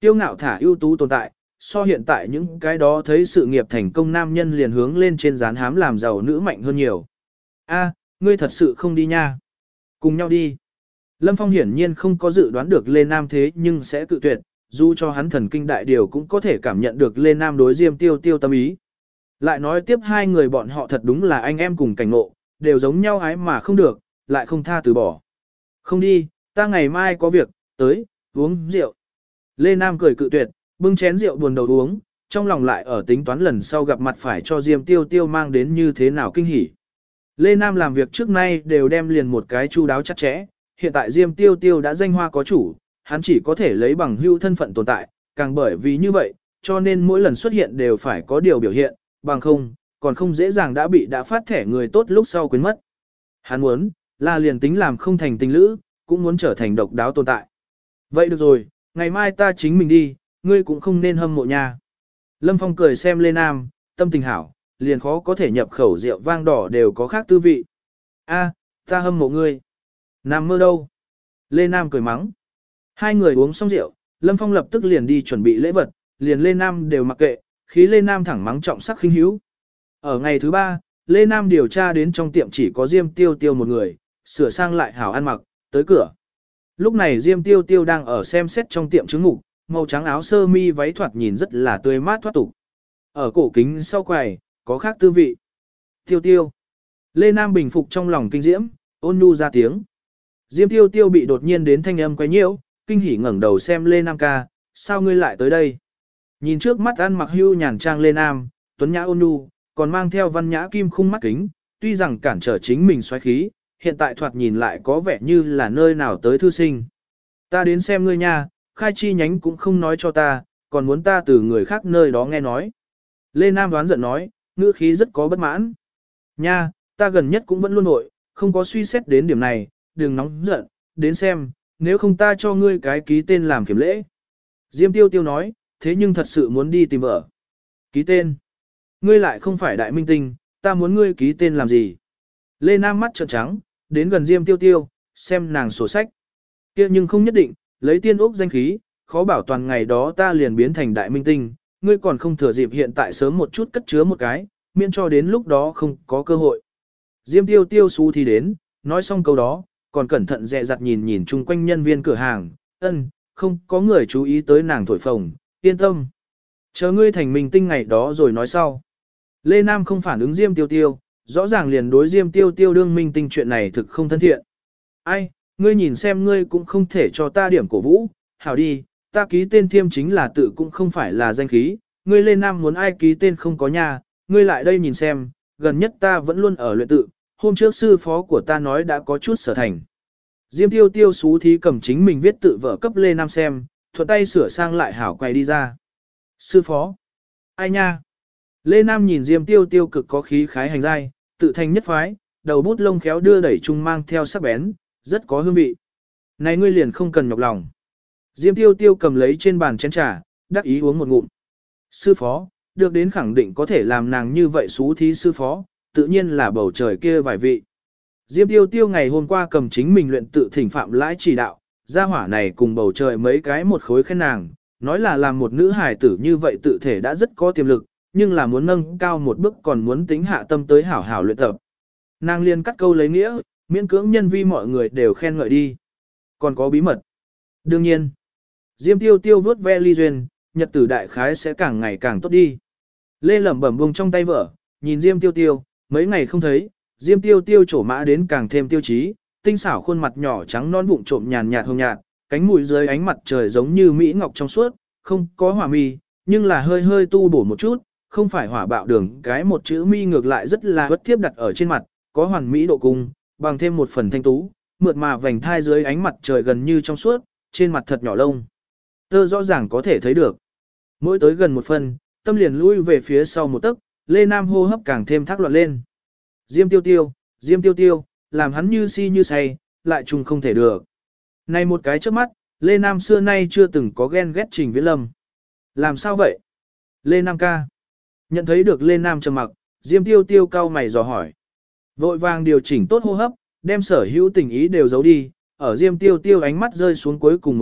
Tiêu ngạo thả ưu tú tồn tại, so hiện tại những cái đó thấy sự nghiệp thành công nam nhân liền hướng lên trên dán hám làm giàu nữ mạnh hơn nhiều. A, ngươi thật sự không đi nha. Cùng nhau đi. Lâm Phong hiển nhiên không có dự đoán được Lê Nam thế nhưng sẽ cự tuyệt, dù cho hắn thần kinh đại điều cũng có thể cảm nhận được Lê Nam đối Diêm Tiêu Tiêu tâm ý. Lại nói tiếp hai người bọn họ thật đúng là anh em cùng cảnh ngộ, đều giống nhau ái mà không được, lại không tha từ bỏ. Không đi, ta ngày mai có việc, tới, uống rượu. Lê Nam cười cự tuyệt, bưng chén rượu buồn đầu uống, trong lòng lại ở tính toán lần sau gặp mặt phải cho Diêm Tiêu Tiêu mang đến như thế nào kinh hỉ. Lê Nam làm việc trước nay đều đem liền một cái chu đáo chặt chẽ, hiện tại Diêm Tiêu Tiêu đã danh hoa có chủ, hắn chỉ có thể lấy bằng hữu thân phận tồn tại, càng bởi vì như vậy, cho nên mỗi lần xuất hiện đều phải có điều biểu hiện, bằng không, còn không dễ dàng đã phát thẻ người tốt lúc sau quên mất. Hắn muốn, là liền tính làm không thành tình lữ, cũng muốn trở thành độc đáo tồn tại. Vậy được rồi, ngày mai ta chính mình đi, ngươi cũng không nên hâm mộ nha. Lâm Phong cười xem Lê Nam, tâm tình hảo, liền khó có thể nhập khẩu rượu vang đỏ đều có khác tư vị. A, ta hâm mộ ngươi. Nam mơ đâu? Lê Nam cười mắng. Hai người uống xong rượu, Lâm Phong lập tức liền đi chuẩn bị lễ vật, liền Lê Nam đều mặc kệ, khí Lê Nam thẳng mắng trọng sắc khinh hiếu. Ở ngày thứ ba, Lê Nam điều tra đến trong tiệm chỉ có Diêm Tiêu Tiêu một người, sửa sang lại hảo ăn mặc, tới cửa. Lúc này Diêm Tiêu Tiêu đang ở xem xét trong tiệm chứng ngủ, màu trắng áo sơ mi váy thoạt nhìn rất là tươi mát thoát tục. Ở cổ kính sau quầy, có khác tư vị. Tiêu Tiêu. Lê Nam bình phục trong lòng kinh diễm, ôn nhu ra tiếng. Diêm Tiêu Tiêu bị đột nhiên đến thanh âm quấy nhiễu, kinh hỉ ngẩng đầu xem Lê Nam ca, sao ngươi lại tới đây? Nhìn trước mắt ăn mặc hưu nhàn trang Lê Nam, tuấn nhã ôn nhu, còn mang theo văn nhã kim khung mắt kính, tuy rằng cản trở chính mình xoáy khí, hiện tại thoạt nhìn lại có vẻ như là nơi nào tới thư sinh. Ta đến xem ngươi nha, khai chi nhánh cũng không nói cho ta, còn muốn ta từ người khác nơi đó nghe nói. Lê Nam đoán giận nói, ngữ khí rất có bất mãn. Nha, ta gần nhất cũng vẫn luôn nội, không có suy xét đến điểm này, đừng nóng giận, đến xem, nếu không ta cho ngươi cái ký tên làm kiểm lễ. Diêm Tiêu Tiêu nói, thế nhưng thật sự muốn đi tìm vợ. Ký tên. Ngươi lại không phải đại minh tinh, ta muốn ngươi ký tên làm gì? Lê Nam mắt trợn trắng, đến gần Diêm Tiêu Tiêu, xem nàng sổ sách. Kia nhưng không nhất định, lấy tiên ốc danh khí, khó bảo toàn ngày đó ta liền biến thành đại minh tinh, ngươi còn không thừa dịp hiện tại sớm một chút cất chứa một cái, miễn cho đến lúc đó không có cơ hội. Diêm Tiêu Tiêu xú thì đến, nói xong câu đó, còn cẩn thận dè dặt nhìn nhìn chung quanh nhân viên cửa hàng, không có người chú ý tới nàng thổi phồng, yên tâm. Chờ ngươi thành minh tinh ngày đó rồi nói sau. Lê Nam không phản ứng Diêm Tiêu Tiêu, rõ ràng liền đối Diêm Tiêu Tiêu đương minh tinh chuyện này thực không thân thiện. Ai, ngươi nhìn xem ngươi cũng không thể cho ta điểm cổ vũ, hảo đi, ta ký tên thiêm chính là tự cũng không phải là danh khí, ngươi Lê Nam muốn ai ký tên không có nhà, ngươi lại đây nhìn xem, gần nhất ta vẫn luôn ở luyện tự, hôm trước sư phó của ta nói đã có chút sở thành. Diêm Tiêu Tiêu xú thí cầm chính mình viết tự vở cấp Lê Nam xem, thuận tay sửa sang lại hảo quay đi ra. Sư phó? Ai nha? Lê Nam nhìn Diêm Tiêu Tiêu cực có khí khái hành giai, tự thành nhất phái, đầu bút lông khéo đưa đẩy chung mang theo sắc bén, rất có hương vị. Này ngươi liền không cần nhọc lòng. Diêm Tiêu Tiêu cầm lấy trên bàn chén trà, đắc ý uống một ngụm. Sư phó, được đến khẳng định có thể làm nàng như vậy xú thí sư phó, tự nhiên là bầu trời kia vài vị. Diêm Tiêu Tiêu ngày hôm qua cầm chính mình luyện tự thỉnh phạm lãi chỉ đạo, gia hỏa này cùng bầu trời mấy cái một khối khen nàng, nói là làm một nữ hài tử như vậy tự thể đã rất có tiềm lực, nhưng là muốn nâng cao một bước còn muốn tính hạ tâm tới hảo hảo luyện tập. Nàng liền cắt câu lấy nghĩa, miễn cưỡng nhân vi mọi người đều khen ngợi đi. Còn có bí mật. Đương nhiên, Diêm Tiêu Tiêu vớt ve ly duyên, nhật tử đại khái sẽ càng ngày càng tốt đi. Lê lẩm bẩm buông trong tay vợ, nhìn Diêm Tiêu Tiêu, mấy ngày không thấy, Diêm Tiêu Tiêu trổ mã đến càng thêm tiêu chí, tinh xảo khuôn mặt nhỏ trắng non vụng trộm nhàn nhạt hồng nhạt, cánh mũi dưới ánh mặt trời giống như mỹ ngọc trong suốt, không có hỏa mi, nhưng là hơi hơi tu bổ một chút, không phải hỏa bạo đường cái một chữ mi ngược lại rất là bất thiếp đặt ở trên mặt, có hoàn mỹ độ cung, bằng thêm một phần thanh tú, mượt mà vành thai dưới ánh mặt trời gần như trong suốt, trên mặt thật nhỏ lông. Tơ rõ ràng có thể thấy được. Mỗi tới gần một phần, tâm liền lui về phía sau một tấc, Lê Nam hô hấp càng thêm thác loạn lên. Diêm Tiêu Tiêu, làm hắn như si như say, lại trùng không thể được. Này một cái trước mắt, Lê Nam xưa nay chưa từng có ghen ghét Trình Viễn Lâm. Làm sao vậy? Lê Nam ca. Nhận thấy được Lê Nam trầm mặc, Diêm Tiêu Tiêu cau mày dò hỏi. Vội vàng điều chỉnh tốt hô hấp, đem sở hữu tình ý đều giấu đi, ở Diêm Tiêu Tiêu ánh mắt rơi xuống cuối cùng một khắc,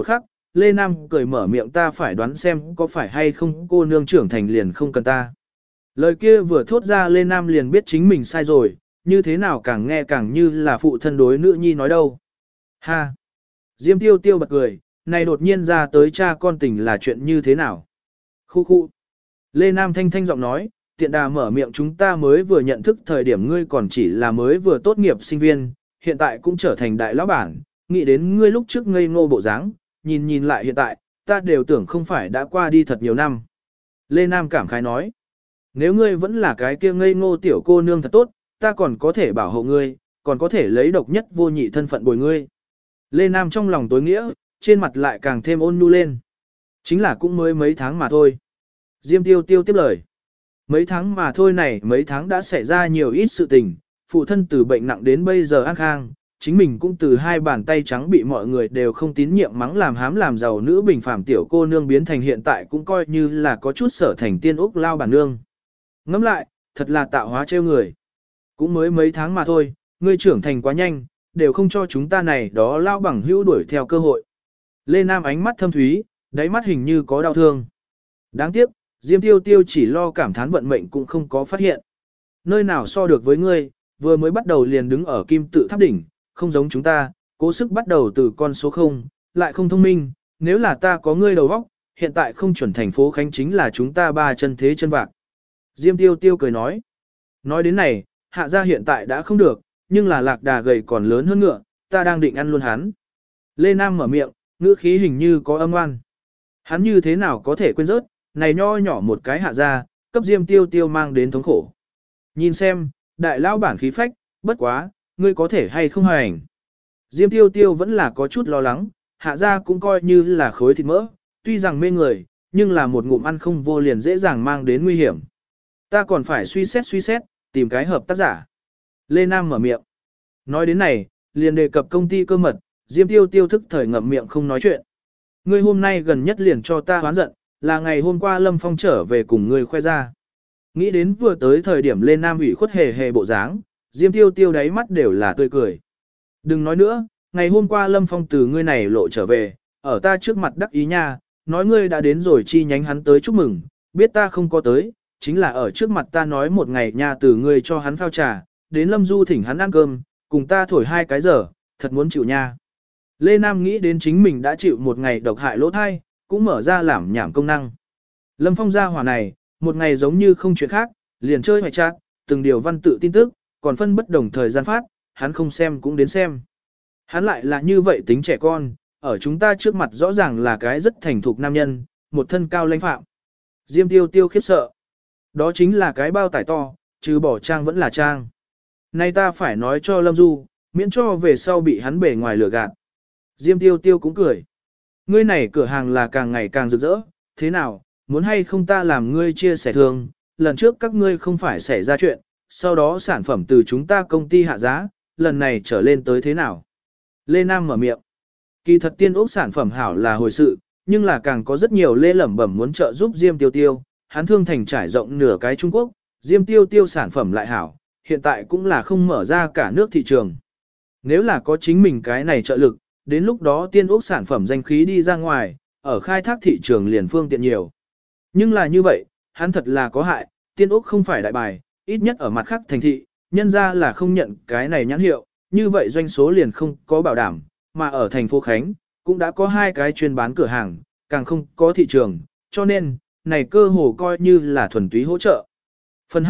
Lê Nam cười mở miệng ta phải đoán xem có phải hay không cô nương trưởng thành liền không cần ta. Lời kia vừa thốt ra Lê Nam liền biết chính mình sai rồi, như thế nào càng nghe càng như là phụ thân đối nữ nhi nói đâu. Ha! Diêm tiêu tiêu bật cười, này đột nhiên ra tới cha con tình là chuyện như thế nào? Khu khu! Lê Nam thanh thanh giọng nói, tiện đà mở miệng chúng ta mới vừa nhận thức thời điểm ngươi còn chỉ là mới vừa tốt nghiệp sinh viên, hiện tại cũng trở thành đại lão bản, nghĩ đến ngươi lúc trước ngây ngô bộ dáng, nhìn lại hiện tại, ta đều tưởng không phải đã qua đi thật nhiều năm. Lê Nam cảm khái nói, nếu ngươi vẫn là cái kia ngây ngô tiểu cô nương thật tốt, ta còn có thể bảo hộ ngươi, còn có thể lấy độc nhất vô nhị thân phận bồi ngươi. Lê Nam trong lòng tối nghĩa, trên mặt lại càng thêm ôn nhu lên. Chính là cũng mới mấy tháng mà thôi. Diêm tiêu tiêu tiếp lời. Mấy tháng mà thôi này mấy tháng đã xảy ra nhiều ít sự tình, phụ thân từ bệnh nặng đến bây giờ an khang, chính mình cũng từ hai bàn tay trắng bị mọi người đều không tín nhiệm mắng làm hám làm giàu nữ bình phàm tiểu cô nương biến thành hiện tại cũng coi như là có chút sở thành tiên úc lao bản nương. Ngẫm lại, thật là tạo hóa trêu người. Cũng mới mấy tháng mà thôi, ngươi trưởng thành quá nhanh, đều không cho chúng ta này đó lao bằng hữu đuổi theo cơ hội. Lê Nam ánh mắt thâm thúy, đáy mắt hình như có đau thương. Đáng tiếc, Diêm Tiêu Tiêu chỉ lo cảm thán vận mệnh cũng không có phát hiện. Nơi nào so được với ngươi, vừa mới bắt đầu liền đứng ở kim tự tháp đỉnh, không giống chúng ta, cố sức bắt đầu từ con số 0, lại không thông minh, nếu là ta có ngươi đầu óc, hiện tại không chuẩn thành phố Khánh chính là chúng ta ba chân thế chân vạc. Diêm Tiêu Tiêu cười nói. Nói đến này, hạ gia hiện tại đã không được, nhưng là lạc đà gầy còn lớn hơn ngựa, ta đang định ăn luôn hắn. Lê Nam mở miệng, ngữ khí hình như có âm oan. Hắn như thế nào có thể quên rớt, này nho nhỏ một cái hạ gia, cấp Diêm Tiêu Tiêu mang đến thống khổ. Nhìn xem, đại lão bản khí phách, bất quá, ngươi có thể hay không hành. Diêm Tiêu Tiêu vẫn là có chút lo lắng, hạ gia cũng coi như là khối thịt mỡ, tuy rằng mê người, nhưng là một ngụm ăn không vô liền dễ dàng mang đến nguy hiểm. Ta còn phải suy xét, tìm cái hợp tác giả. Lê Nam mở miệng. Nói đến này, liền đề cập công ty cơ mật, Diêm Tiêu Tiêu thức thời ngậm miệng không nói chuyện. Ngươi hôm nay gần nhất liền cho ta hoán giận, là ngày hôm qua Lâm Phong trở về cùng ngươi khoe ra. Nghĩ đến vừa tới thời điểm Lê Nam ủy khuất hề hề bộ dáng, Diêm Tiêu Tiêu đáy mắt đều là tươi cười. Đừng nói nữa, ngày hôm qua Lâm Phong từ ngươi này lộ trở về, ở ta trước mặt đắc ý nha, nói ngươi đã đến rồi chi nhánh hắn tới chúc mừng, biết ta không có tới, chính là ở trước mặt ta nói một ngày nha từ ngươi cho hắn phao trà, đến Lâm Du thỉnh hắn ăn cơm, cùng ta thổi 2 cái giờ, thật muốn chịu nha. Lê Nam nghĩ đến chính mình đã chịu một ngày độc hại lỗ thai, cũng mở ra làm nhảm công năng. Lâm Phong ra hỏa này, một ngày giống như không chuyện khác, liền chơi hoài chat, từng điều văn tự tin tức, còn phân bất đồng thời gian phát, hắn không xem cũng đến xem. Hắn lại là như vậy tính trẻ con, ở chúng ta trước mặt rõ ràng là cái rất thành thục nam nhân, một thân cao lãnh phạm. Diêm Tiêu Tiêu khiếp sợ. Đó chính là cái bao tải to, trừ bỏ trang vẫn là trang. Nay ta phải nói cho Lâm Du, miễn cho về sau bị hắn bể ngoài lửa gạt. Diêm Tiêu Tiêu cũng cười. Ngươi này cửa hàng là càng ngày càng rực rỡ, thế nào, muốn hay không ta làm ngươi chia sẻ thường, lần trước các ngươi không phải xảy ra chuyện, sau đó sản phẩm từ chúng ta công ty hạ giá, lần này trở lên tới thế nào? Lê Nam mở miệng. Kỳ thật tiên ốc sản phẩm hảo là hồi sự, nhưng là càng có rất nhiều lê lẩm bẩm muốn trợ giúp Diêm Tiêu Tiêu, hắn thương thành trải rộng nửa cái Trung Quốc, Diêm Tiêu Tiêu sản phẩm lại hảo, hiện tại cũng là không mở ra cả nước thị trường. Nếu là có chính mình cái này trợ lực, đến lúc đó tiên ốc sản phẩm danh khí đi ra ngoài, ở khai thác thị trường liền phương tiện nhiều. Nhưng là như vậy, hắn thật là có hại, tiên ốc không phải đại bài, ít nhất ở mặt khác thành thị, nhân ra là không nhận cái này nhãn hiệu, như vậy doanh số liền không có bảo đảm, mà ở thành phố Khánh, cũng đã có 2 cái chuyên bán cửa hàng, càng không có thị trường, cho nên, này cơ hồ coi như là thuần túy hỗ trợ. Phần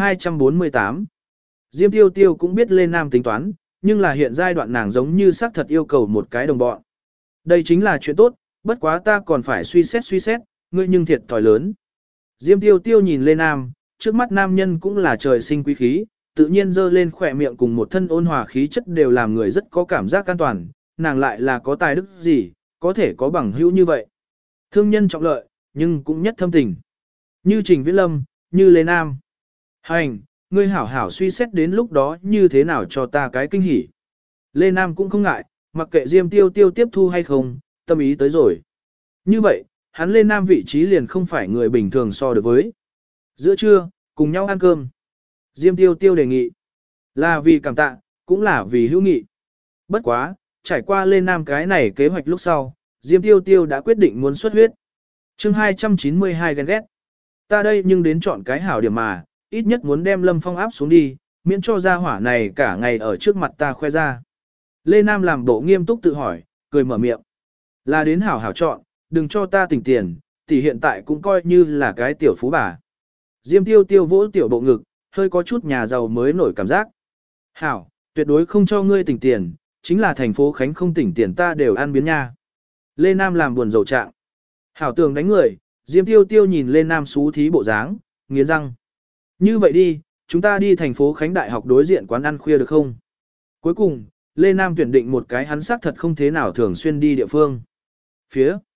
248 Diêm Tiêu Tiêu cũng biết Lê Nam tính toán, nhưng là hiện giai đoạn nàng giống như xác thật yêu cầu một cái đồng bọn. Đây chính là chuyện tốt, bất quá ta còn phải suy xét, ngươi nhưng thiệt thòi lớn. Diêm Tiêu Tiêu nhìn Lê Nam, trước mắt nam nhân cũng là trời sinh quý khí, tự nhiên dơ lên khỏe miệng cùng một thân ôn hòa khí chất đều làm người rất có cảm giác an toàn, nàng lại là có tài đức gì, có thể có bằng hữu như vậy. Thương nhân trọng lợi, nhưng cũng nhất thâm tình. Như Trình Viễn Lâm, như Lê Nam. Hành, ngươi hảo hảo suy xét đến lúc đó như thế nào cho ta cái kinh hỉ. Lê Nam cũng không ngại, mặc kệ Diêm Tiêu Tiêu tiếp thu hay không, tâm ý tới rồi. Như vậy, hắn Lê Nam vị trí liền không phải người bình thường so được với. Giữa trưa, cùng nhau ăn cơm. Diêm Tiêu Tiêu đề nghị. Là vì cảm tạ, cũng là vì hữu nghị. Bất quá, trải qua Lê Nam cái này kế hoạch lúc sau, Diêm Tiêu Tiêu đã quyết định muốn xuất huyết. chương 292 ghen ghét. Ta đây nhưng đến chọn cái hảo điểm mà, ít nhất muốn đem Lâm Phong áp xuống đi, miễn cho gia hỏa này cả ngày ở trước mặt ta khoe ra. Lê Nam làm bộ nghiêm túc tự hỏi, cười mở miệng. Là đến hảo hảo chọn, đừng cho ta tỉnh tiền, tỷ hiện tại cũng coi như là cái tiểu phú bà. Diêm Tiêu Tiêu vỗ tiểu bộ ngực, hơi có chút nhà giàu mới nổi cảm giác. Hảo, tuyệt đối không cho ngươi tỉnh tiền, chính là thành phố Khánh không tỉnh tiền ta đều ăn biến nha. Lê Nam làm buồn rầu trạng. Hảo tường đánh người, Diêm Tiêu Tiêu nhìn Lê Nam xú thí bộ dáng, nghiến răng. Như vậy đi, chúng ta đi thành phố Khánh Đại học đối diện quán ăn khuya được không? Cuối cùng, Lê Nam tuyển định một cái hắn xác thật không thế nào thường xuyên đi địa phương. Phía